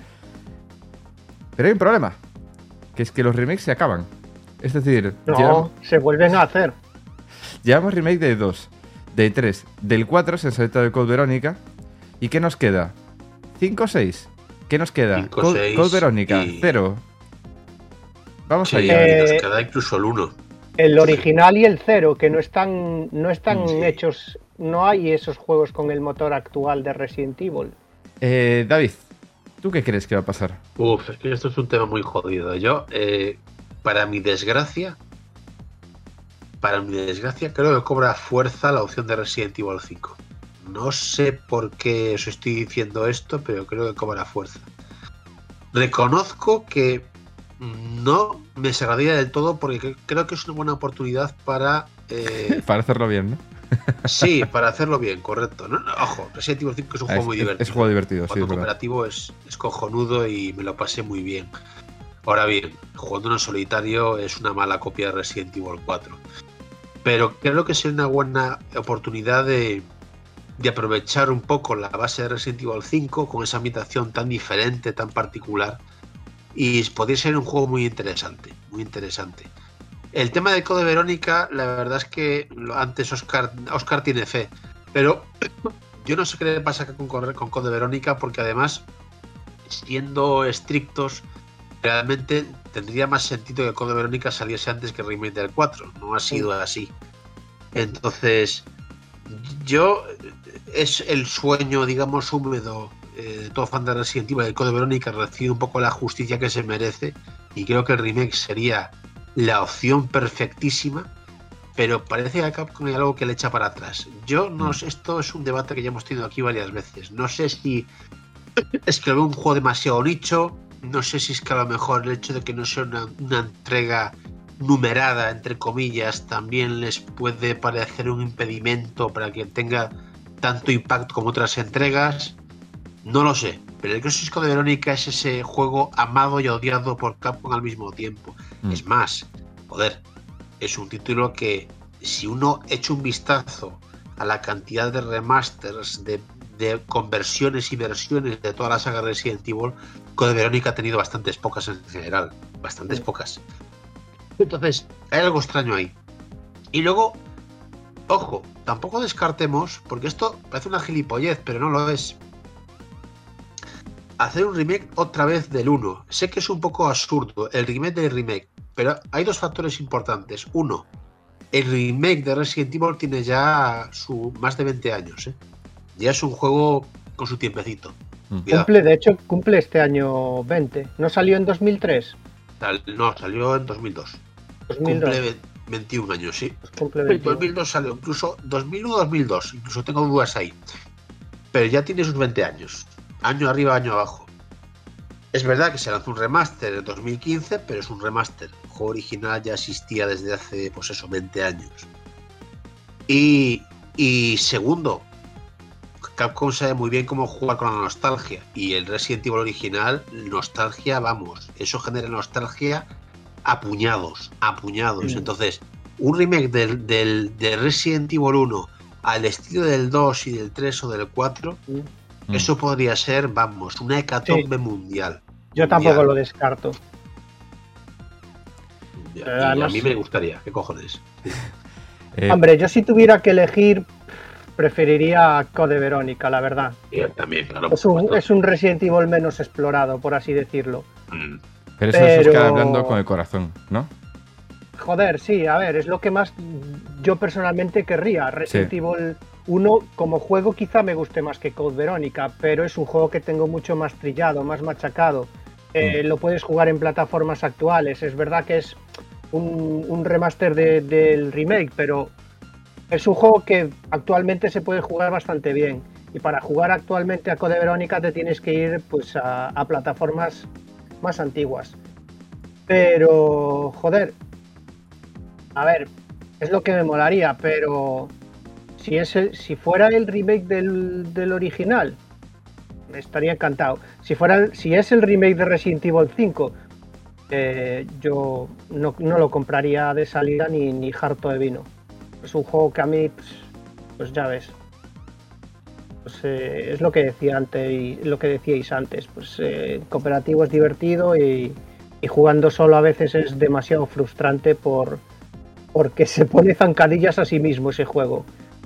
Pero hay un problema, que es que los remakes se acaban. Es decir, No, llevamos, se vuelven a hacer. llevamos remake de dos, de tres, del cuatro se han salido de Code Verónica. ¿Y qué nos queda? ¿cinco o seis? ¿Qué nos queda? cinco, Code, seis Code Verónica, y... cero. Vamos Sí, allá. Eh, y nos queda incluso el uno. El original y el cero, que no están, no están Sí. hechos, no hay esos juegos con el motor actual de Resident Evil. Eh, David, ¿tú qué crees que va a pasar? Uf, es que esto es un tema muy jodido. Yo, eh, para mi desgracia, para mi desgracia, creo que cobra fuerza la opción de Resident Evil cinco. No sé por qué os estoy diciendo esto, pero creo que cobra fuerza. Reconozco que no me cerraría del todo porque creo que es una buena oportunidad para... Eh, Para hacerlo bien, ¿no? sí, para hacerlo bien, correcto. No, no, ojo, Resident Evil cinco es un Ah, juego es, muy es- divertido. es un juego divertido, sí, Cuando es verdad. cooperativo es, es cojonudo y me lo pasé muy bien. Ahora bien, jugando en solitario es una mala copia de Resident Evil cuatro. Pero creo que sería una buena oportunidad de, de aprovechar un poco la base de Resident Evil cinco con esa ambientación tan diferente, tan particular. Y podría ser un juego muy interesante, muy interesante. El tema de Code Verónica, la verdad es que lo- antes Oscar, Oscar tiene fe. Pero yo no sé qué le pasa acá con, Corre- con Code Verónica, porque además, siendo estrictos, realmente tendría más sentido que Code Verónica saliese antes que el remake del cuatro. No ha sido así. Entonces, yo es el sueño, digamos, húmedo eh, de todo fan de Resident Evil, de Code Verónica, recibe un poco la justicia que se merece, y creo que el remake sería la opción perfectísima. Pero parece que a Capcom hay algo que le echa para atrás. Yo no sé, esto es un debate que ya hemos tenido aquí varias veces. No sé si es que lo veo un juego demasiado nicho. No sé si es que a lo mejor el hecho de que no sea una, una entrega numerada, entre comillas, también les puede parecer un impedimento para que tenga tanto impacto como otras entregas. No lo sé. Pero el Crisis Code Verónica es ese juego amado y odiado por Capcom al mismo tiempo. Mm. Es más, joder, es un título que, si uno echa un vistazo a la cantidad de remasters, de, de conversiones y versiones de toda la saga Resident Evil, Code Verónica ha tenido bastantes pocas en general. Bastantes Sí. pocas. Entonces, hay algo extraño ahí. Y luego, ojo, tampoco descartemos, porque esto parece una gilipollez, pero no lo es, hacer un remake otra vez del uno. Sé que es un poco absurdo, el remake del remake, pero hay dos factores importantes. Uno, el remake de Resident Evil tiene ya su más de veinte años, ¿eh? Ya es un juego con su tiempecito. Mm. Cuidado. Cumple, de hecho, cumple este año veinte. ¿No salió en dos mil tres? Sal- No, salió en dos mil dos. dos mil dos. Cumple ve- veintiún años, sí. Cumple En veintiuno. dos mil dos salió, incluso dos mil uno dos mil dos, incluso tengo dudas ahí. Pero ya tiene sus veinte años. Año arriba, año abajo. Es verdad que se lanzó un remaster en dos mil quince, pero es un remaster. El juego original ya existía desde hace, pues eso, veinte años. Y, y segundo, Capcom sabe muy bien cómo jugar con la nostalgia. Y el Resident Evil original, nostalgia, vamos, eso genera nostalgia a puñados, a puñados. Mm. Entonces, un remake del, del, de Resident Evil uno al estilo del dos y del tres o del cuatro, Mm. eso podría ser, vamos, una hecatombe mundial. Yo Mundial. tampoco lo descarto. Y Eh, a además- mí me gustaría, ¿qué cojones? Eh, Hombre, yo si tuviera que elegir, preferiría Code Verónica, la verdad. Y también, claro. Es por un, supuesto. es un Resident Evil menos explorado, por así decirlo. Mm. pero eso es pero- Oscar hablando con el corazón, ¿no? Joder, sí, a ver, es lo que más yo personalmente querría. Resident Sí. Evil uno como juego quizá me guste más que Code Verónica, pero es un juego que tengo mucho más trillado, más machacado. Eh, Mm. Lo puedes jugar en plataformas actuales. Es verdad que es un, un remaster de- del remake, pero es un juego que actualmente se puede jugar bastante bien. Y para jugar actualmente a Code Verónica te tienes que ir pues a, a plataformas más antiguas. Pero, joder, a ver, es lo que me molaría, pero si, es el, si fuera el remake del, del original, estaría encantado. Si, fuera, si es el remake de Resident Evil cinco, eh, yo no, no lo compraría de salida ni, ni harto de vino. Es un juego que a mí, pues, pues ya ves. Pues, eh, es lo que decía antes y lo que decíais antes, pues eh, cooperativo es divertido y, y jugando solo a veces es demasiado frustrante por porque se pone zancadillas a sí mismo ese juego.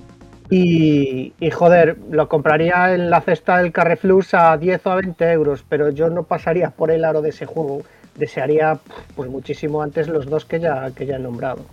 Y, y joder, lo compraría en la cesta del Carrefour a diez o a veinte euros, pero yo no pasaría por el aro de ese juego. Desearía pues muchísimo antes los dos que ya, que ya he nombrado.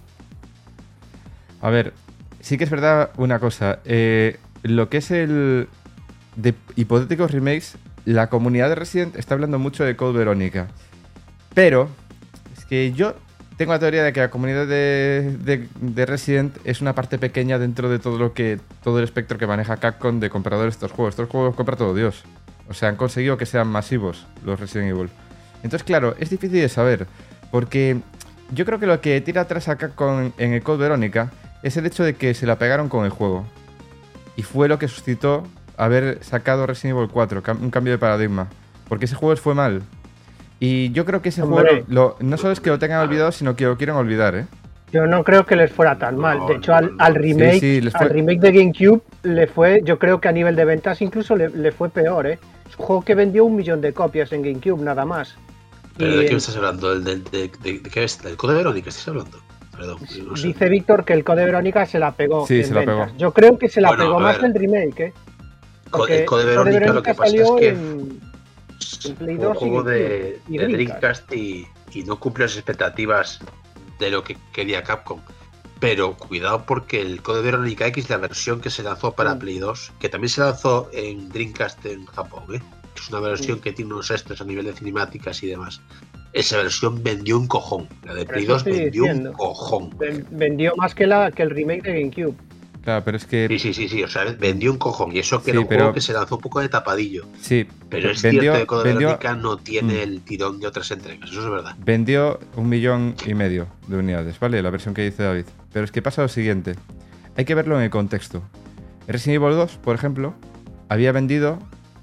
A ver, sí que es verdad una cosa. Eh, lo que es el de hipotéticos remakes, la comunidad de Resident está hablando mucho de Code Verónica. Pero es que yo tengo la teoría de que la comunidad de, de, de Resident es una parte pequeña dentro de todo lo que todo el espectro que maneja Capcom de compradores de estos juegos. Estos juegos los compra todo Dios. O sea, han conseguido que sean masivos los Resident Evil. Entonces, claro, es difícil de saber. Porque yo creo que lo que tira atrás a Capcom en el Code Verónica es el hecho de que se la pegaron con el juego. Y fue lo que suscitó haber sacado Resident Evil cuatro, un cambio de paradigma. Porque ese juego les fue mal. Y yo creo que ese Hombre. juego lo, no solo es que lo tengan olvidado, sino que lo quieren olvidar, ¿eh? Yo no creo que les fuera tan mal. De hecho, al, al remake sí, sí, fue... al remake de GameCube le fue, yo creo que a nivel de ventas incluso le, le fue peor, ¿eh? Es un juego que vendió un millón de copias en GameCube, nada más. ¿Pero y, de qué me estás hablando? ¿De, de, de, de, de qué es? ¿Del Code Verónica estás hablando? Perdón, no sé. Dice Víctor que el Code Verónica se la pegó. Sí, se la ventas. pegó. Yo creo que se la bueno, pegó más el remake, ¿eh? Porque el Code Verónica, Verónica lo que pasa es que en, en Play un dos juego y, de, y de Dreamcast y, y no cumple las expectativas de lo que quería Capcom. Pero cuidado porque el Code Verónica X, la versión que se lanzó para sí. Play dos, que también se lanzó en Dreamcast en Japón, ¿eh? Es una versión sí. que tiene unos extras a nivel de cinemáticas y demás. Esa versión vendió un cojón. La de Play dos vendió diciendo. un cojón. Vendió más que la que el remake de GameCube. Claro, pero es que... Sí, sí, sí, sí, o sea, vendió un cojón. Y eso que sí, era un pero... juego que se lanzó un poco de tapadillo. Sí. Pero es vendió, cierto que Code vendió... Verónica no tiene mm. el tirón de otras entregas. Eso es verdad. Vendió un millón y medio de unidades, ¿vale? La versión que dice David. Pero es que pasa lo siguiente. Hay que verlo en el contexto. Resident Evil dos, por ejemplo, había vendido...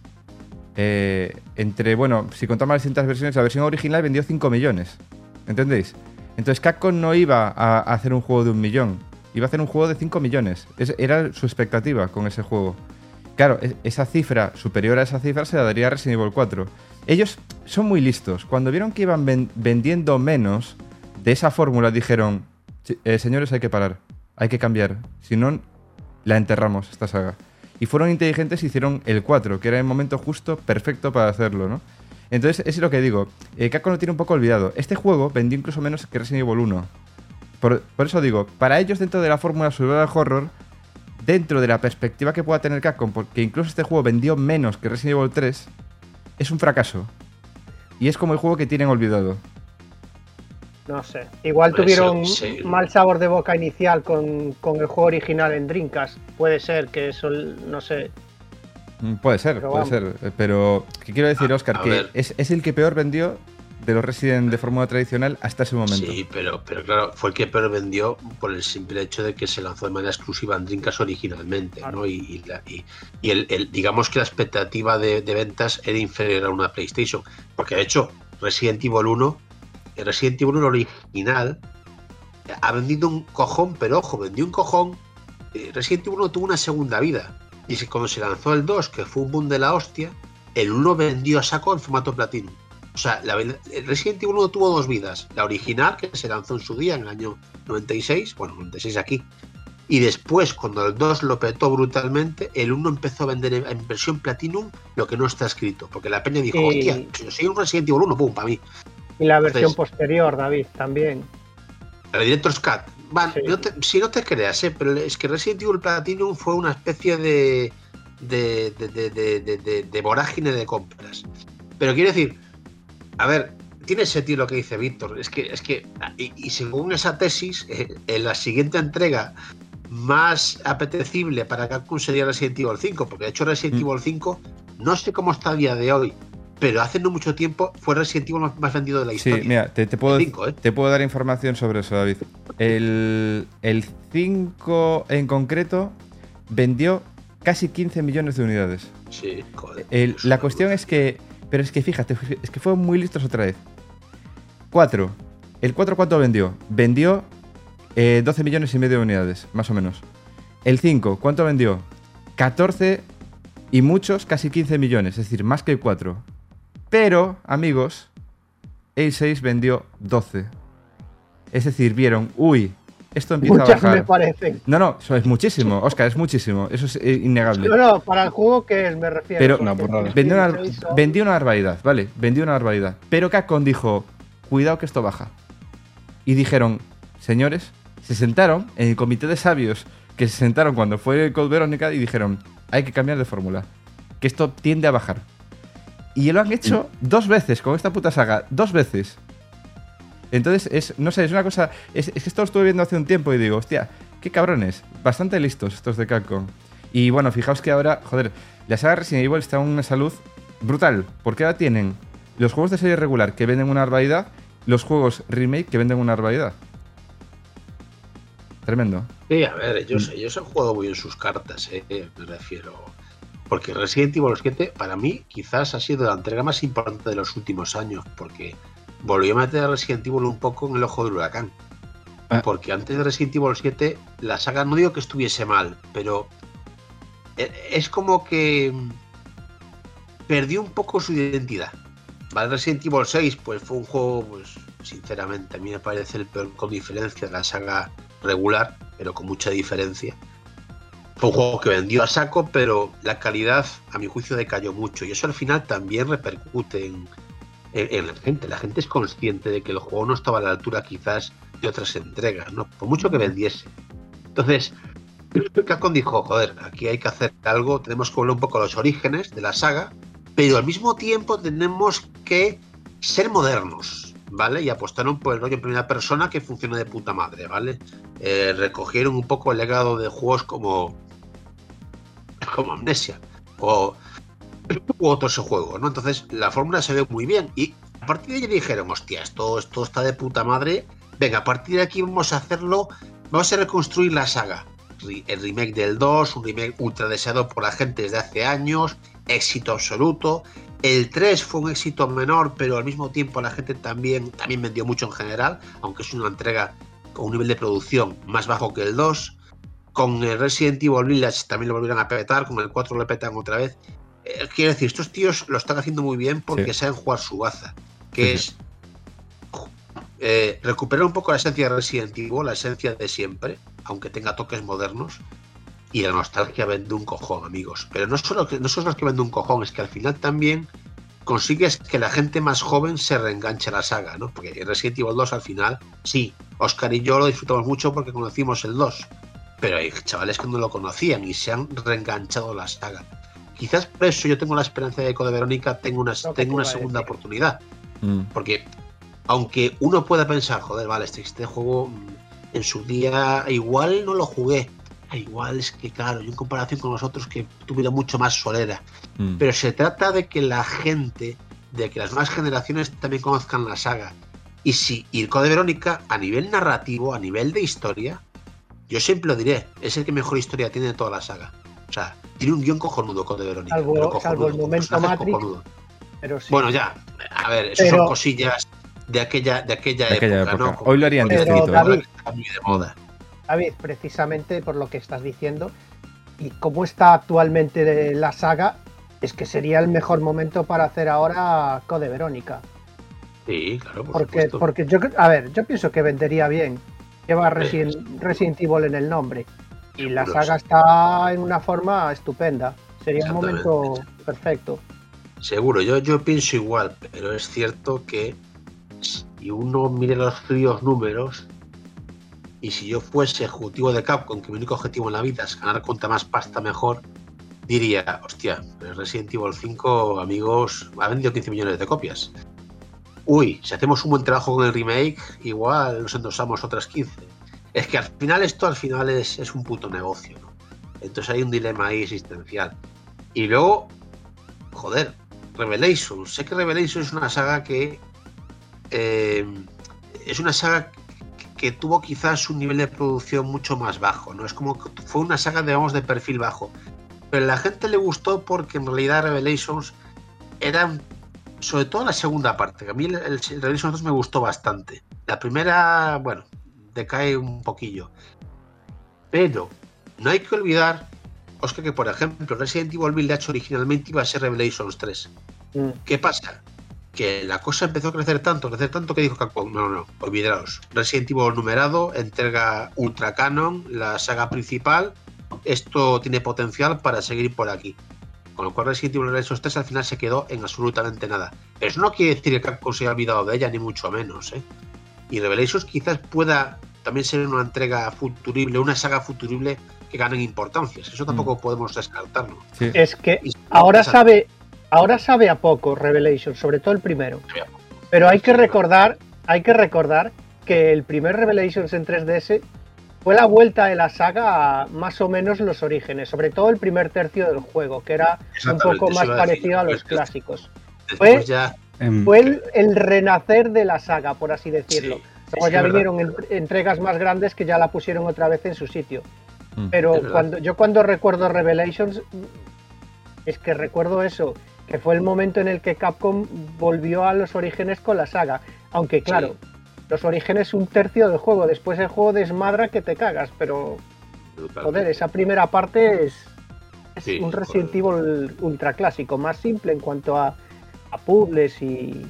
Eh, entre, bueno, si contamos las distintas versiones, la versión original vendió cinco millones. ¿Entendéis? Entonces Capcom no iba a, a hacer un juego de un millón. Iba a hacer un juego de cinco millones. Es, era su expectativa con ese juego. Claro, es, esa cifra, superior a esa cifra, se la daría a Resident Evil cuatro. Ellos son muy listos. Cuando vieron que iban ven, vendiendo menos de esa fórmula, dijeron, eh, señores, hay que parar. Hay que cambiar. Si no, la enterramos, esta saga. Y fueron inteligentes y hicieron el cuatro, que era el momento justo, perfecto para hacerlo, ¿no? Entonces, eso es lo que digo. Eh, Capcom lo tiene un poco olvidado. Este juego vendió incluso menos que Resident Evil uno. Por, por eso digo, para ellos, dentro de la fórmula survival horror, dentro de la perspectiva que pueda tener Capcom, porque incluso este juego vendió menos que Resident Evil tres, es un fracaso. Y es como el juego que tienen olvidado. No sé, igual pues tuvieron sí. mal sabor de boca inicial con, con el juego original en Dreamcast. Puede ser que eso, no sé. Puede ser, pero puede vamos. ser. Pero, ¿qué quiero decir, Óscar? Que es, es el que peor vendió de los Resident de fórmula tradicional hasta ese momento. Sí, pero, pero claro, fue el que peor vendió por el simple hecho de que se lanzó de manera exclusiva en Dreamcast originalmente, claro. ¿no? Y, y, la, y, y el, el, digamos que la expectativa de, de ventas era inferior a una PlayStation. Porque de hecho, Resident Evil uno... El Resident Evil original ha vendido un cojón, pero ojo, vendió un cojón. Resident Evil uno tuvo una segunda vida. Y cuando se lanzó el dos, que fue un boom de la hostia, el uno vendió a saco en formato Platinum. O sea, la, el Resident Evil uno tuvo dos vidas. La original, que se lanzó en su día, en el año noventa y seis, bueno, noventa y seis aquí. Y después, cuando el dos lo petó brutalmente, el uno empezó a vender en versión Platinum lo que no está escrito. Porque la peña dijo, sí. hostia, si yo soy un Resident Evil uno, pum, para mí. Y la versión Entonces, posterior, David, también. El Director's Cut. Van, sí. no te, si no te creas, ¿eh? Pero es que Resident Evil Platinum fue una especie de de, de, de, de, de, de, de vorágine de compras. Pero quiero decir, a ver, tiene sentido lo que dice Víctor. Es que, es que y, y según esa tesis, eh, en la siguiente entrega más apetecible para Capcom sería Resident Evil cinco, porque de hecho Resident mm. Evil cinco no sé cómo está a día de hoy, pero hace no mucho tiempo fue Resident Evil más, más vendido de la historia. Sí, mira, te, te, puedo, cinco, ¿eh? te puedo dar información sobre eso, David. El, el cinco en concreto vendió casi quince millones de unidades. Sí, joder. El, la cuestión es que, pero es que fíjate, es que fueron muy listos otra vez. cuatro. ¿El cuatro cuánto vendió? Vendió eh, doce millones y medio de unidades, más o menos. El cinco, ¿cuánto vendió? catorce y muchos, casi quince millones, es decir, más que el cuatro. Pero, amigos, el seis vendió doce. Es decir, vieron, uy, esto empieza Muchas a bajar. me parecen. No, no, eso es muchísimo, Oscar, es muchísimo. Eso es eh, innegable. No, no, para el juego que es, me refiero. Pero una burrada. vendió una, vendió una barbaridad, ¿vale? Vendió una barbaridad. Pero Capcom dijo, cuidado que esto baja. Y dijeron, señores, se sentaron en el comité de sabios que se sentaron cuando fue el Code Verónica y dijeron, hay que cambiar de fórmula, que esto tiende a bajar. Y lo han hecho mm. dos veces con esta puta saga, dos veces. Entonces, es, no sé, es una cosa... Es, es que esto lo estuve viendo hace un tiempo y digo, hostia, qué cabrones, bastante listos estos de Capcom. Y bueno, fijaos que ahora, joder, la saga Resident Evil está en una salud brutal, porque ahora tienen los juegos de serie regular que venden una barbaridad, los juegos remake que venden una barbaridad. Tremendo. Sí, a ver, ellos, ellos han jugado muy bien sus cartas, eh, me refiero. Porque Resident Evil siete, para mí, quizás ha sido la entrega más importante de los últimos años, porque volvió a meter a Resident Evil un poco en el ojo del huracán. Ah. Porque antes de Resident Evil siete, la saga, no digo que estuviese mal, pero es como que perdió un poco su identidad. Vale, Resident Evil seis, pues fue un juego, pues sinceramente, a mí me parece el peor con diferencia de la saga regular, pero con mucha diferencia. Fue un juego que vendió a saco, pero la calidad, a mi juicio, decayó mucho. Y eso al final también repercute en, en, en la gente. La gente es consciente de que el juego no estaba a la altura quizás de otras entregas, ¿no? Por mucho que vendiese. Entonces, Capcom dijo, joder, aquí hay que hacer algo, tenemos que volver un poco a los orígenes de la saga, pero al mismo tiempo tenemos que ser modernos, ¿vale? Y apostaron por el rollo en primera persona que funciona de puta madre, ¿vale? Eh, recogieron un poco el legado de juegos como como Amnesia o u otros juegos, ¿no? Entonces la fórmula se ve muy bien y a partir de ahí dijeron, hostia, esto, esto está de puta madre, venga, a partir de aquí vamos a hacerlo, vamos a reconstruir la saga. El remake del dos, un remake ultra deseado por la gente desde hace años, éxito absoluto. El tres fue un éxito menor, pero al mismo tiempo la gente también, también vendió mucho en general, aunque es una entrega con un nivel de producción más bajo que el dos. Con el Resident Evil Village también lo volvieron a petar, con el cuatro lo petan otra vez. Eh, quiero decir, estos tíos lo están haciendo muy bien porque sí. saben jugar su baza, que sí. es eh, recuperar un poco la esencia de Resident Evil, la esencia de siempre, aunque tenga toques modernos. Y la nostalgia vende un cojón, amigos. Pero no solo, no solo es que vende un cojón, es que al final también consigues que la gente más joven se reenganche a la saga, ¿no? Porque Resident Evil dos al final, sí, Oscar y yo lo disfrutamos mucho porque conocimos el dos. Pero hay chavales que no lo conocían y se han reenganchado a la saga. Quizás por eso yo tengo la esperanza de que Code Verónica tenga una, tenga una segunda oportunidad. Mm. Porque aunque uno pueda pensar, joder, vale, este, este juego en su día igual no lo jugué. Igual es que, claro, yo en comparación con los otros que tuvieron mucho más solera. Mm. Pero se trata de que la gente, de que las nuevas generaciones también conozcan la saga. Y si y el Code Verónica, a nivel narrativo, a nivel de historia, yo siempre lo diré, es el que mejor historia tiene de toda la saga. O sea, tiene un guión cojonudo Code Verónica. Salvo, pero cojonudo, salvo el momento Matrix. Pero sí. Bueno, ya, a ver, eso pero... son cosillas de aquella, de aquella, de aquella época, época, ¿no? Hoy lo harían distinto. David, ¿eh? Muy de moda. David, precisamente por lo que estás diciendo y cómo está actualmente la saga, es que sería el mejor momento para hacer ahora Code Verónica. Sí, claro, por porque, supuesto. Porque yo, a ver, yo pienso que vendería bien. Lleva Resident, Resident Evil en el nombre y la saga está en una forma estupenda. Sería un momento perfecto. Seguro, yo, yo pienso igual, pero es cierto que si uno mire los fríos números y si yo fuese ejecutivo de Capcom, que mi único objetivo en la vida es ganar cuanta más pasta mejor, diría, hostia, Resident Evil cinco, amigos, ha vendido quince millones de copias. Uy, si hacemos un buen trabajo con el remake, igual nos endosamos otras quince. Es que al final esto al final es, es un puto negocio, ¿no? Entonces hay un dilema ahí existencial. Y luego, joder, Revelations. Sé que Revelations es una saga que eh, es una saga que, que tuvo quizás un nivel de producción mucho más bajo, ¿no? Es como que fue una saga, digamos, de perfil bajo. Pero a la gente le gustó porque en realidad Revelations era, sobre todo la segunda parte, que a mí el, el, el Revelations dos me gustó bastante. La primera, bueno, decae un poquillo. Pero no hay que olvidar, Oscar, que por ejemplo Resident Evil Village originalmente iba a ser Revelations tres. Mm. ¿Qué pasa? Que la cosa empezó a crecer tanto, crecer tanto que dijo Capcom, no, no, olvidaros. Resident Evil numerado, entrega ultra canon, la saga principal, esto tiene potencial para seguir por aquí. Con lo cual Resident Evil Revelations tres al final se quedó en absolutamente nada. Pero eso no quiere decir que Capcom se haya olvidado de ella, ni mucho menos, ¿eh? Y Revelations quizás pueda también ser una entrega futurible, una saga futurible que gane en importancia. Eso tampoco mm. podemos descartarlo. Sí. Es que ahora sabe... Ahora sabe a poco Revelations, sobre todo el primero. Pero hay que recordar, hay que recordar que el primer Revelations en tres D S fue la vuelta de la saga a más o menos los orígenes, sobre todo el primer tercio del juego, que era un poco más parecido a los clásicos. Fue, ya... fue el, el renacer de la saga, por así decirlo. Sí, Luego sí, ya vinieron en, entregas más grandes que ya la pusieron otra vez en su sitio. Mm, Pero cuando yo cuando recuerdo Revelations, es que recuerdo eso, que fue el momento en el que Capcom volvió a los orígenes con la saga. Aunque claro, sí. los orígenes un tercio del juego, después el juego desmadra que te cagas, pero Totalmente. joder, esa primera parte es, es sí, un Resident Evil ultra clásico, más simple en cuanto a, a puzzles y,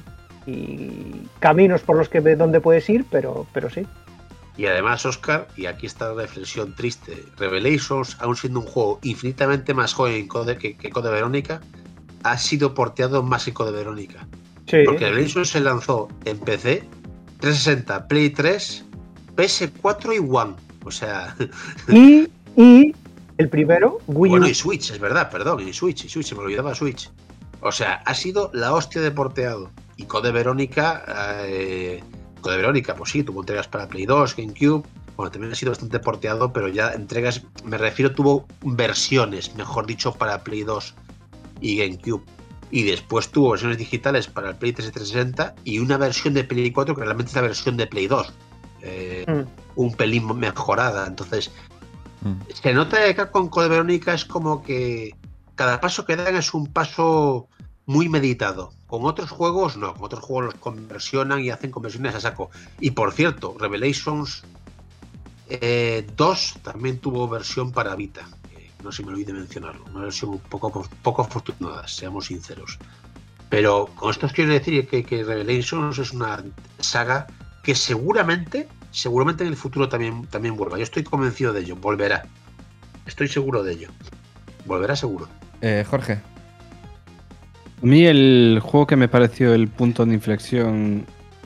y caminos por los que donde puedes ir, pero, pero sí. Y además, Oscar, y aquí está la reflexión triste, Revelations, aún siendo un juego infinitamente más joven que, que Code Verónica, ha sido porteado más que Code Verónica. Sí. Porque Revelations se lanzó en P C, trescientos sesenta, Play tres, P S cuatro y One. O sea... Y, y el primero, Wii U. Bueno, y Switch, es verdad, perdón, y Switch, y Switch, se me olvidaba Switch. O sea, ha sido la hostia de porteado. Y Code Verónica... Eh, Code Verónica, pues sí, tuvo entregas para Play dos, GameCube, bueno, también ha sido bastante porteado, pero ya entregas, me refiero, tuvo versiones, mejor dicho, para Play dos y GameCube. Y después tuvo versiones digitales para el Play tres y trescientos sesenta y una versión de Play cuatro que realmente es la versión de Play dos. Eh, mm. Un pelín mejorada. Entonces, mm. se nota que con Code Verónica es como que cada paso que dan es un paso muy meditado. Con otros juegos no, con otros juegos los conversionan y hacen conversiones a saco. Y por cierto, Revelations eh, dos también tuvo versión para Vita. Eh, no se me olvide mencionarlo. Una versión un poco, poco afortunada, seamos sinceros. Pero con esto os quiero decir que, que Revelations es una saga que seguramente, seguramente en el futuro también, también vuelva. Yo estoy convencido de ello, volverá. Estoy seguro de ello. Volverá seguro. Eh, Jorge. A mí el juego que me pareció el punto de inflexión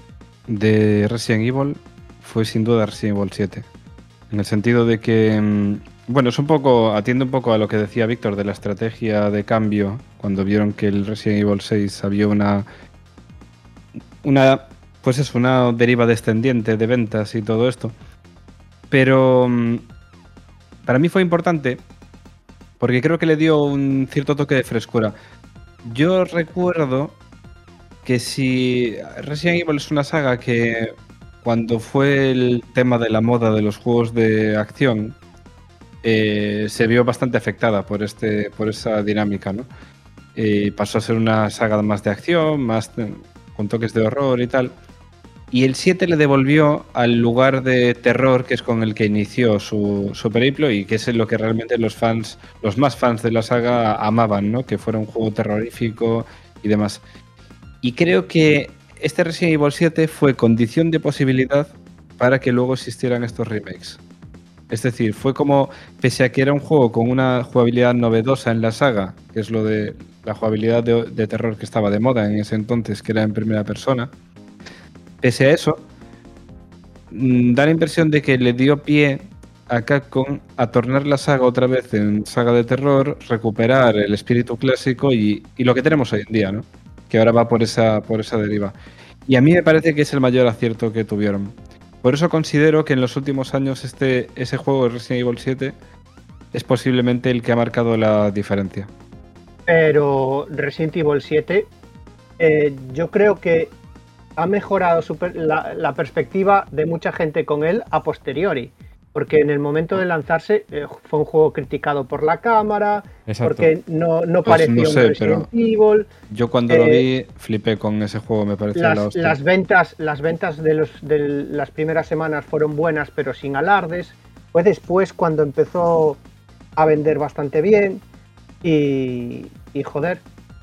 de Resident Evil fue sin duda Resident Evil siete. En el sentido de que, bueno, es un poco, atiende un poco a lo que decía Víctor de la estrategia de cambio, cuando vieron que el Resident Evil seis había una, una, pues es una deriva descendiente de ventas y todo esto. Pero para mí fue importante porque creo que le dio un cierto toque de frescura. Yo recuerdo que si Resident Evil es una saga que cuando fue el tema de la moda de los juegos de acción eh, se vio bastante afectada por este por esa dinámica, ¿no? Eh, pasó a ser una saga más de acción, más de, con toques de horror y tal. Y el siete le devolvió al lugar de terror que es con el que inició su, su periplo y que es lo que realmente los fans, los más fans de la saga amaban, ¿no? Que fuera un juego terrorífico y demás. Y creo que este Resident Evil siete fue condición de posibilidad para que luego existieran estos remakes. Es decir, fue como, pese a que era un juego con una jugabilidad novedosa en la saga, que es lo de la jugabilidad de, de terror que estaba de moda en ese entonces, que era en primera persona, pese a eso, da la impresión de que le dio pie a Capcom a tornar la saga otra vez en saga de terror, recuperar el espíritu clásico y, y lo que tenemos hoy en día, ¿no? Que ahora va por esa, por esa deriva. Y a mí me parece que es el mayor acierto que tuvieron. Por eso considero que en los últimos años este ese juego de Resident Evil siete es posiblemente el que ha marcado la diferencia. Pero Resident Evil siete, eh, yo creo que ha mejorado super, la, la perspectiva de mucha gente con él a posteriori. Porque en el momento de lanzarse eh, fue un juego criticado por la cámara, Exacto. porque no, no Pues parecía no sé, un Resident Evil. Yo cuando Eh, lo vi flipé con ese juego, me pareció la Las, hostia. las ventas, las ventas de, los, de las primeras semanas fueron buenas, pero sin alardes. Fue después cuando empezó a vender bastante bien y, y joder.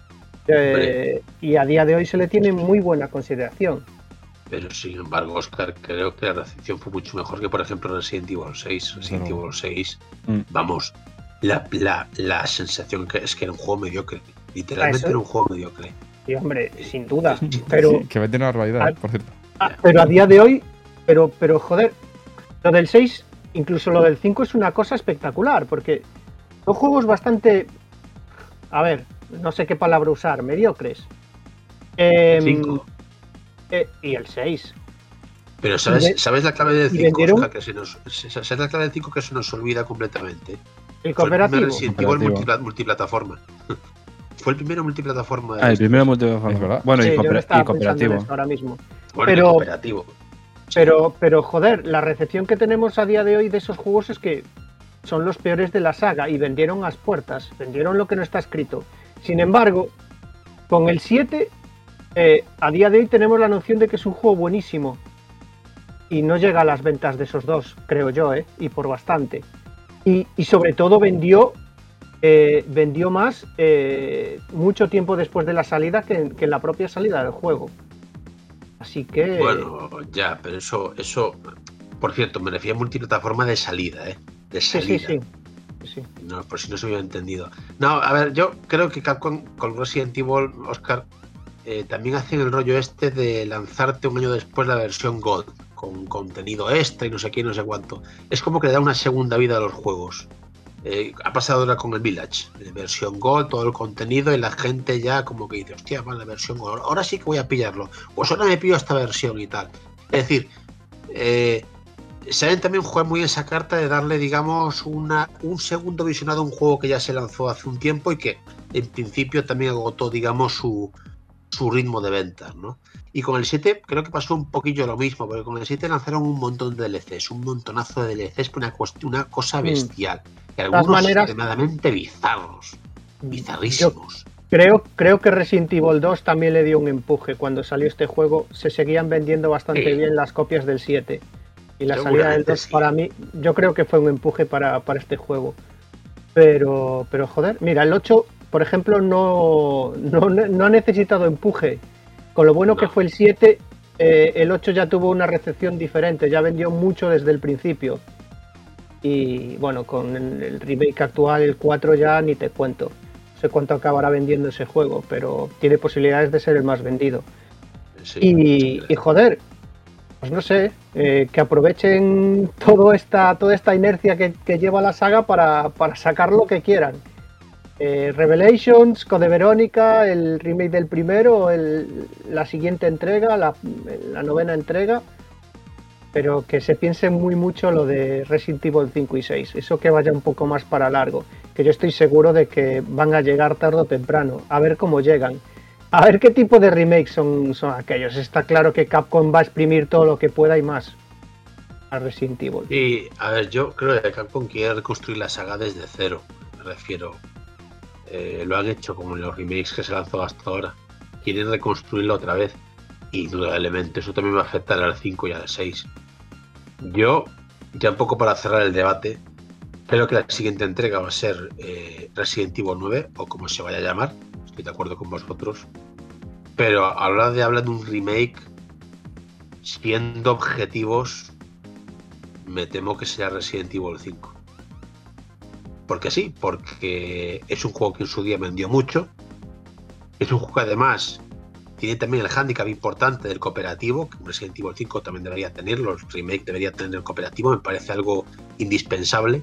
Eh, y a día de hoy se le tiene muy buena consideración. Pero sin embargo, Oscar, creo que la recepción fue mucho mejor que, por ejemplo, Resident Evil seis. Resident Claro. Evil seis, Mm. vamos, la, la, la sensación que es que era un juego mediocre. Literalmente Eso. era un juego mediocre. Y hombre, sin duda. Pero, Sí, que vende una barbaridad, Ah, por cierto. ah, pero a día de hoy, pero, pero joder, lo del seis, incluso lo del cinco es una cosa espectacular, porque son juegos bastante, a ver, no sé qué palabra usar, mediocres. Em, cinco. eh, y el seis. Pero ¿sabes, y ve- ¿sabes la clave del y cinco, vendieron- Oscar? Que se nos, ¿sabes la clave del cinco que se nos olvida completamente? El Fue el cooperativo. primer Resident Evil Cooperativo. multipla- multiplataforma. Fue el primero multiplataforma. de Ah, el estos. primero Es multiplataforma. verdad. Bueno, Sí, y, yo no cooper- estaba y pensando en cooperativo. eso ahora mismo. Bueno, y pero- cooperativo. Pero, pero joder, la recepción que tenemos a día de hoy de esos juegos es que son los peores de la saga y vendieron a puertas, vendieron lo que no está escrito. Sin embargo, con el siete, eh, a día de hoy tenemos la noción de que es un juego buenísimo y no llega a las ventas de esos dos, creo yo, ¿eh? Y por bastante. Y, y sobre todo vendió, eh, vendió más eh, mucho tiempo después de la salida que, que en la propia salida del juego. Así que... Bueno, ya, pero eso, eso, por cierto, me refiero a multiplataforma de salida, ¿eh? De sí, salida. sí, sí, sí. No, por si no se hubiera entendido. No, a ver, yo creo que Capcom con Resident Evil, Oscar, eh, también hacen el rollo este de lanzarte un año después la versión Gold, con contenido extra y no sé qué, no sé cuánto. Es como que le da una segunda vida a los juegos. Eh, ha pasado ahora con el Village, de versión Gold, todo el contenido y la gente ya como que dice, hostia, vale, la versión Gold, ahora sí que voy a pillarlo. Pues ahora me pillo esta versión y tal. Es decir, eh, saben también jugar muy esa carta de darle, digamos, una, un segundo visionado a un juego que ya se lanzó hace un tiempo y que en principio también agotó, digamos, su, su ritmo de ventas, ¿no? Y con el siete creo que pasó un poquillo lo mismo, porque con el siete lanzaron un montón de D L Cs, un montonazo de D L Cs, una, una cosa bestial. Y algunos maneras- extremadamente bizarros, bizarrísimos. Creo, creo que Resident Evil dos también le dio un empuje. Cuando salió este juego se seguían vendiendo bastante Sí. bien las copias del siete. Y la salida del Seguramente dos sí. para mí, yo creo que fue un empuje para, para este juego. Pero, pero joder, mira, el ocho, por ejemplo, no, no, no ha necesitado empuje. Con lo bueno No. que fue el siete, eh, el ocho ya tuvo una recepción diferente, ya vendió mucho desde el principio. Y bueno, con el, el remake actual, el cuatro, ya ni te cuento. No sé cuánto acabará vendiendo ese juego, pero tiene posibilidades de ser el más vendido. Sí, Y, sí. y joder, pues no sé, eh, que aprovechen todo esta, toda esta inercia que, que lleva la saga para, para sacar lo que quieran. Eh, Revelations, Code Verónica, el remake del primero, el, la siguiente entrega, la, la novena entrega, pero que se piense muy mucho lo de Resident Evil cinco y seis, eso que vaya un poco más para largo, que yo estoy seguro de que van a llegar tarde o temprano, a ver cómo llegan. A ver qué tipo de remakes son, son aquellos. Está claro que Capcom va a exprimir todo lo que pueda y más a Resident Evil. Y a ver, yo creo que Capcom quiere reconstruir la saga desde cero. Me refiero, eh, lo han hecho como en los remakes que se lanzó hasta ahora. Quieren reconstruirlo otra vez. Y indudablemente eso también va a afectar al cinco y al seis. Yo, ya un poco para cerrar el debate, creo que la siguiente entrega va a ser eh, Resident Evil nueve, o como se vaya a llamar. Estoy de acuerdo con vosotros. Pero a la hora de hablar de un remake, siendo objetivos, me temo que sea Resident Evil cinco. Porque sí, porque es un juego que en su día vendió mucho. Es un juego que además tiene también el hándicap importante del cooperativo, que Resident Evil cinco también debería tenerlo, el remake debería tener el cooperativo, me parece algo indispensable.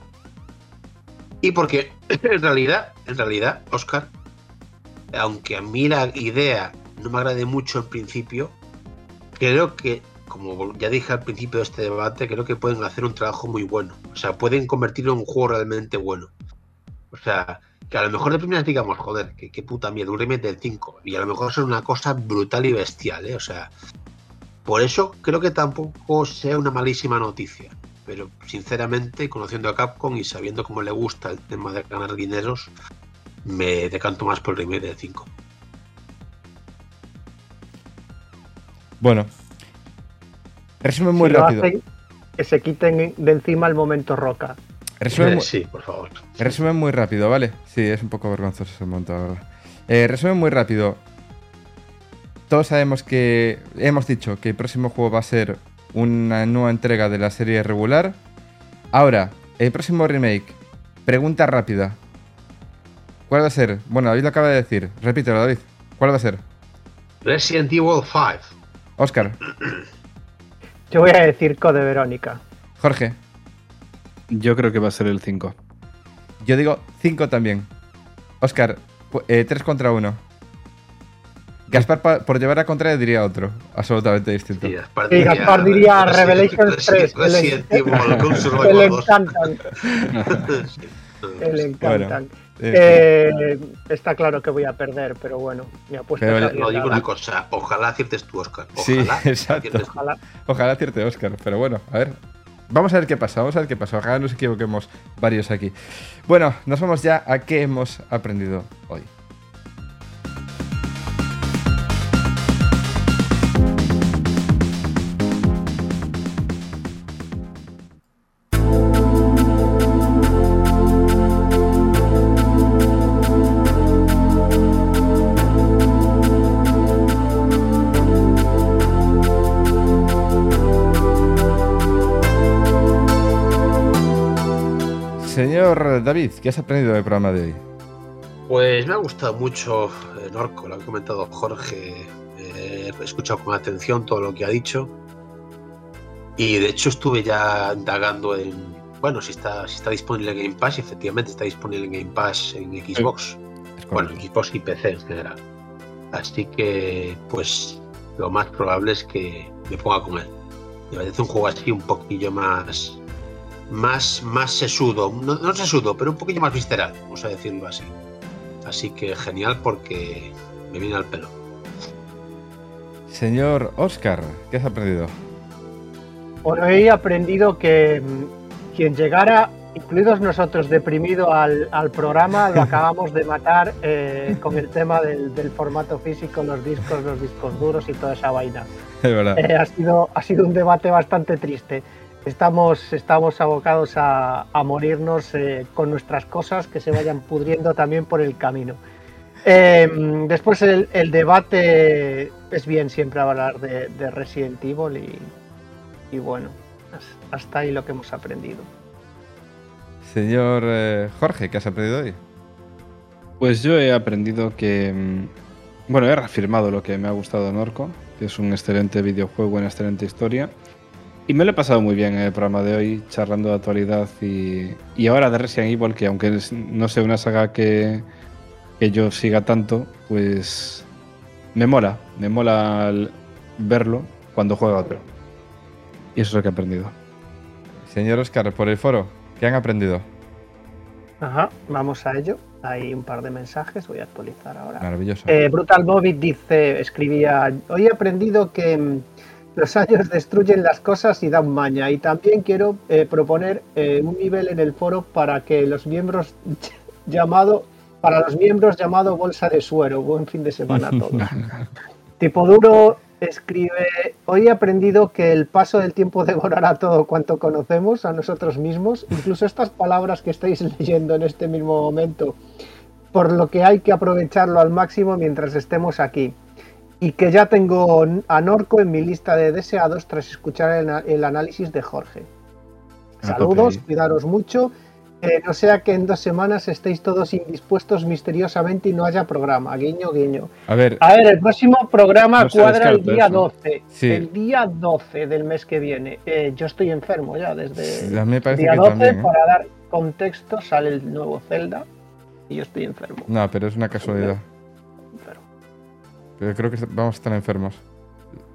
Y porque en realidad, en realidad, Oscar, aunque a mí la idea no me agrade mucho en principio, creo que como ya dije al principio de este debate, creo que pueden hacer un trabajo muy bueno. O sea, pueden convertirlo en un juego realmente bueno. O sea, que a lo mejor de primeras digamos, joder, que qué puta mierda, un remake del cinco. Y a lo mejor es una cosa brutal y bestial, ¿eh? O sea, por eso creo que tampoco sea una malísima noticia. Pero sinceramente, conociendo a Capcom y sabiendo cómo le gusta el tema de ganar dineros, me decanto más por el remake del cinco. Bueno, resumen muy Si lo rápido. hacen, que se quiten de encima el momento roca. Resumen, Eh, mu- sí, por favor. resumen muy rápido, ¿vale? Sí, es un poco vergonzoso ese momento, la verdad. Eh, resumen muy rápido. Todos sabemos que hemos dicho que el próximo juego va a ser una nueva entrega de la serie regular. Ahora, el próximo remake. Pregunta rápida. ¿Cuál va a ser? Bueno, David lo acaba de decir. Repítelo, David. ¿Cuál va a ser? Resident Evil cinco. Óscar, Yo voy a decir Code Verónica. Jorge. Yo creo que va a ser el cinco. Yo digo cinco también. Óscar, tres contra uno. Gaspar, pa- por llevar a contraria, diría otro. Absolutamente distinto. Sí, Gaspar Y Gaspar diría Resident- Revelations tres. que le- Resident Evil Gun que Survival le dos. encantan. Sí. que le encantan. Eh, Eh, está claro que voy a perder, pero bueno, mi apuesta Pero es le- No, digo arriesgada. una cosa, ojalá aciertes tú, Oscar. Sí, Ojalá exacto. aciertes tú. Ojalá. Ojalá acierte Óscar, pero bueno, a ver. Vamos a ver qué pasa, vamos a ver qué pasa. Ojalá nos equivoquemos varios aquí. Bueno, nos vamos ya a qué hemos aprendido hoy. Señor David, ¿qué has aprendido del programa de hoy? Pues me ha gustado mucho eh, Norco, lo ha comentado Jorge. Eh, he escuchado con atención todo lo que ha dicho. Y de hecho estuve ya indagando en, bueno, si está, si está disponible en Game Pass, y efectivamente está disponible en Game Pass en Xbox. Es Bueno, correcto. Xbox y P C en general. Así que, pues, lo más probable es que me ponga con él. Me parece un juego así un poquillo más, más, más sesudo. No, no sesudo, pero un poquillo más visceral, vamos a decirlo así. Así que genial porque me viene al pelo. Señor Óscar, ¿qué has aprendido? Bueno, he aprendido que mm, quien llegara, incluidos nosotros, deprimido al, al programa, lo acabamos de matar eh, con el tema del, del formato físico, los discos, los discos duros y toda esa vaina. Es verdad. Eh, ha, sido, ha sido un debate bastante triste. Estamos, estamos abocados a, a morirnos eh, con nuestras cosas que se vayan pudriendo también por el camino. Eh, después el, el debate es bien siempre hablar de, de Resident Evil y, y bueno, hasta ahí lo que hemos aprendido. Señor eh, Jorge, ¿qué has aprendido hoy? Pues yo he aprendido que. mm, Bueno, he reafirmado lo que me ha gustado de Norco, que es un excelente videojuego, una excelente historia. Y me lo he pasado muy bien en el programa de hoy, charlando de actualidad y, y ahora de Resident Evil, que aunque es- no sea una saga que, que yo siga tanto, pues me mola, me mola el verlo cuando juega otro. Y eso es lo que he aprendido. Señor Óscar, por el foro, ¿qué han aprendido? Ajá, vamos a ello. Hay un par de mensajes, voy a actualizar ahora. Maravilloso. Eh, Brutal Bobby dice, escribía, hoy he aprendido que mm, los años destruyen las cosas y dan maña. Y también quiero eh, proponer eh, un nivel en el foro para que los miembros llamado, para los miembros llamado bolsa de suero. Buen fin de semana a todos. Tipo Duro escribe, hoy he aprendido que el paso del tiempo devorará todo cuanto conocemos a nosotros mismos, incluso estas palabras que estáis leyendo en este mismo momento, por lo que hay que aprovecharlo al máximo mientras estemos aquí. Y que ya tengo a Norco en mi lista de deseados tras escuchar el, el análisis de Jorge. A Saludos, tope. cuidaros mucho. Eh, no sea que en dos semanas estéis todos indispuestos misteriosamente y no haya programa. Guiño, guiño. A ver, A ver, el próximo programa No se cuadra el descarta día eso. doce. Sí. El día doce del mes que viene. Eh, yo estoy enfermo ya desde a mí me el parece día que doce. también, ¿eh? Para dar contexto, sale el nuevo Zelda y yo estoy enfermo. No, pero es una casualidad. enfermo. Pero creo que vamos a estar enfermos.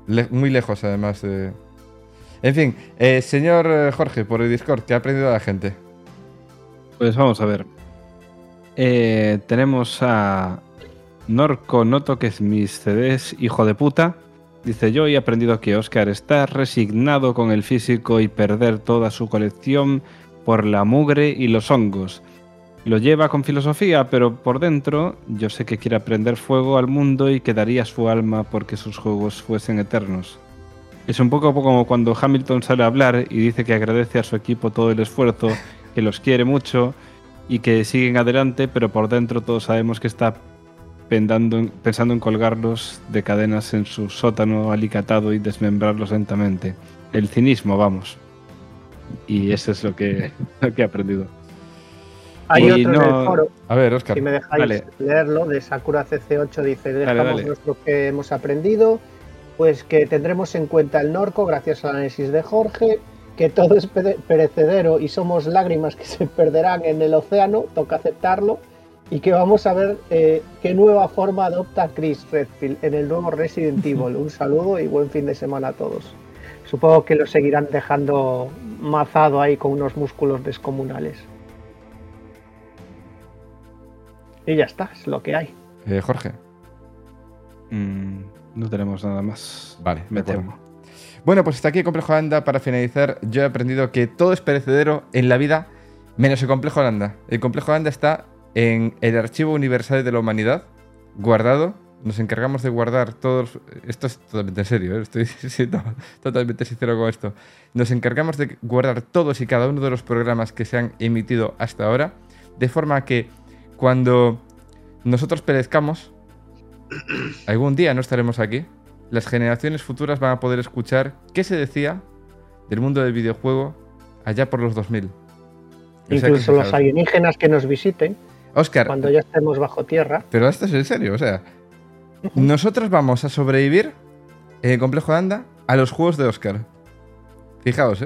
Le- muy lejos, además. De... En fin, eh, señor eh, Jorge, por el Discord, ¿qué ha aprendido la gente? Pues vamos a ver. Eh, tenemos a Norco, no toques mis C Ds, hijo de puta. Dice, yo he aprendido que Óscar está resignado con el físico y perder toda su colección por la mugre y los hongos. Lo lleva con filosofía, pero por dentro yo sé que quiere aprender fuego al mundo y que daría su alma porque sus juegos fuesen eternos. Es un poco como cuando Hamilton sale a hablar y dice que agradece a su equipo todo el esfuerzo, que los quiere mucho y que siguen adelante, pero por dentro todos sabemos que está pensando en, pensando en colgarlos de cadenas en su sótano alicatado y desmembrarlos lentamente. El cinismo, vamos. Y eso es lo que, lo que he aprendido. Hay Y otro no- en el foro, A ver, Óscar. si me dejáis Dale. leerlo, de Sakura C C ocho, dice, Dale, dejamos dale. nuestro que hemos aprendido, pues que tendremos en cuenta el Norco gracias al análisis de Jorge, que todo es pere- perecedero y somos lágrimas que se perderán en el océano, toca aceptarlo, y que vamos a ver eh, qué nueva forma adopta Chris Redfield en el nuevo Resident Evil. Un saludo y buen fin de semana a todos. Supongo que lo seguirán dejando mazado ahí con unos músculos descomunales. Y ya está, es lo que hay. Eh, Jorge. Mm, no tenemos nada más. Vale, Me de acuerdo. temo. Bueno, pues hasta aquí el Complejo Holanda. Para finalizar, yo he aprendido que todo es perecedero en la vida, menos el Complejo Holanda. El Complejo Holanda está en el Archivo Universal de la Humanidad, guardado. Nos encargamos de guardar todos... Esto es totalmente en serio, ¿eh? Estoy siendo totalmente sincero con esto. Nos encargamos de guardar todos y cada uno de los programas que se han emitido hasta ahora, de forma que cuando nosotros perezcamos, algún día no estaremos aquí, las generaciones futuras van a poder escuchar qué se decía del mundo del videojuego allá por los dos mil. O sea que, Incluso los fijaos. alienígenas que nos visiten Óscar, cuando ya estemos bajo tierra. pero esto es en serio, o sea, nosotros vamos a sobrevivir en el Complejo Holanda a los juegos de Óscar. Fijaos, ¿eh?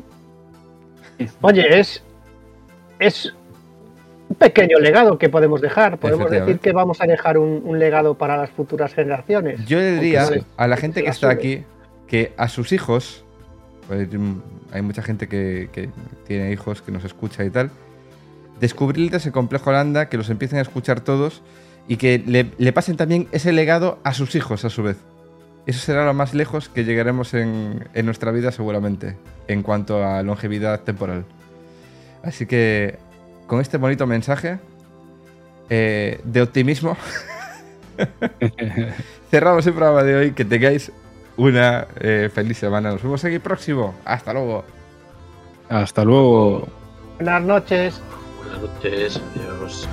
Oye, es, es un pequeño legado que podemos dejar. Podemos decir Efectivamente. que vamos a dejar un, un legado para las futuras generaciones. Yo le diría Aunque no les- a la gente que la está sube. aquí que a sus hijos, pues, mm, hay mucha gente que, que tiene hijos, que nos escucha y tal, descubrirles el Complejo Holanda, que los empiecen a escuchar todos y que le, le pasen también ese legado a sus hijos a su vez. Eso será lo más lejos que llegaremos en, en nuestra vida seguramente, en cuanto a longevidad temporal. Así que, con este bonito mensaje eh, de optimismo, cerramos el programa de hoy. Que tengáis una eh, feliz semana. Nos vemos aquí próximo. Hasta luego. Hasta luego. Buenas noches. Buenas noches, adiós.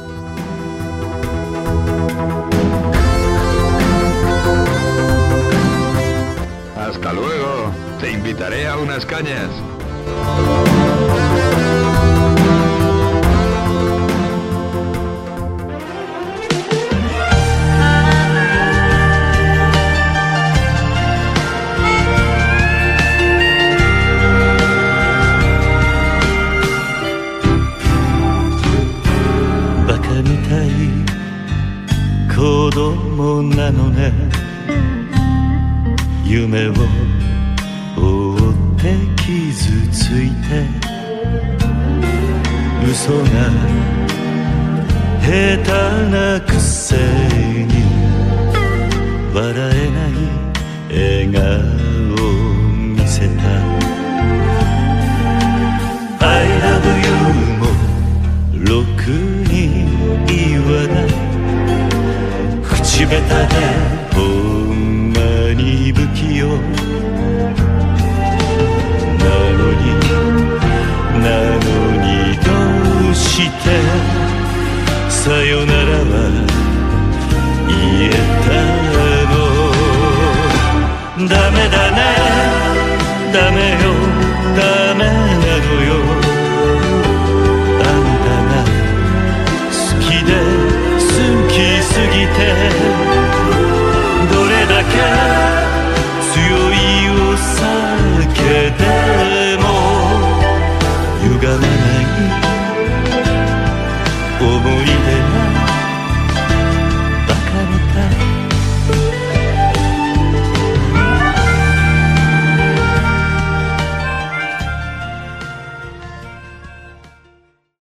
Hasta luego. Te invitaré a unas cañas. Baka mitai kodomo nano ne 夢を追って傷ついて嘘が下手なくせに笑えない笑顔を見せた I love you もろくに言わない口下手でほんまに不器用なのになのにどうしてさよならは言えたのダメだねダメよダメなのよあんたが好きで好きすぎてどれだけ強いお酒でも歪まない思い